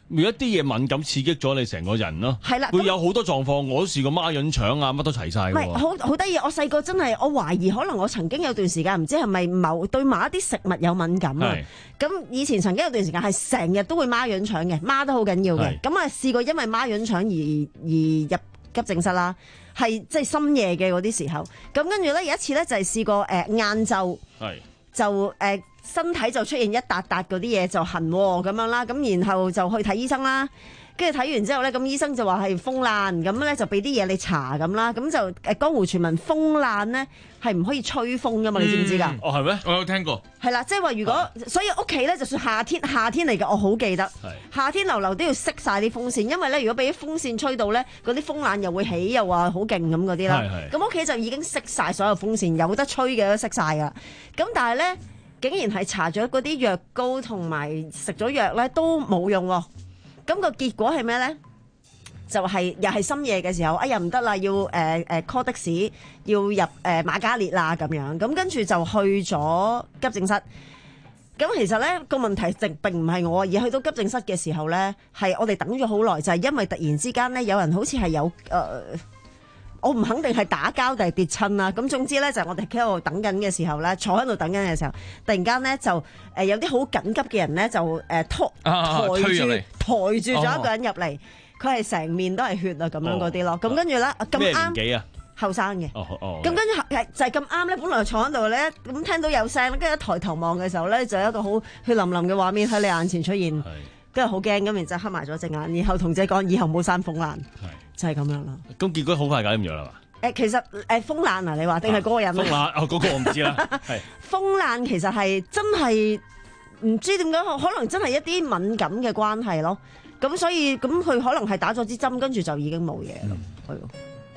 如果一啲嘢敏感刺激咗你成個人咯， 係啦， 會有好多狀況，我都試過孖潤腸啊，乜都齊晒㗎喎。 唔係，好好得意。我細個真係，我懷疑可能我曾經有段時間唔知係咪某對某一啲食物有敏感啊。咁以前曾經有段時間係成日都會孖潤腸嘅，孖得好緊要嘅。咁啊試過因為孖潤腸而而入急症室啦，係即係深夜嘅嗰啲時候。咁跟住咧有一次咧就係試過誒晏晝，就誒、呃、身體就出現一笪笪嗰啲嘢就痕喎咁樣啦。咁然後就去睇醫生啦。跟住睇完之後咧，咁醫生就話係風爛，咁咧就俾啲嘢你搽咁啦。咁就誒江湖傳聞風爛咧係唔可以吹風噶嘛？嗯、你知唔知㗎？ 哦，係咩？我有聽過。 係啦，即係話如果，啊、所以屋企咧就算夏天夏天嚟嘅，我好記得。夏天流流都要熄晒啲風扇，因為咧如果俾啲風扇吹到咧，嗰啲風冷又會起，又話好勁咁嗰啲啦。咁屋企就已經熄晒所有風扇，有得吹嘅都熄晒㗎。咁但係咧，竟然係搽咗嗰啲藥膏同埋食咗藥咧都冇用喎。咁個結果係咩咧？就係、是、又係深夜嘅時候，哎呀唔得啦，要誒誒 call 的士，要入誒瑪嘉烈啦咁樣。咁跟住就去咗急症室。咁其實咧個問題並並唔係我，而去到急症室嘅時候咧，係我哋等咗好耐，就係、是、因為突然之間咧有人好似係有誒、呃，我唔肯定係打交定係跌親啦。咁總之咧就係、是、我哋喺度等緊嘅時候咧，坐喺度等緊嘅時候，突然間咧就誒、呃、有啲好緊急嘅人咧就誒拖、呃、抬住抬住咗一個人入嚟，佢係成面都係血啊咁樣嗰啲咯。咁跟住咧咁啱咩年紀啊？後生嘅。哦哦。咁跟住就係咁啱咧，本來坐喺度咧，咁聽到有聲，跟住一抬頭望嘅時候咧，就有一個好血淋淋嘅畫面喺你眼前出現，跟住好驚咁，然之後黑埋咗隻眼，然後同姐講以後冇閂風爛，就係咁樣啦。咁結果好快搞掂咗啦嘛？ 誒，其實誒風爛啊，你話定係嗰個人？風爛哦，嗰個我唔知啦。係風爛其實係真係唔知點解，可能真係一啲敏感嘅關係咯。咁所以咁佢可能係打咗支針，跟住就已經冇嘢啦。係、嗯。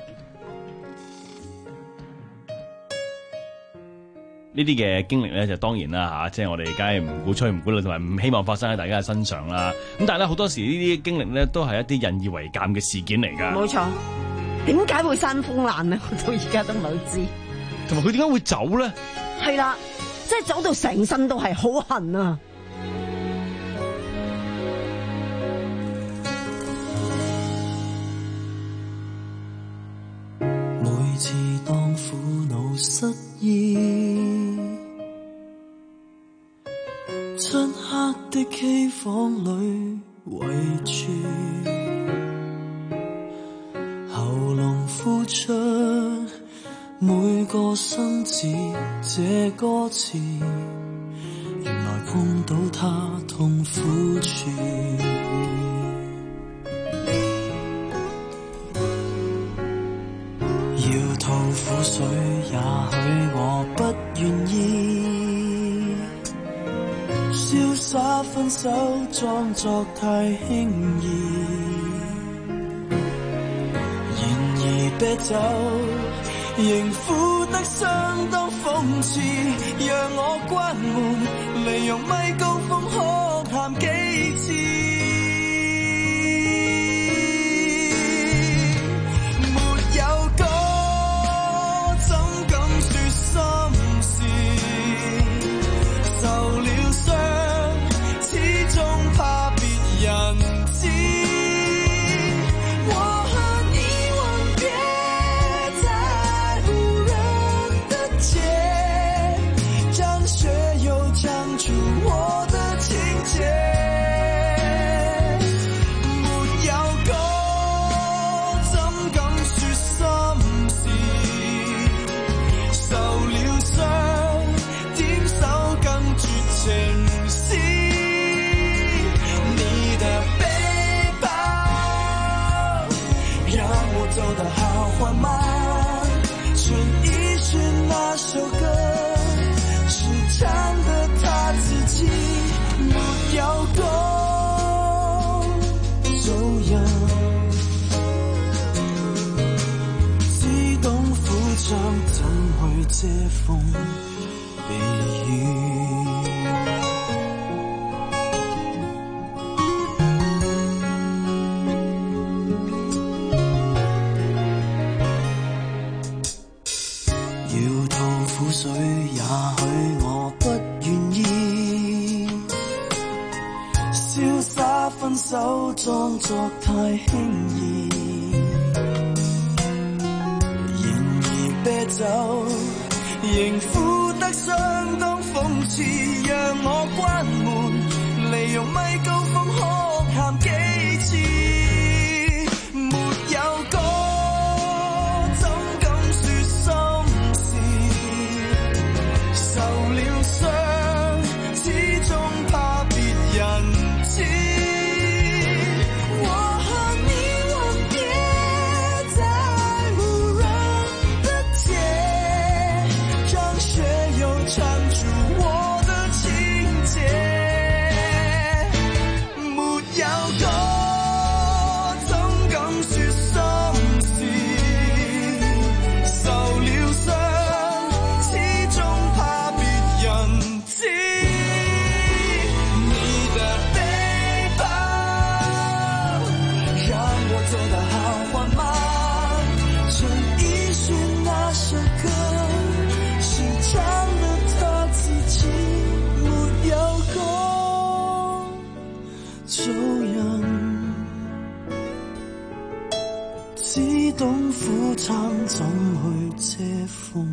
呢啲嘅經歷咧，就當然啦嚇，即係我哋梗係唔鼓吹、唔鼓勵，同埋唔希望發生喺大家嘅身上啦。咁但係咧，好多時呢啲經歷咧，都係一啲引以為鑑嘅事件嚟㗎。冇錯。點解會生風爛咧？我到而家都唔係好知。 同埋佢點解會走咧？ 係啦，即係走到成身都係好痕啊！ 每次當苦惱失意，漆黑的機房裏圍住，喉嚨呼出每個生字，這歌詞原來碰到他痛苦處。要吐苦水，也許我不願意，瀟灑分手裝作太輕易，然而啤酒仍苦得相當諷刺，讓我關門，利用咪高峰哭喊幾次。遮風避雨，要吐苦水，也許我不願意，瀟灑。 分手裝作太輕易，然而啤酒仍苦得相當諷刺，讓我關門，利用咪高峰哭喊幾次，沒有歌怎敢說心事，受了傷始終怕別人知，我和你吻別在無人的街，讓雪又唱出我的情節，沒有歌怎敢說心事，受了傷始終怕別人知，你的背包讓我走得好緩慢，陳奕迅那首歌是唱了他自己，沒有歌做人只懂苦慘，怎去遮風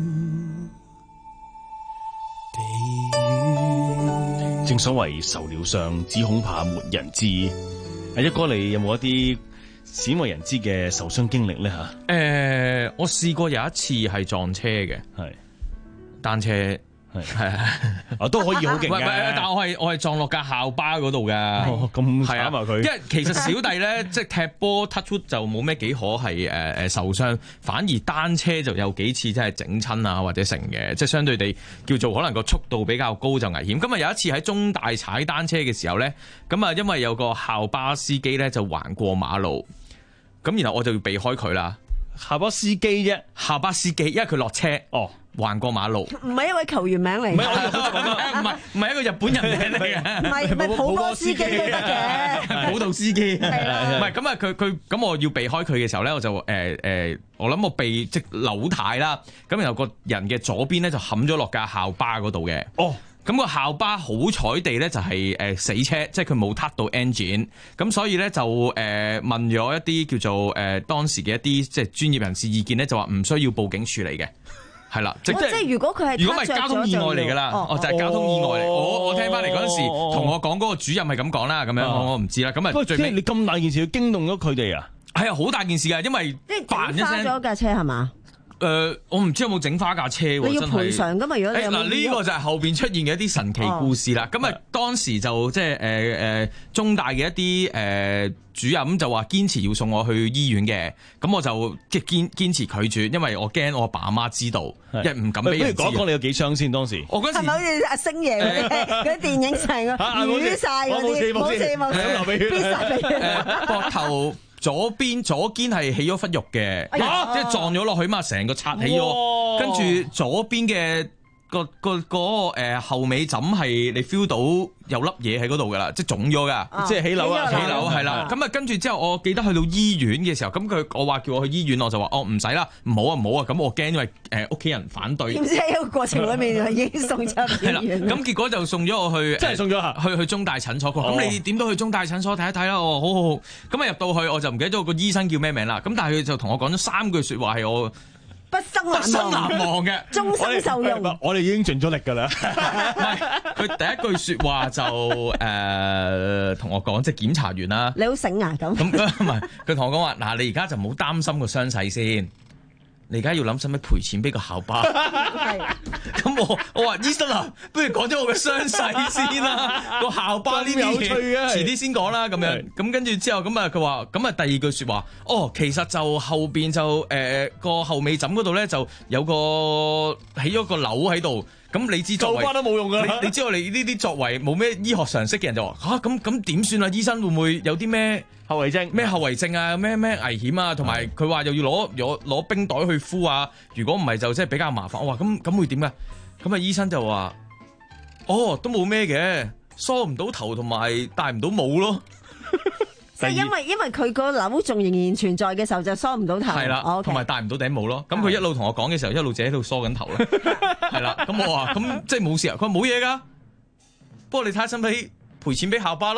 避雨。 正所謂受了傷，只恐怕沒人知。阿一哥，你有冇一啲鮮為人知嘅受傷經歷咧？吓， 誒，我試過有一次係撞車嘅， 係單車，係係啊，都可以好勁唔係唔係嘅。 但我係我係撞落架校巴嗰度㗎。 哦，咁係啊慘啊佢。 因為其實小弟咧，即係踢波 touch wood 就冇咩幾可係誒誒受傷，反而單車就有幾次真係整親啊或者成嘅，即係相對地叫做可能個速度比較高就危險。咁啊有一次喺中大踩單車嘅時候咧，咁啊因為有個校巴司機咧就橫過馬路，咁然後我就要避開佢啦。 校巴司機啫， 校巴司機，因為佢落車哦。 橫過馬路， 唔係一位球員名嚟， 唔係唔係唔係一個日本人名嚟嘅， 唔係唔係普波司機都得嘅， 普渡司機，唔係啦係咁啊！佢佢咁我要避開佢嘅時候咧，我就誒誒、呃，我諗我避即扭軚啦，咁然後個人嘅左邊咧就冚咗落架校巴嗰度嘅， 哦。 咁個校巴好彩地咧就係誒死車，即係佢冇撻到 engine，咁所以咧就誒問咗一啲叫做誒當時嘅一啲即係專業人士意見咧，就話唔需要報警處理嘅。係啦，即係如果佢係如果唔係交通意外嚟㗎啦，哦就係交通意外嚟。我我聽翻嚟嗰陣時，同我講嗰個主任係咁講啦，咁樣我我唔知啦。咁啊，最尾你咁大件事要驚動咗佢哋啊？ 係啊，好大件事㗎，因為即係整花咗架車係嘛？ 誒、呃，我唔知有冇整花架車喎， 你要賠償㗎嘛？如果你嗱呢個就係後邊出現嘅一啲神奇故事啦。咁啊、哦，當時就即係誒誒中大嘅一啲誒、呃、主任就話堅持要送我去醫院嘅，咁我就即係堅堅持拒絕，因為我驚我阿爸阿媽知道，因為唔敢俾人知。 不如講講你有幾傷先當時？ 我嗰時係咪好似阿星爺嗰啲嗰啲電影成個瘀晒嗰啲？冇事冇事，必殺你誒膊頭。左邊左肩係起咗忽肉嘅， 哎、 即係撞咗落去嘛，成個擦起咗，跟住左邊嘅個個嗰個誒後尾枕係你 feel 到有粒嘢喺嗰度噶啦，即係腫咗噶， 即係起樓啊， 起樓係啦。咁啊，跟住之後我記得去到醫院嘅時候，咁佢我話叫我去醫院，我就話哦唔使啦，唔好啊唔好啊，咁我驚因為誒屋企人反對。 點知喺個過程裏面已經送咗醫院。 咁結果就送咗我去， 真係送咗去去中大診所。咁、哦、你點都去中大診所睇一睇啦。哦，好好好。咁啊入到去我就唔記得咗個醫生叫咩名啦。咁但係佢就同我講咗三句説話係我畢生畢生難忘嘅， 終身受用。 我哋已經盡咗力㗎啦。 唔係，佢第一句説話就誒同、呃、我講，即係檢查完啦。 你好醒啊咁。咁唔係，佢同我講話嗱，你而家就唔好擔心個傷勢先。你而家要諗使唔使賠錢俾個校巴？咁我我話醫生啊，不如講咗我嘅傷勢先啦。個校巴呢啲嘢，遲啲先講啦。咁樣咁跟住之後咁啊，佢話咁啊，第二句説話，哦，其實就後邊就誒個、呃、後尾枕嗰度咧，就有個起咗個瘤喺度。咁你知作為校巴都冇用㗎啦。 你知我哋呢啲作為冇咩醫學常識嘅人就話嚇，咁咁點算啊？醫生會唔會有啲咩後遺症？ 咩後遺症啊？咩咩危險啊？同埋佢話又要攞攞攞冰袋去敷啊！如果唔係就即係比較麻煩。我話咁咁會點㗎？咁啊醫生就話：哦，都冇咩嘅，梳唔到頭同埋戴唔到帽咯。 即係因為因為佢個瘤仲仍然存在嘅時候就梳唔到頭， 係啦，同埋戴唔到頂帽咯。咁佢一路同我講嘅時候，一路自己喺度梳緊頭啦。係啦，咁我話咁即係冇事啊。佢話冇嘢㗎，不過你睇下使唔使賠錢俾校巴咯？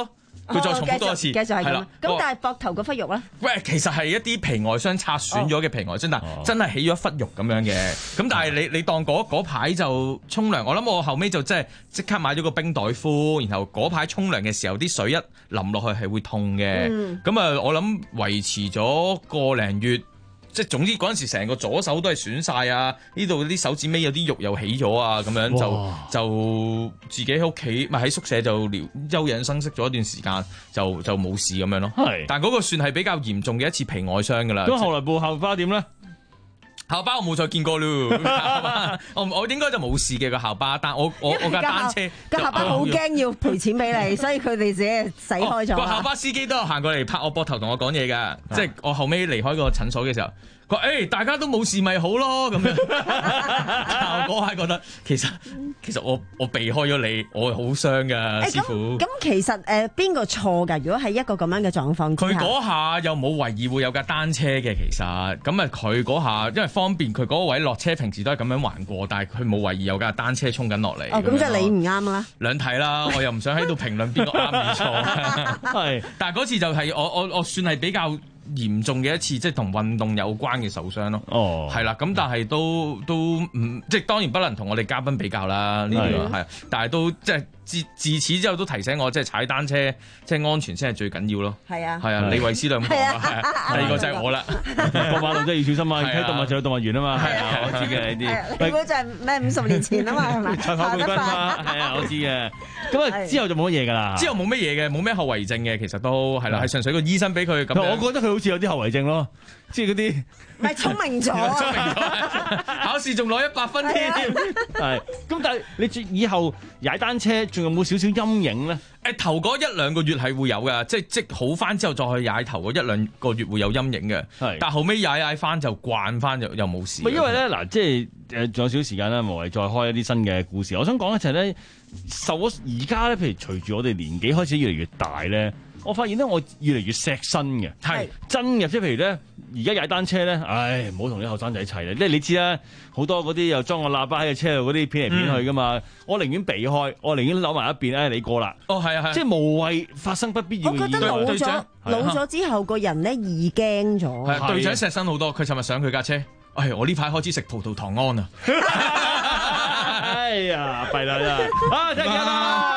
佢再重複多一次， 繼續係咁。 啦。 咁但係膊頭嗰忽肉咧？ 喂，其實係一啲皮外傷擦損咗嘅皮外傷，但真係起咗一忽肉咁樣嘅。咁但係你你當嗰嗰排就沖涼，我諗我後尾就即係即刻買咗個冰袋敷，然後嗰排沖涼嘅時候啲水一淋落去係會痛嘅。咁啊、嗯，我諗維持咗個零月。即係總之嗰陣時，成個左手都係損晒啊！呢度啲手指尾有啲肉又起咗啊！咁樣就就自己喺屋企，咪喺宿舍就療休養生息咗一段時間，就就冇事咁樣咯。係，但嗰個算係比較嚴重嘅一次皮外傷㗎啦。 咁後來部校巴點咧？ 校巴我冇再見過咯，我我應該就冇事嘅個校巴，但我我我架單車個校巴好驚要賠錢俾你，所以佢哋自己使開咗。 個校巴司機都有行過嚟拍我膊頭同我講嘢㗎，即係我後尾離開個診所嘅時候。佢話誒，大家都冇事咪好咯咁樣。但我嗰下覺得其實其實我我避開咗你，我係好傷㗎，師傅。 咁其實誒邊個錯㗎？如果係一個咁樣嘅狀況之下， 佢嗰下又冇懷疑會有架單車嘅，其實咁啊佢嗰下因為方便，佢嗰位落車平時都係咁樣橫過，但係佢冇懷疑有架單車衝緊落嚟。 哦，咁即係你唔啱啦。 兩睇啦，我又唔想喺度評論邊個啱邊錯。係，但係嗰次就係我我我算係比較嚴重嘅一次，即係同運動有關嘅受傷咯。哦，係啦，咁但係都都唔即係當然不能同我哋嘉賓比較啦。呢個係，但係都即係自自此之後都提醒我，即係踩單車即係安全先係最緊要咯。係啊，係啊，李慧詩兩講啊，係啊，第二個就係我啦。 過馬路真係要小心啊！睇動物就有動物園啊嘛。係啊，我知嘅呢啲。 你估就係咩五十年前啊嘛係咪？ 賽跑冠軍啊嘛，係啊，我知嘅。咁啊之後就冇乜嘢㗎啦。之後冇乜嘢嘅，冇咩後遺症嘅，其實都係啦，係純粹個醫生俾佢咁。我覺得佢好似有啲後遺症咯，即係嗰啲。 唔係聰明咗， 聰明咗，考試仲攞一百分添。 係，咁但係你以後踩單車仲有冇少少陰影咧？ 誒頭嗰一兩個月係會有㗎，即係即好翻之後再去踩頭嗰一兩個月會有陰影嘅。係，但後尾踩踩翻就慣翻就又冇事。 因為咧嗱，即係誒仲有少少時間啦，無謂再開一啲新嘅故事。我想講嘅就係咧，受咗而家咧，譬如隨住我哋年紀開始越嚟越大咧。我發現咧，我越嚟越錫身嘅，係真嘅。即係譬如咧，而家踩單車咧，唉，唔好同啲後生仔一齊啦。即係你知啦，好多嗰啲又裝個喇叭喺個車度，嗰啲片嚟片去噶嘛。嗯、我寧願避開，我寧願扭埋一邊，唉，你過啦。 哦，係啊，係。 即係無謂發生不必要嘅意外。 我覺得老咗，老咗之後個人咧易驚咗。 係隊長錫身好多。佢尋日上佢架車，唉，我呢排開始食葡萄糖胺啊。 哎呀，弊啦真係。啊，聽日見啦。